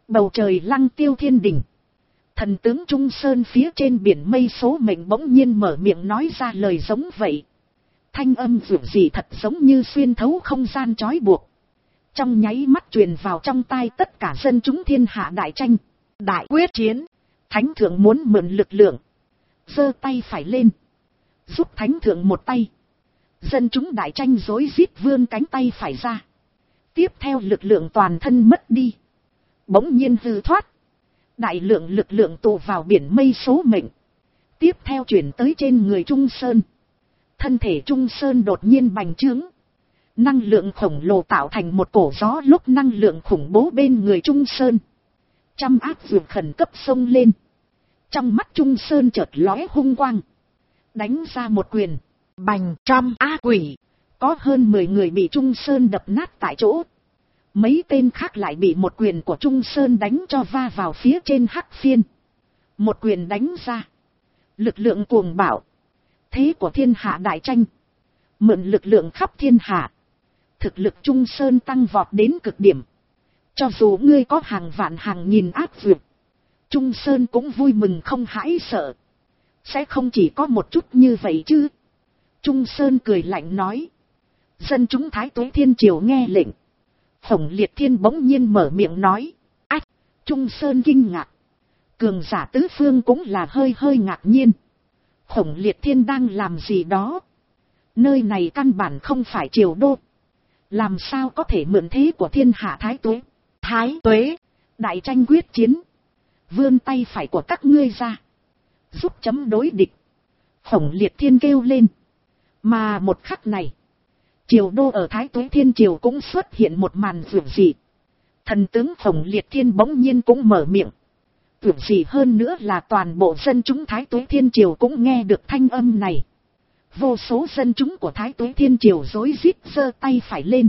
Bầu trời lăng tiêu thiên đỉnh. Thần tướng Trung Sơn phía trên biển mây số mệnh bỗng nhiên mở miệng nói ra lời giống vậy. Thanh âm dịu dị thật giống như xuyên thấu không gian trói buộc. Trong nháy mắt truyền vào trong tai tất cả dân chúng thiên hạ đại tranh, đại quyết chiến. Thánh thượng muốn mượn lực lượng, giơ tay phải lên, giúp thánh thượng một tay. Dân chúng đại tranh rối rít vươn cánh tay phải ra. Tiếp theo lực lượng toàn thân mất đi, bỗng nhiên hư thoát. Đại lượng lực lượng tụ vào biển mây số mệnh, tiếp theo chuyển tới trên người Trung Sơn. Thân thể Trung Sơn đột nhiên bành trướng, năng lượng khổng lồ tạo thành một cổ gió lúc năng lượng khủng bố bên người Trung Sơn. Trăm ác dược khẩn cấp xông lên. Trong mắt Trung Sơn chợt lóe hung quang, đánh ra một quyền, bành. Trăm ác quỷ, có hơn 10 người bị Trung Sơn đập nát tại chỗ. Mấy tên khác lại bị một quyền của Trung Sơn đánh cho va vào phía trên hắc phiên. Một quyền đánh ra, lực lượng cuồng bạo, thế của thiên hạ đại tranh, mượn lực lượng khắp thiên hạ. Thực lực Trung Sơn tăng vọt đến cực điểm. Cho dù ngươi có hàng vạn hàng nghìn ác vượt, Trung Sơn cũng vui mừng không hãi sợ. Sẽ không chỉ có một chút như vậy chứ. Trung Sơn cười lạnh nói. Dân chúng Thái Tuế Thiên Triều nghe lệnh. Khổng Liệt Thiên bỗng nhiên mở miệng nói. Ách! Trung Sơn kinh ngạc. Cường giả tứ phương cũng là hơi ngạc nhiên. Khổng Liệt Thiên đang làm gì đó? Nơi này căn bản không phải triều đô. Làm sao có thể mượn thế của thiên hạ Thái Tuế? Thái Tuế! Đại tranh quyết chiến. Vươn tay phải của các ngươi ra, giúp chấm đối địch. Khổng Liệt Thiên kêu lên. Mà một khắc này, triều đô ở Thái Tuế Thiên Triều cũng xuất hiện một màn vượt dị. Thần tướng Khổng Liệt Thiên bỗng nhiên cũng mở miệng. Vượt dị hơn nữa là toàn bộ dân chúng Thái Tuế Thiên Triều cũng nghe được thanh âm này. Vô số dân chúng của Thái Tuế Thiên Triều rối rít giơ tay phải lên.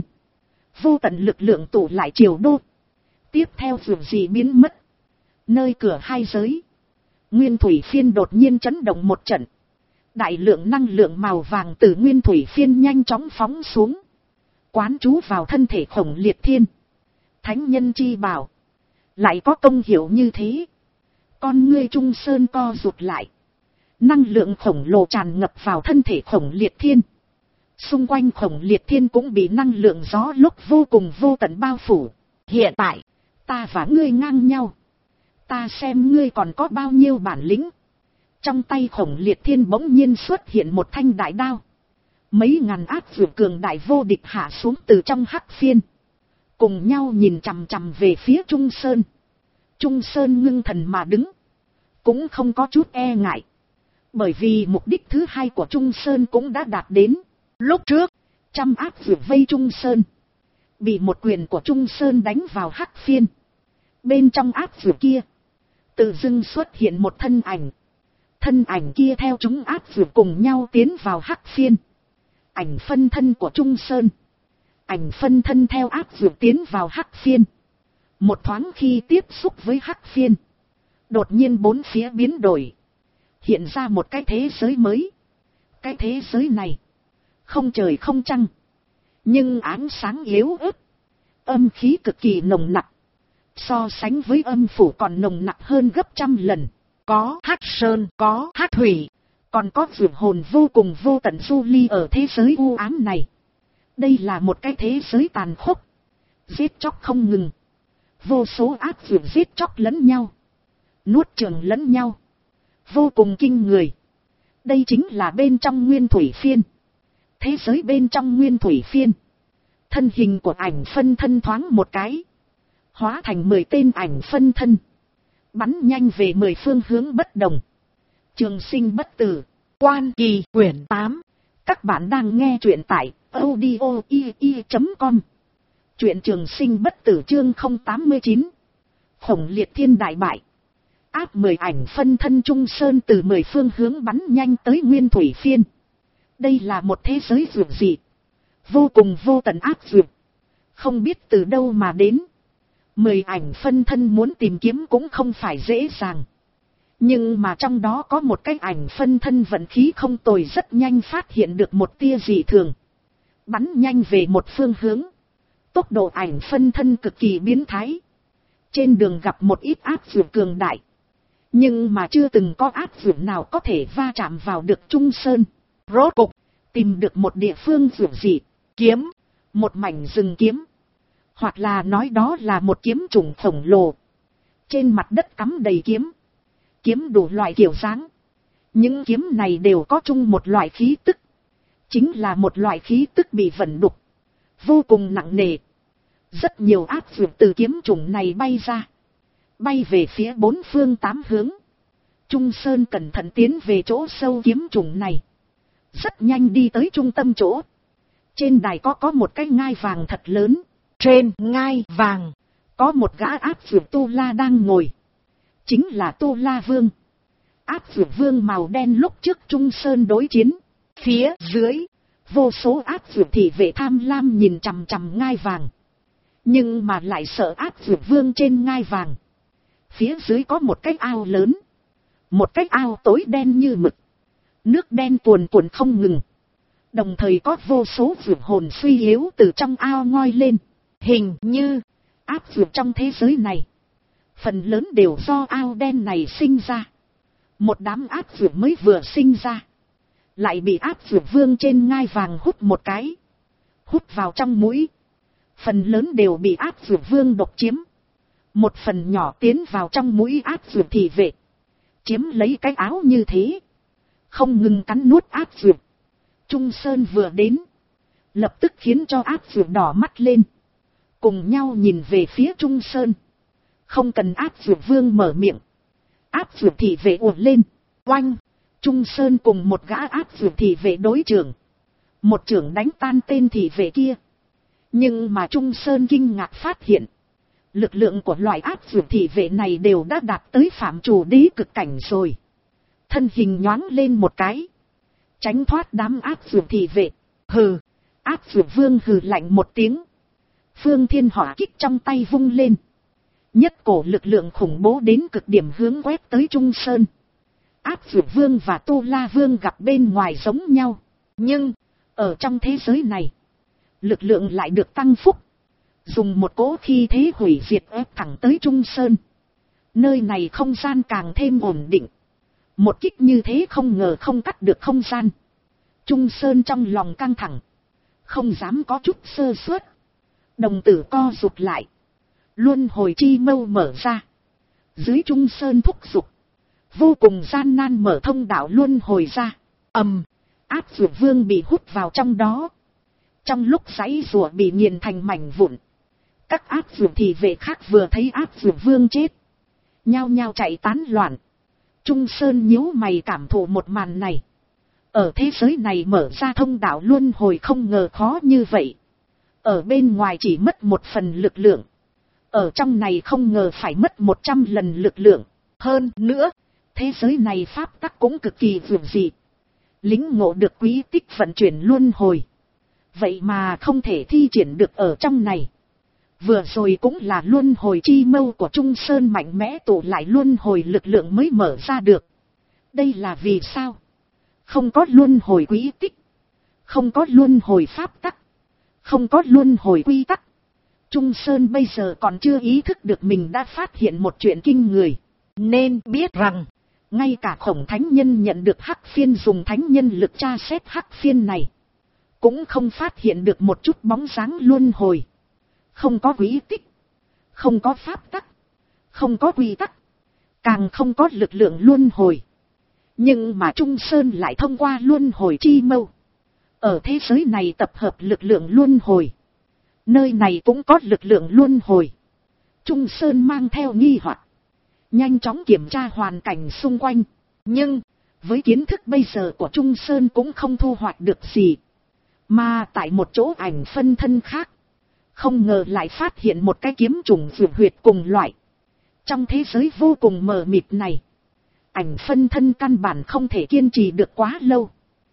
Vô tận lực lượng tụ lại triều đô. Tiếp theo vượt dị biến mất. Nơi cửa hai giới, Nguyên Thủy Phiên đột nhiên chấn động một trận. Đại lượng năng lượng màu vàng từ Nguyên Thủy Phiên nhanh chóng phóng xuống, quán trú vào thân thể Khổng Liệt Thiên. Thánh nhân chi bảo, lại có công hiệu như thế. Con ngươi Trung Sơn co rụt lại. Năng lượng khổng lồ tràn ngập vào thân thể Khổng Liệt Thiên. Xung quanh Khổng Liệt Thiên cũng bị năng lượng gió lốc vô cùng vô tận bao phủ. Hiện tại, ta và ngươi ngang nhau. Ta xem ngươi còn có bao nhiêu bản lĩnh. Trong tay Khổng Liệt Thiên bỗng nhiên xuất hiện một thanh đại đao. Mấy ngàn ác vượt cường đại vô địch hạ xuống từ trong hắc phiên. Cùng nhau nhìn chằm chằm về phía Trung Sơn. Trung Sơn ngưng thần mà đứng. Cũng không có chút e ngại. Bởi vì mục đích thứ hai của Trung Sơn cũng đã đạt đến. Lúc trước, trăm ác vượt vây Trung Sơn. Bị một quyền của Trung Sơn đánh vào hắc phiên. Bên trong ác vượt kia, tự dưng xuất hiện một thân ảnh. Thân ảnh kia theo chúng ác vượt cùng nhau tiến vào hắc phiên. Ảnh phân thân của Trung Sơn. Ảnh phân thân theo ác vượt tiến vào hắc phiên. Một thoáng khi tiếp xúc với hắc phiên, đột nhiên bốn phía biến đổi. Hiện ra một cái thế giới mới. Cái thế giới này, không trời không trăng. Nhưng ánh sáng yếu ớt. Âm khí cực kỳ nồng nặc. So sánh với âm phủ còn nồng nặc hơn gấp trăm lần. Có hắc sơn, có hắc thủy, còn có vượt hồn vô cùng vô tận du ly ở thế giới u ám này. Đây là một cái thế giới tàn khốc, giết chóc không ngừng. Vô số ác vượt giết chóc lẫn nhau, nuốt chửng lẫn nhau, vô cùng kinh người. Đây chính là bên trong Nguyên Thủy Phiên. Thế giới bên trong Nguyên Thủy Phiên, thân hình của ảnh phân thân thoáng một cái, hóa thành 10 tên ảnh phân thân, bắn nhanh về 10 phương hướng bất đồng. Trường sinh bất tử, Quan Kỳ quyển 8. Các bạn đang nghe truyện tại audio.com. Truyện Trường Sinh bất tử chương 089. Khổng Liệt Thiên đại bại. Áp 10 ảnh phân thân Trung Sơn từ 10 phương hướng bắn nhanh tới Nguyên Thủy Phiên. Đây là một thế giới vượt dị, vô cùng vô tận ác vượt, không biết từ đâu mà đến. 10 ảnh phân thân muốn tìm kiếm cũng không phải dễ dàng. Nhưng mà trong đó có một cái ảnh phân thân vận khí không tồi, rất nhanh phát hiện được một tia dị thường. Bắn nhanh về một phương hướng. Tốc độ ảnh phân thân cực kỳ biến thái. Trên đường gặp một ít ác dược cường đại. Nhưng mà chưa từng có ác dược nào có thể va chạm vào được Trung Sơn. Rốt cục, tìm được một địa phương dược dị, kiếm, một mảnh rừng kiếm. Hoặc là nói đó là một kiếm trùng khổng lồ. Trên mặt đất cắm đầy kiếm. Kiếm đủ loại kiểu dáng. Những kiếm này đều có chung một loại khí tức. Chính là một loại khí tức bị vận đục. Vô cùng nặng nề. Rất nhiều ác dược từ kiếm trùng này bay ra. Bay về phía bốn phương tám hướng. Trung Sơn cẩn thận tiến về chỗ sâu kiếm trùng này. Rất nhanh đi tới trung tâm chỗ. Trên đài có một cái ngai vàng thật lớn. Trên ngai vàng, có một gã ác dược Tu La đang ngồi. Chính là Tu La Vương. Ác dược vương màu đen lúc trước Trung Sơn đối chiến. Phía dưới, vô số ác dược thị vệ tham lam nhìn chằm chằm ngai vàng. Nhưng mà lại sợ ác dược vương trên ngai vàng. Phía dưới có một cái ao lớn. Một cái ao tối đen như mực. Nước đen cuồn cuộn không ngừng. Đồng thời có vô số dược hồn suy yếu từ trong ao ngoi lên. Hình như ác dược trong thế giới này, phần lớn đều do ao đen này sinh ra. Một đám ác dược mới vừa sinh ra, lại bị ác dược vương trên ngai vàng hút một cái. Hút vào trong mũi. Phần lớn đều bị ác dược vương độc chiếm. Một phần nhỏ tiến vào trong mũi ác dược thị vệ. Chiếm lấy cái áo như thế. Không ngừng cắn nuốt ác dược. Trung Sơn vừa đến. Lập tức khiến cho ác dược đỏ mắt lên. Cùng nhau nhìn về phía Trung Sơn. Không cần ác dược vương mở miệng. Ác dược thị vệ ùa lên. Oanh. Trung Sơn cùng một gã ác dược thị vệ đối trưởng. Một trưởng đánh tan tên thị vệ kia. Nhưng mà Trung Sơn kinh ngạc phát hiện. Lực lượng của loại ác dược thị vệ này đều đã đạt tới phạm chủ đế cực cảnh rồi. Thân hình nhoáng lên một cái. Tránh thoát đám ác dược thị vệ. Hừ. Ác dược vương hừ lạnh một tiếng. Phương Thiên Hỏa Kích trong tay vung lên. Nhất cổ lực lượng khủng bố đến cực điểm hướng quét tới Trung Sơn. Ác dược vương và Tu La Vương gặp bên ngoài giống nhau. Nhưng, ở trong thế giới này, lực lượng lại được tăng phúc. Dùng một cỗ khí thế hủy diệt ép thẳng tới Trung Sơn. Nơi này không gian càng thêm ổn định. Một kích như thế không ngờ không cắt được không gian. Trung Sơn trong lòng căng thẳng. Không dám có chút sơ suất. Đồng tử co rụt lại. Luân hồi chi mâu mở ra. Dưới Trung Sơn thúc giục. Vô cùng gian nan mở thông đạo luân hồi ra. Áp dược vương bị hút vào trong đó. Trong lúc giãy giụa bị nghiền thành mảnh vụn. Các áp dược thị vệ khác vừa thấy áp dược vương chết. Nhao nhao chạy tán loạn. Trung Sơn nhíu mày cảm thụ một màn này. Ở thế giới này mở ra thông đạo luân hồi không ngờ khó như vậy. Ở bên ngoài chỉ mất một phần lực lượng. Ở trong này không ngờ phải mất 100 lần lực lượng. Hơn nữa, thế giới này pháp tắc cũng cực kỳ vượt dị. Lính ngộ được quý tích vận chuyển luân hồi. Vậy mà không thể thi triển được ở trong này. Vừa rồi cũng là luân hồi chi mâu của Trung Sơn mạnh mẽ tụ lại luân hồi lực lượng mới mở ra được. Đây là vì sao? Không có luân hồi quý tích. Không có luân hồi pháp tắc. Không có luân hồi quy tắc. Trung Sơn bây giờ còn chưa ý thức được mình đã phát hiện một chuyện kinh người. Nên biết rằng, ngay cả Khổng Thánh Nhân nhận được hắc phiên dùng thánh nhân lực tra xét hắc phiên này. Cũng không phát hiện được một chút bóng dáng luân hồi. Không có quý tích. Không có pháp tắc. Không có quy tắc. Càng không có lực lượng luân hồi. Nhưng mà Trung Sơn lại thông qua luân hồi chi mâu. Ở thế giới này tập hợp lực lượng luân hồi. Nơi này cũng có lực lượng luân hồi. Trung Sơn mang theo nghi hoặc. Nhanh chóng kiểm tra hoàn cảnh xung quanh. Nhưng, với kiến thức bây giờ của Trung Sơn cũng không thu hoạch được gì. Mà tại một chỗ ảnh phân thân khác. Không ngờ lại phát hiện một cái kiếm trùng dược huyệt cùng loại. Trong thế giới vô cùng mờ mịt này. Ảnh phân thân căn bản không thể kiên trì được quá lâu.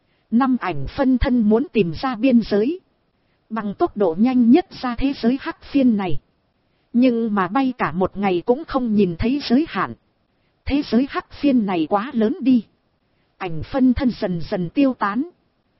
5 ảnh phân thân muốn tìm ra biên giới. Bằng tốc độ nhanh nhất ra thế giới hắc phiên này. Nhưng mà bay cả một ngày cũng không nhìn thấy giới hạn. Thế giới hắc phiên này quá lớn đi. Ảnh phân thân dần dần tiêu tán.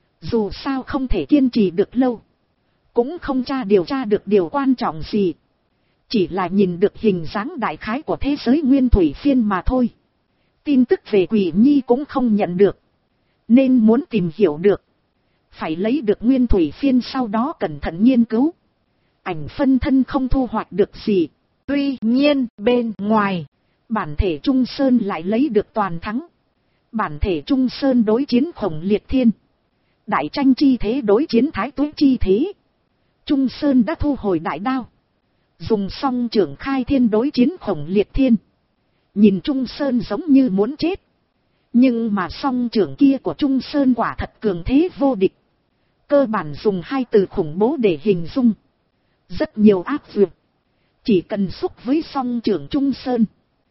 Dù sao không thể kiên trì được lâu. Cũng không điều tra được điều quan trọng gì. Chỉ là nhìn được hình dáng đại khái của thế giới nguyên thủy phiên mà thôi. Tin tức về Quỷ Nhi cũng không nhận được. Nên muốn tìm hiểu được. Phải lấy được nguyên thủy phiên sau đó cẩn thận nghiên cứu. Ảnh phân thân không thu hoạch được gì. Tuy nhiên bên ngoài, bản thể Trung Sơn lại lấy được toàn thắng. Bản thể Trung Sơn đối chiến Khổng Liệt Thiên. Đại tranh chi thế đối chiến Thái Tuế chi thế. Trung Sơn đã thu hồi đại đao. Dùng song trưởng khai thiên đối chiến Khổng Liệt Thiên. Nhìn Trung Sơn giống như muốn chết. Nhưng mà song trưởng kia của Trung Sơn quả thật cường thế vô địch. Cơ bản dùng hai từ khủng bố để hình dung. Rất nhiều áp dược. Chỉ cần xúc với song trưởng Trung Sơn.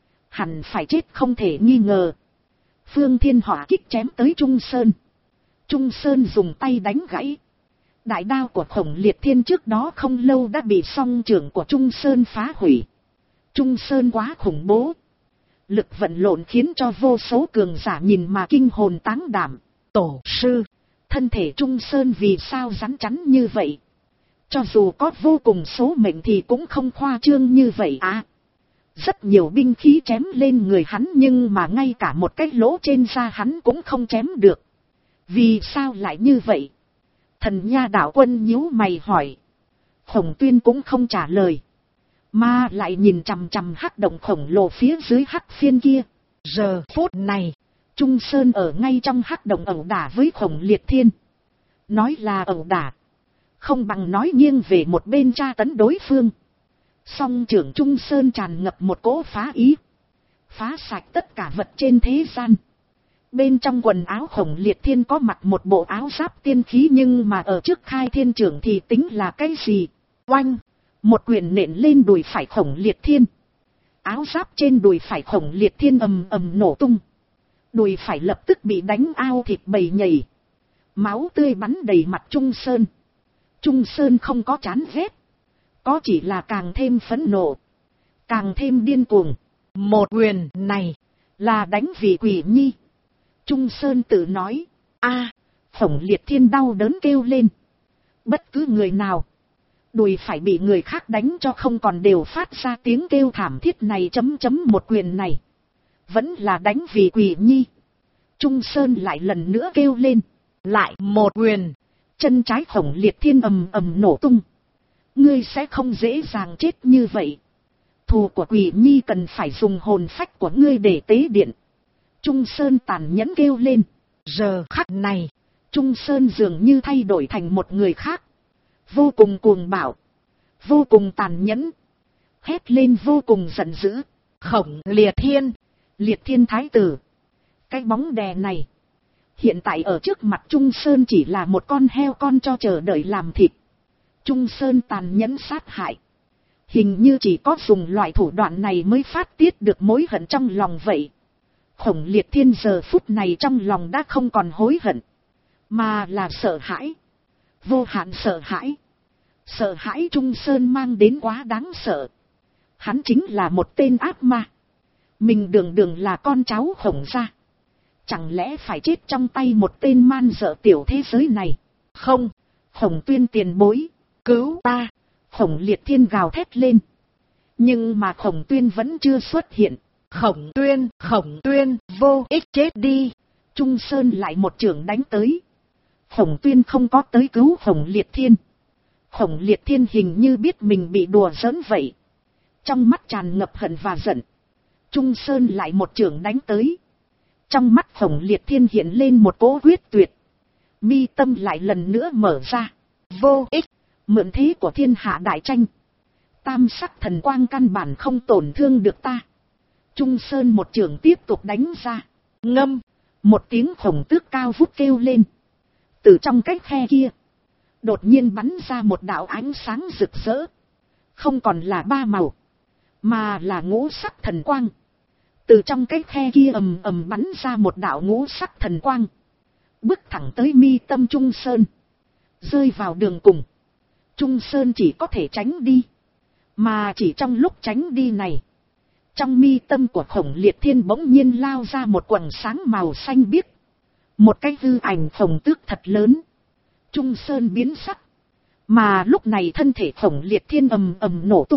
Hẳn phải chết không thể nghi ngờ. Phương Thiên hỏa kích chém tới Trung Sơn. Trung Sơn dùng tay đánh gãy. Đại đao của Khổng Liệt Thiên trước đó không lâu đã bị song trưởng của Trung Sơn phá hủy. Trung Sơn quá khủng bố. Lực vận lộn khiến cho vô số cường giả nhìn mà kinh hồn táng đảm. tổ sư, thân thể Trung Sơn vì sao rắn chắn như vậy? Cho dù có vô cùng số mệnh thì cũng không khoa trương như vậy à. Rất nhiều binh khí chém lên người hắn nhưng mà ngay cả một cái lỗ trên da hắn cũng không chém được. Vì sao lại như vậy? Thần Nha đạo quân nhíu mày hỏi. Khổng Tuyên cũng không trả lời. Mà lại nhìn chằm chằm hắc động khổng lồ phía dưới hắc phiên kia. Giờ phút này, Trung Sơn ở ngay trong hắc động ẩu đả với Khổng Liệt Thiên. Nói là ẩu đả, không bằng nói nghiêng về một bên tra tấn đối phương. Song trưởng Trung Sơn tràn ngập một cỗ phá ý. Phá sạch tất cả vật trên thế gian. Bên trong quần áo Khổng Liệt Thiên có mặc một bộ áo giáp tiên khí nhưng mà ở trước khai thiên trưởng thì tính là cái gì? Oanh! Một quyền nện lên đùi phải Khổng Liệt Thiên. Áo giáp trên đùi phải Khổng Liệt Thiên ầm ầm nổ tung. Đùi phải lập tức bị đánh ao thịt bầy nhầy. Máu tươi bắn đầy mặt Trung Sơn. Trung Sơn không có chán ghét. Có chỉ là càng thêm phẫn nộ. Càng thêm điên cuồng. Một quyền này là đánh vì Quỷ Nhi. Trung Sơn tự nói. A, Khổng Liệt Thiên đau đớn kêu lên. Bất cứ người nào. Đùi phải bị người khác đánh cho không còn đều phát ra tiếng kêu thảm thiết này một quyền này. Vẫn là đánh vì Quỷ Nhi. Trung Sơn lại lần nữa kêu lên. Lại một quyền. Chân trái Khổng Liệt Thiên ầm ầm nổ tung. Ngươi sẽ không dễ dàng chết như vậy. Thù của Quỷ Nhi cần phải dùng hồn phách của ngươi để tế điện. Trung Sơn tàn nhẫn kêu lên. Giờ khắc này, Trung Sơn dường như thay đổi thành một người khác. Vô cùng cuồng bạo. Vô cùng tàn nhẫn. Hét lên vô cùng giận dữ. Khổng Liệt Thiên. Liệt Thiên Thái Tử. Cái bóng đè này. Hiện tại ở trước mặt Trung Sơn chỉ là một con heo con cho chờ đợi làm thịt. Trung Sơn tàn nhẫn sát hại. Hình như chỉ có dùng loại thủ đoạn này mới phát tiết được mối hận trong lòng vậy. Khổng Liệt Thiên giờ phút này trong lòng đã không còn hối hận. Mà là sợ hãi. Vô hạn sợ hãi. Sợ hãi Trung Sơn mang đến quá đáng sợ. Hắn chính là một tên ác ma. Mình đường đường là con cháu Khổng gia. Chẳng lẽ phải chết trong tay một tên man dợ tiểu thế giới này? Không, Khổng Tuyên tiền bối, cứu ta! Khổng Liệt Thiên gào thét lên. Nhưng mà Khổng Tuyên vẫn chưa xuất hiện. Khổng Tuyên, vô ích chết đi! Trung Sơn lại một chưởng đánh tới. Khổng Tuyên không có tới cứu Khổng Liệt Thiên. Khổng Liệt Thiên hình như biết mình bị đùa giỡn vậy. Trong mắt tràn ngập hận và giận. Trung Sơn lại một chưởng đánh tới. Trong mắt Khổng Liệt Thiên hiện lên một cỗ quyết tuyệt. Mi tâm lại lần nữa mở ra. Vô ích, mượn thế của thiên hạ đại tranh. Tam sắc thần quang căn bản không tổn thương được ta. Trung Sơn một chưởng tiếp tục đánh ra. Ngâm, một tiếng khổng tước cao vút kêu lên. Từ trong cái khe kia, đột nhiên bắn ra một đạo ánh sáng rực rỡ. Không còn là ba màu, mà là ngũ sắc thần quang. Từ trong cái khe kia ầm ầm bắn ra một đạo ngũ sắc thần quang. Bước thẳng tới mi tâm Trung Sơn. Rơi vào đường cùng. Trung Sơn chỉ có thể tránh đi. Mà chỉ trong lúc tránh đi này, trong mi tâm của Khổng Liệt Thiên bỗng nhiên lao ra một quầng sáng màu xanh biếc. Một cái hư ảnh khổng tước thật lớn. Trung Sơn biến sắc. Mà lúc này thân thể Khổng Liệt Thiên ầm ầm nổ tung.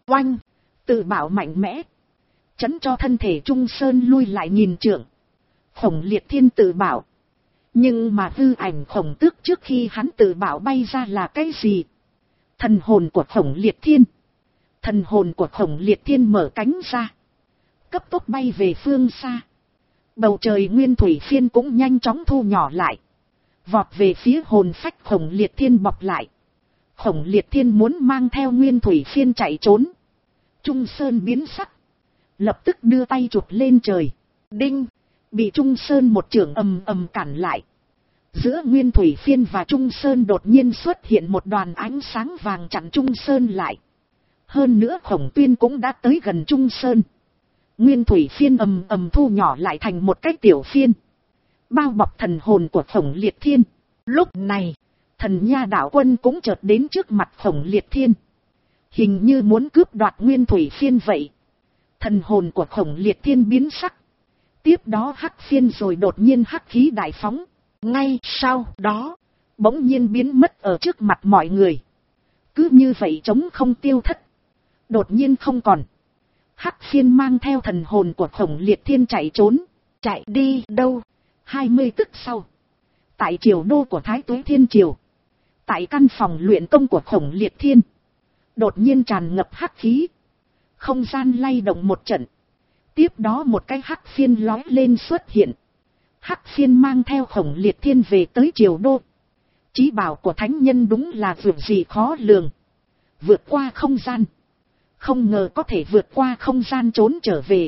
oanh, Tự bảo mạnh mẽ, chấn cho thân thể Trung Sơn lui lại nghìn trượng. Khổng Liệt Thiên tự bảo. Nhưng mà hư ảnh khổng tước trước khi hắn tự bảo bay ra là cái gì? Thần hồn của Khổng Liệt Thiên. Thần hồn của Khổng Liệt Thiên mở cánh ra, cấp tốc bay về phương xa. Bầu trời nguyên thủy phiên cũng nhanh chóng thu nhỏ lại, vọt về phía hồn phách Khổng Liệt Thiên bọc lại. Khổng Liệt Thiên muốn mang theo nguyên thủy phiên chạy trốn. Trung Sơn biến sắc, lập tức đưa tay chụp lên trời. Đinh, bị Trung Sơn một chưởng ầm ầm cản lại. Giữa nguyên thủy phiên và Trung Sơn đột nhiên xuất hiện một đoàn ánh sáng vàng chặn Trung Sơn lại. Hơn nữa Khổng Tuyên cũng đã tới gần Trung Sơn. Nguyên thủy phiên ầm ầm thu nhỏ lại thành một cái tiểu phiên, bao bọc thần hồn của Khổng Liệt Thiên. Lúc này, Thần Nha Đạo Quân cũng chợt đến trước mặt Khổng Liệt Thiên, hình như muốn cướp đoạt nguyên thủy phiên vậy. Thần hồn của Khổng Liệt Thiên biến sắc. Tiếp đó hắc phiên rồi đột nhiên hắc khí đại phóng. Ngay sau đó, bỗng nhiên biến mất ở trước mặt mọi người. Cứ như vậy trống không tiêu thất. Đột nhiên không còn. Hắc phiên mang theo thần hồn của Khổng Liệt Thiên chạy trốn. Chạy đi đâu? 20 tức sau, tại triều đô của Thái Tuế Thiên Triều, tại căn phòng luyện công của Khổng Liệt Thiên, đột nhiên tràn ngập hắc khí. Không gian lay động một trận. Tiếp đó một cái hắc phiên lói lên xuất hiện. Hắc phiên mang theo Khổng Liệt Thiên về tới triều đô. Chí bảo của thánh nhân đúng là việc gì khó lường. Vượt qua không gian. Không ngờ có thể vượt qua không gian trốn trở về.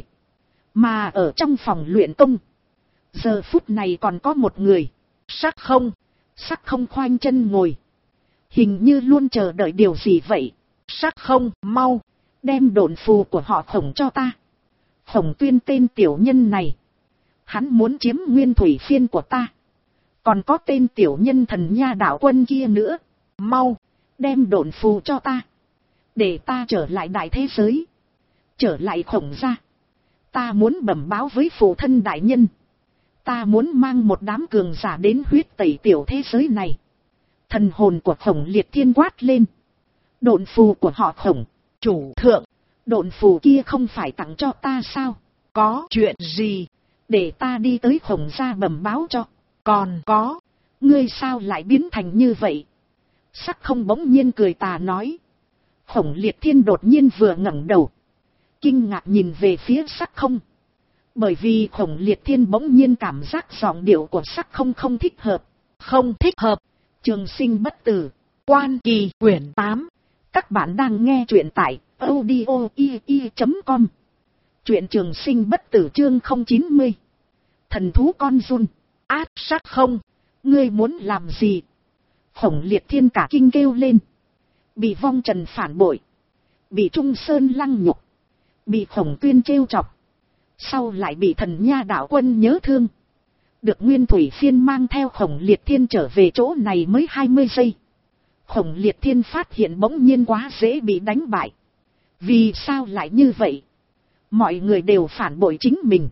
Mà ở trong phòng luyện công, giờ phút này còn có một người. Sắc không khoanh chân ngồi, hình như luôn chờ đợi điều gì vậy. Sắc không, mau, đem độn phù của họ Khổng cho ta. Khổng Tuyên tên tiểu nhân này, hắn muốn chiếm nguyên thủy phiên của ta. Còn có tên tiểu nhân Thần Nha Đạo Quân kia nữa. Mau, đem độn phù cho ta, để ta trở lại đại thế giới, trở lại Khổng gia. Ta muốn bẩm báo với phụ thân đại nhân, ta muốn mang một đám cường giả đến huyết tẩy tiểu thế giới này. Thần hồn của Khổng Liệt Thiên quát lên. Độn phù của họ Khổng. Chủ thượng, độn phù kia không phải tặng cho ta sao? Có chuyện gì? Để ta đi tới Khổng gia bẩm báo cho. Còn có, ngươi sao lại biến thành như vậy? Sắc không bỗng nhiên cười tà nói. Khổng Liệt Thiên đột nhiên vừa ngẩng đầu, kinh ngạc nhìn về phía Sắc không. Bởi vì Khổng Liệt Thiên bỗng nhiên cảm giác giọng điệu của Sắc không không thích hợp. Không thích hợp. Trường Sinh Bất Tử, Quan Kỳ quyển 8. Các bạn đang nghe truyện tại audio.com. Truyện Trường Sinh Bất Tử chương 090. Thần thú con run. Át, Sắc không, ngươi muốn làm gì? Khổng Liệt Thiên cả kinh kêu lên. Bị vong trần phản bội, bị Trung Sơn lăng nhục, bị Khổng Tuyên trêu chọc, sau lại bị Thần Nha Đạo Quân nhớ thương. Được nguyên thủy phiên mang theo Khổng Liệt Thiên trở về chỗ này mới 20 giây. Khổng Liệt Thiên phát hiện bỗng nhiên quá dễ bị đánh bại. Vì sao lại như vậy? Mọi người đều phản bội chính mình.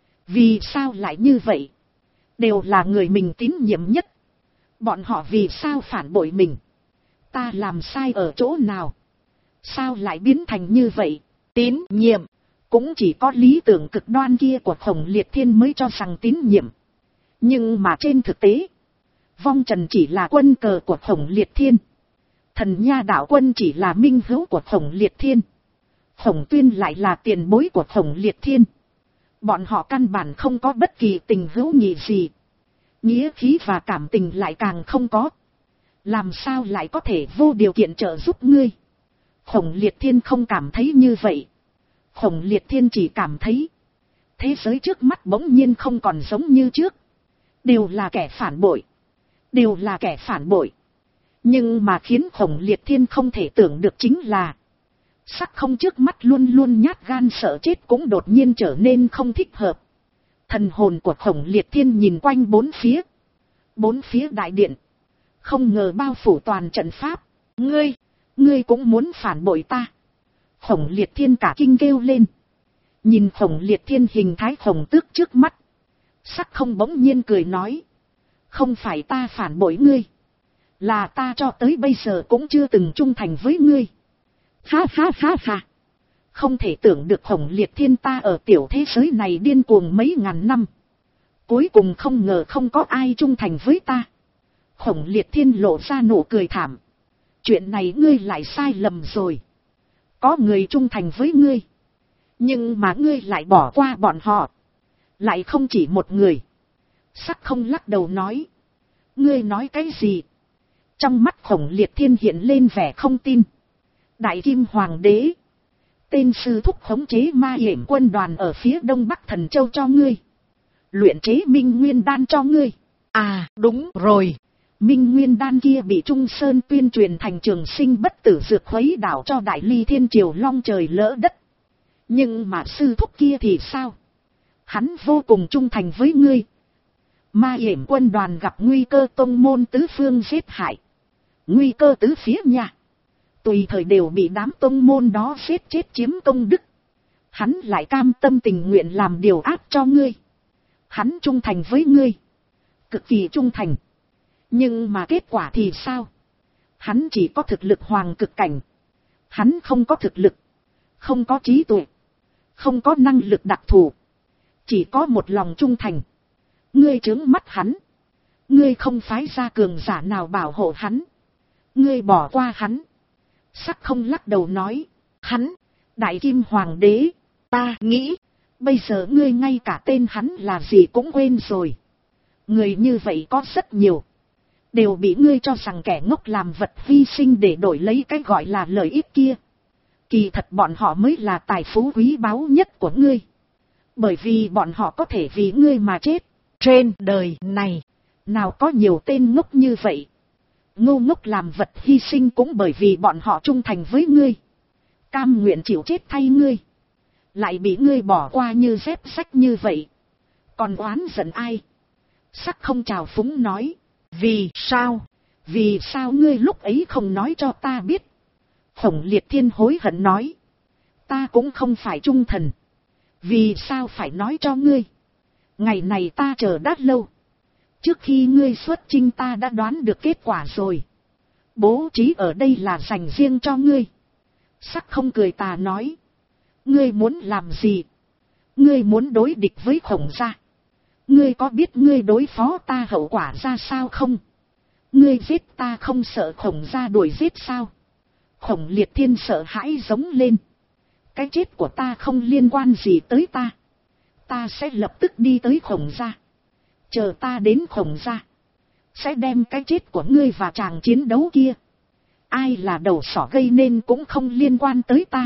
Vì sao lại như vậy? Đều là người mình tín nhiệm nhất. Bọn họ vì sao phản bội mình? Ta làm sai ở chỗ nào? Sao lại biến thành như vậy? Tín nhiệm, cũng chỉ có lý tưởng cực đoan kia của Khổng Liệt Thiên mới cho rằng tín nhiệm. Nhưng mà trên thực tế, vong trần chỉ là quân cờ của Khổng Liệt Thiên. Thần Nha Đạo Quân chỉ là minh hữu của Khổng Liệt Thiên. Khổng Tuyên lại là tiền bối của Khổng Liệt Thiên. Bọn họ căn bản không có bất kỳ tình hữu nghị gì. Nghĩa khí và cảm tình lại càng không có. Làm sao lại có thể vô điều kiện trợ giúp ngươi? Khổng Liệt Thiên không cảm thấy như vậy. Khổng Liệt Thiên chỉ cảm thấy thế giới trước mắt bỗng nhiên không còn giống như trước. Đều là kẻ phản bội. Đều là kẻ phản bội. Nhưng mà khiến Khổng Liệt Thiên không thể tưởng được chính là Sắc không trước mắt luôn luôn nhát gan sợ chết cũng đột nhiên trở nên không thích hợp. Thần hồn của Khổng Liệt Thiên nhìn quanh bốn phía. Bốn phía đại điện, không ngờ bao phủ toàn trận pháp. Ngươi cũng muốn phản bội ta? Khổng Liệt Thiên cả kinh kêu lên. Nhìn Khổng Liệt Thiên hình thái khổng tước trước mắt, Sắc không bỗng nhiên cười nói. Không phải ta phản bội ngươi, là ta cho tới bây giờ cũng chưa từng trung thành với ngươi. Ha ha ha ha. Không thể tưởng được Khổng Liệt Thiên ta ở tiểu thế giới này điên cuồng mấy ngàn năm. Cuối cùng không ngờ không có ai trung thành với ta. Khổng Liệt Thiên lộ ra nụ cười thảm. Chuyện này ngươi lại sai lầm rồi. Có người trung thành với ngươi. Nhưng mà ngươi lại bỏ qua bọn họ. Lại không chỉ một người. Sắc Không lắc đầu nói. Ngươi nói cái gì? Trong mắt Khổng Liệt Thiên hiện lên vẻ không tin. Đại Kim Hoàng đế. Tên sư thúc khống chế Ma Yểm quân đoàn ở phía đông bắc Thần Châu cho ngươi. Luyện chế Minh Nguyên đan cho ngươi. À đúng rồi. Minh Nguyên đan kia bị Trung Sơn tuyên truyền thành trường sinh bất tử dược khuấy đảo cho Đại Ly Thiên Triều long trời lỡ đất. Nhưng mà sư thúc kia thì sao? Hắn vô cùng trung thành với ngươi. Ma Yểm quân đoàn gặp nguy cơ tông môn tứ phương giết hại. Nguy cơ tứ phía nha. Tùy thời đều bị đám tông môn đó giết chết chiếm công đức. Hắn lại cam tâm tình nguyện làm điều ác cho ngươi. Hắn trung thành với ngươi. Cực kỳ trung thành. Nhưng mà kết quả thì sao? Hắn chỉ có thực lực hoàng cực cảnh. Hắn không có thực lực. Không có trí tuệ. Không có năng lực đặc thù. Chỉ có một lòng trung thành. Ngươi trướng mắt hắn. Ngươi không phái ra cường giả nào bảo hộ hắn. Ngươi bỏ qua hắn. Sắc Không lắc đầu nói. Hắn, Đại Kim Hoàng đế. Ta nghĩ, bây giờ ngươi ngay cả tên hắn là gì cũng quên rồi. Người như vậy có rất nhiều. Đều bị ngươi cho rằng kẻ ngốc làm vật hy sinh để đổi lấy cái gọi là lợi ích kia. Kỳ thật bọn họ mới là tài phú quý báu nhất của ngươi. Bởi vì bọn họ có thể vì ngươi mà chết. Trên đời này, nào có nhiều tên ngốc như vậy. Ngu ngốc làm vật hy sinh cũng bởi vì bọn họ trung thành với ngươi. Cam nguyện chịu chết thay ngươi. Lại bị ngươi bỏ qua như dép sách như vậy. Còn oán giận ai? Sắc Không trào phúng nói. vì sao? Vì sao ngươi lúc ấy không nói cho ta biết? Khổng Liệt Thiên hối hận nói. Ta cũng không phải trung thần. Vì sao phải nói cho ngươi? Ngày này ta chờ đã lâu. Trước khi ngươi xuất chinh ta đã đoán được kết quả rồi. Bố trí ở đây là dành riêng cho ngươi. Sắc Không cười tà nói. Ngươi muốn làm gì? Ngươi muốn đối địch với Khổng gia. Ngươi có biết ngươi đối phó ta hậu quả ra sao không? Ngươi giết ta không sợ Khổng gia đuổi giết sao? Khổng Liệt Thiên sợ hãi giống lên. Cái chết của ta không liên quan gì tới ta. Ta sẽ lập tức đi tới Khổng gia. Chờ ta đến Khổng gia. Sẽ đem cái chết của ngươi và chàng chiến đấu kia. Ai là đầu sỏ gây nên cũng không liên quan tới ta.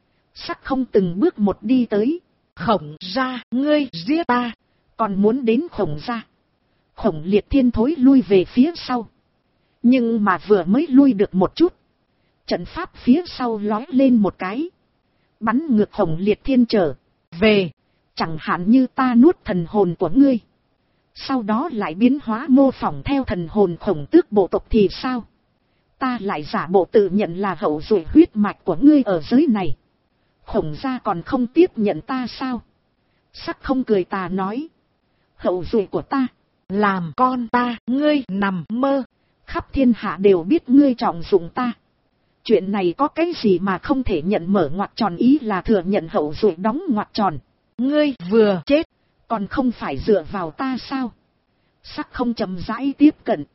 Sắc Không từng bước một đi tới. Khổng gia, ngươi giết ta. Còn muốn đến Khổng gia. Khổng Liệt Thiên thối lui về phía sau. Nhưng mà vừa mới lui được một chút. Trận pháp phía sau lói lên một cái. Bắn ngược Khổng Liệt Thiên trở về. Chẳng hạn như ta nuốt thần hồn của ngươi. Sau đó lại biến hóa mô phỏng theo thần hồn Khổng tước bộ tộc thì sao? Ta lại giả bộ tự nhận là hậu duệ huyết mạch của ngươi ở giới này. Khổng gia còn không tiếp nhận ta sao? Sắc Không cười tà nói. Hậu duệ của ta, làm con ta, ngươi nằm mơ. Khắp thiên hạ đều biết ngươi trọng dụng ta. Chuyện này có cái gì mà không thể nhận? Mở ngoặc tròn ý là thừa nhận hậu duệ đóng ngoặc tròn. Ngươi vừa chết, còn không phải dựa vào ta sao? Sắc Không chậm rãi tiếp cận.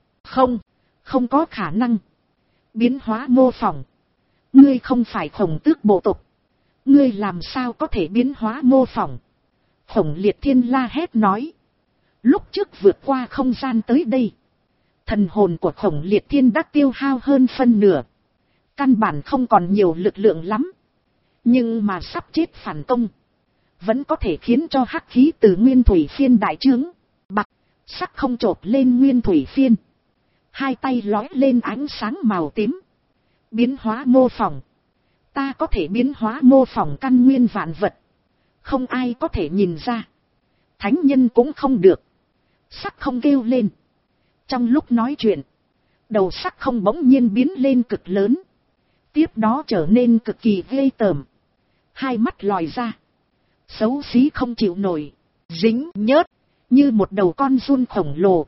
Không có khả năng. Biến hóa mô phỏng. Ngươi không phải Khổng tước bộ tộc. Ngươi làm sao có thể biến hóa mô phỏng? Khổng Liệt Thiên la hét nói. Lúc trước vượt qua không gian tới đây. Thần hồn của Khổng Liệt Thiên đã tiêu hao hơn phân nửa. Căn bản không còn nhiều lực lượng lắm. Nhưng mà sắp chết phản công. Vẫn có thể khiến cho hắc khí từ Nguyên Thủy Phiên đại trướng. Bạc, Sắc Không chộp lên Nguyên Thủy Phiên. Hai tay lói lên ánh sáng màu tím. Biến hóa mô phỏng. Ta có thể biến hóa mô phỏng căn nguyên vạn vật. Không ai có thể nhìn ra. Thánh nhân cũng không được. Sắc Không kêu lên. Trong lúc nói chuyện, đầu Sắc Không bỗng nhiên biến lên cực lớn. Tiếp đó trở nên cực kỳ ghê tởm. Hai mắt lòi ra. Xấu xí không chịu nổi. Dính nhớt. Như một đầu con giun khổng lồ.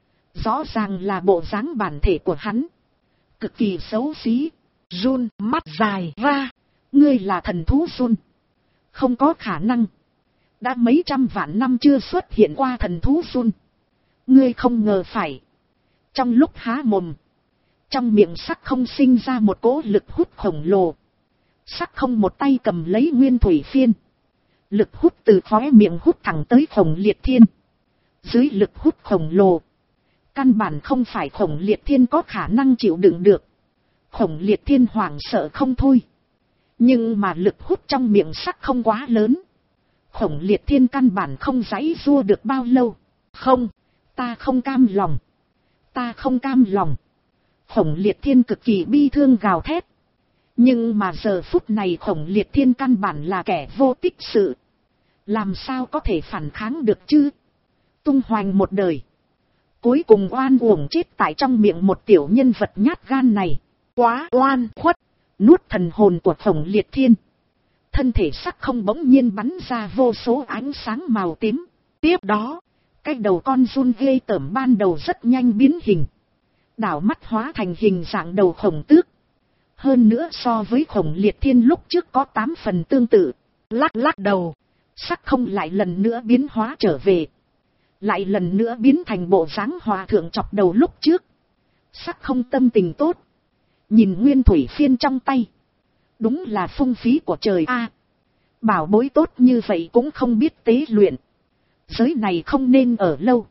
Rõ ràng là bộ dáng bản thể của hắn. Cực kỳ xấu xí. Giun mắt dài ra. Ngươi là thần thú run. Không có khả năng. Đã mấy trăm vạn năm chưa xuất hiện qua thần thú run. Ngươi không ngờ phải. Trong lúc há mồm, trong miệng Sắc Không sinh ra một cỗ lực hút khổng lồ. Sắc Không một tay cầm lấy nguyên thủy phiên. Lực hút từ khóe miệng hút thẳng tới Khổng Liệt Thiên. Dưới lực hút khổng lồ, căn bản không phải Khổng Liệt Thiên có khả năng chịu đựng được. Khổng Liệt Thiên hoảng sợ không thôi. Nhưng mà lực hút trong miệng Sắc Không quá lớn. Khổng Liệt Thiên căn bản không giãy giụa được bao lâu. Không, ta không cam lòng. Ta không cam lòng. Khổng Liệt Thiên cực kỳ bi thương gào thét. Nhưng mà giờ phút này Khổng Liệt Thiên căn bản là kẻ vô tích sự. Làm sao có thể phản kháng được chứ? Tung hoành một đời, cuối cùng oan uổng chết tại trong miệng một tiểu nhân vật nhát gan này. Quá oan khuất. Nuốt thần hồn của Khổng Liệt Thiên. Thân thể Sắc Không bỗng nhiên bắn ra vô số ánh sáng màu tím. Tiếp đó, cái đầu con giun ghê tởm ban đầu rất nhanh biến hình. Đảo mắt hóa thành hình dạng đầu khổng tước. Hơn nữa so với Khổng Liệt Thiên lúc trước có 8 phần tương tự. Lắc lắc đầu, Sắc Không lại lần nữa biến hóa trở về. Lại lần nữa biến thành bộ dáng hòa thượng chọc đầu lúc trước. Sắc Không tâm tình tốt. Nhìn nguyên thủy phiên trong tay. Đúng là phung phí của trời a. Bảo bối tốt như vậy cũng không biết tế luyện. Giới này không nên ở lâu.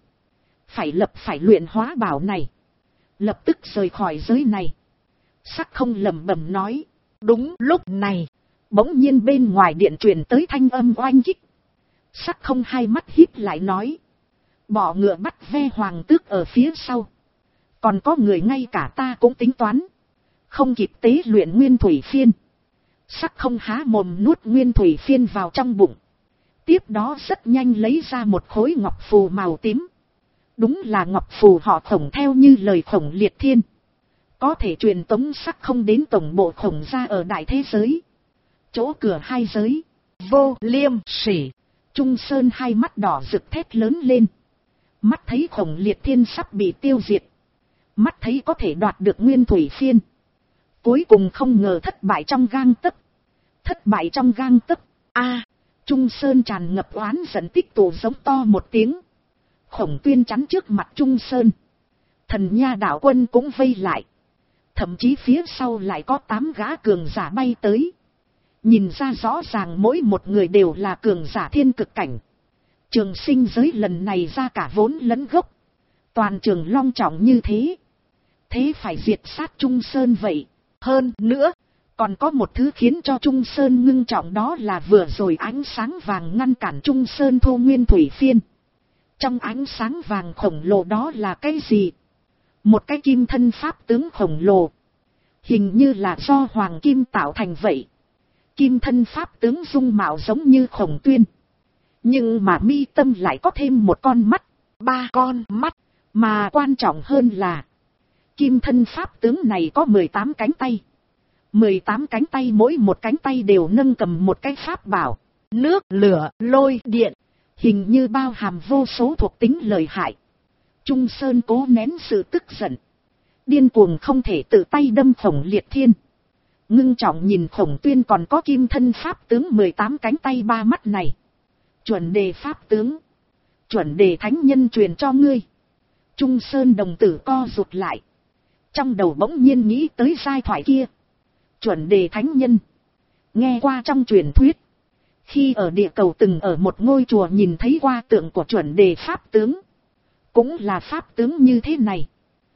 Phải luyện hóa bảo này. Lập tức rời khỏi giới này. Sắc Không lẩm bẩm nói. Đúng lúc này, bỗng nhiên bên ngoài điện truyền tới thanh âm oanh kích. Sắc Không hai mắt híp lại nói. Bọ ngựa bắt ve hoàng tước ở phía sau. Còn có người ngay cả ta cũng tính toán. Không kịp tế luyện nguyên thủy phiên. Sắc Không há mồm nuốt nguyên thủy phiên vào trong bụng. Tiếp đó rất nhanh lấy ra một khối ngọc phù màu tím. Đúng là ngọc phù họ Khổng theo như lời Khổng Liệt Thiên. Có thể truyền tống Sắc Không đến tổng bộ Khổng gia ở đại thế giới. Chỗ cửa hai giới. Vô Liêm Sỉ. Trung Sơn hai mắt đỏ rực thét lớn lên. Mắt thấy Khổng Liệt Thiên sắp bị tiêu diệt. Mắt thấy có thể đoạt được nguyên thủy phiên. Cuối cùng không ngờ thất bại trong gang tấc. Thất bại trong gang tấc. Trung Sơn tràn ngập oán giận tích tụ giống to một tiếng. Khổng Tuyên chắn trước mặt Trung Sơn. Thần Nha đạo quân cũng vây lại. Thậm chí phía sau lại có 8 gã cường giả bay tới. Nhìn ra rõ ràng mỗi một người đều là cường giả thiên cực cảnh. Trường sinh giới lần này ra cả vốn lẫn gốc. Toàn trường long trọng như thế. Thế phải diệt sát Trung Sơn vậy. Hơn nữa, còn có một thứ khiến cho Trung Sơn ngưng trọng, đó là vừa rồi ánh sáng vàng ngăn cản Trung Sơn thu nguyên thủy phiên. Trong ánh sáng vàng khổng lồ đó là cái gì? Một cái kim thân pháp tướng khổng lồ. Hình như là do hoàng kim tạo thành vậy. Kim thân pháp tướng dung mạo giống như Khổng Tuyên. Nhưng mà mi tâm lại có thêm một con mắt, 3 con mắt. Mà quan trọng hơn là kim thân pháp tướng này có 18 cánh tay. 18 cánh tay, mỗi một cánh tay đều nâng cầm một cái pháp bảo. Nước, lửa, lôi, điện. Hình như bao hàm vô số thuộc tính lợi hại. Trung Sơn cố nén sự tức giận. Điên cuồng không thể tự tay đâm Khổng Liệt Thiên. Ngưng trọng nhìn Khổng Tuyên còn có kim thân pháp tướng 18 cánh tay 3 mắt này. Chuẩn đề pháp tướng. Chuẩn đề thánh nhân truyền cho ngươi. Trung Sơn đồng tử co rụt lại. Trong đầu bỗng nhiên nghĩ tới giai thoại kia. Chuẩn đề thánh nhân. Nghe qua trong truyền thuyết. Khi ở địa cầu từng ở một ngôi chùa nhìn thấy qua tượng của chuẩn đề pháp tướng. Cũng là pháp tướng như thế này.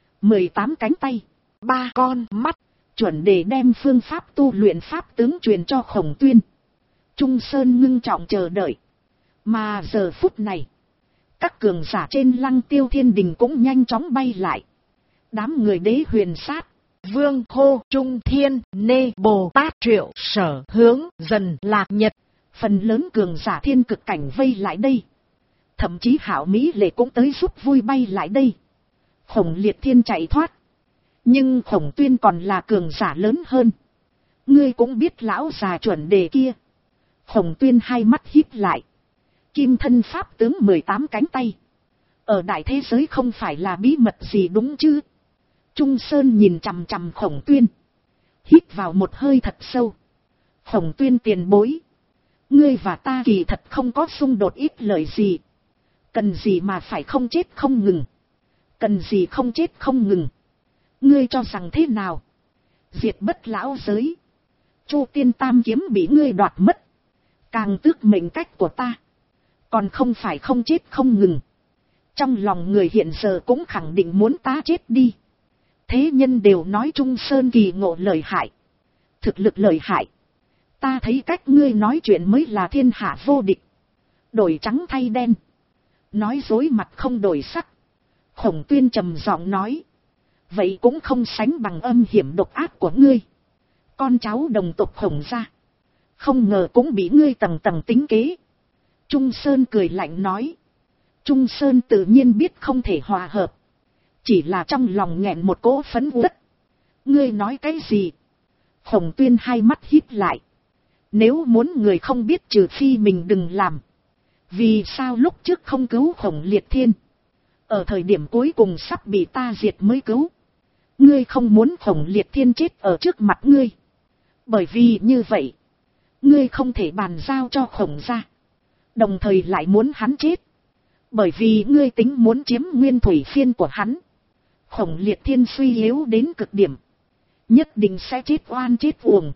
18 cánh tay, 3 con mắt. Chuẩn đề đem phương pháp tu luyện pháp tướng truyền cho Khổng Tuyên. Trung Sơn ngưng trọng chờ đợi. Mà giờ phút này, các cường giả trên Lăng Tiêu Thiên Đình cũng nhanh chóng bay lại. Đám người Đế Huyền Sát, Vương Hô, Trung Thiên, Nê Bồ Tát, Triệu Sở, Hướng, Dần, Lạc Nhật. Phần lớn cường giả thiên cực cảnh vây lại đây. Thậm chí Hảo Mỹ Lệ cũng tới giúp vui bay lại đây. Khổng Liệt Thiên chạy thoát. Nhưng Khổng Tuyên còn là cường giả lớn hơn. Ngươi cũng biết lão già chuẩn đề kia. Khổng Tuyên hai mắt híp lại. Kim thân pháp tướng 18 cánh tay. Ở đại thế giới không phải là bí mật gì đúng chứ? Trung Sơn nhìn chằm chằm Khổng Tuyên. Hít vào một hơi thật sâu. Khổng Tuyên tiền bối. Ngươi và ta kỳ thật không có xung đột ít lời gì. Cần gì mà phải không chết không ngừng. Cần gì không chết không ngừng. Ngươi cho rằng thế nào? Diệt bất lão giới. Chu Tiên Tam kiếm bị ngươi đoạt mất. Càng tước mệnh cách của ta. Còn không phải không chết không ngừng. Trong lòng người hiện giờ cũng khẳng định muốn ta chết đi. Thế nhân đều nói Trung Sơn kỳ ngộ lợi hại. Thực lực lợi hại. Ta thấy cách ngươi nói chuyện mới là thiên hạ vô địch. Đổi trắng thay đen. Nói dối mặt không đổi sắc. Khổng Tuyên trầm giọng nói. Vậy cũng không sánh bằng âm hiểm độc ác của ngươi. Con cháu đồng tộc Khổng gia. Không ngờ cũng bị ngươi tầng tầng tính kế. Trung Sơn cười lạnh nói. Trung Sơn tự nhiên biết không thể hòa hợp. Chỉ là trong lòng nghẹn một cỗ phẫn uất. Ngươi nói cái gì? Khổng Tuyên hai mắt híp lại. Nếu muốn người không biết trừ phi mình đừng làm. Vì sao lúc trước không cứu Khổng Liệt Thiên? Ở thời điểm cuối cùng sắp bị ta diệt mới cứu. Ngươi không muốn Khổng Liệt Thiên chết ở trước mặt ngươi. Bởi vì như vậy, ngươi không thể bàn giao cho Khổng gia. Đồng thời lại muốn hắn chết. Bởi vì ngươi tính muốn chiếm nguyên thủy phiên của hắn. Khổng Liệt Thiên suy yếu đến cực điểm. Nhất định sẽ chết oan chết uổng.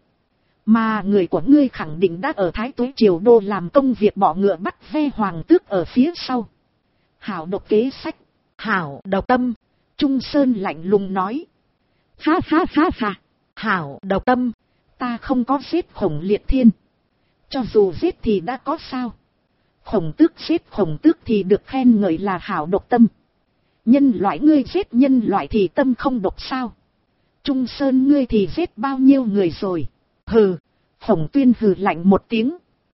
Mà người của ngươi khẳng định đã ở Thái Tuế Triều Đô làm công việc bỏ ngựa bắt ve hoàng tước ở phía sau. Hảo độc kế sách. Hảo độc tâm. Trung Sơn lạnh lùng nói. Ha ha ha ha. Hảo độc tâm. Ta không có giết Khổng Liệt Thiên. Cho dù giết thì đã có sao. Khổng tước giết Khổng tước thì được khen ngợi là hảo độc tâm. Nhân loại ngươi giết nhân loại thì tâm không độc sao. Trung Sơn ngươi thì giết bao nhiêu người rồi. Hừ. Khổng Tuyên hừ lạnh một tiếng.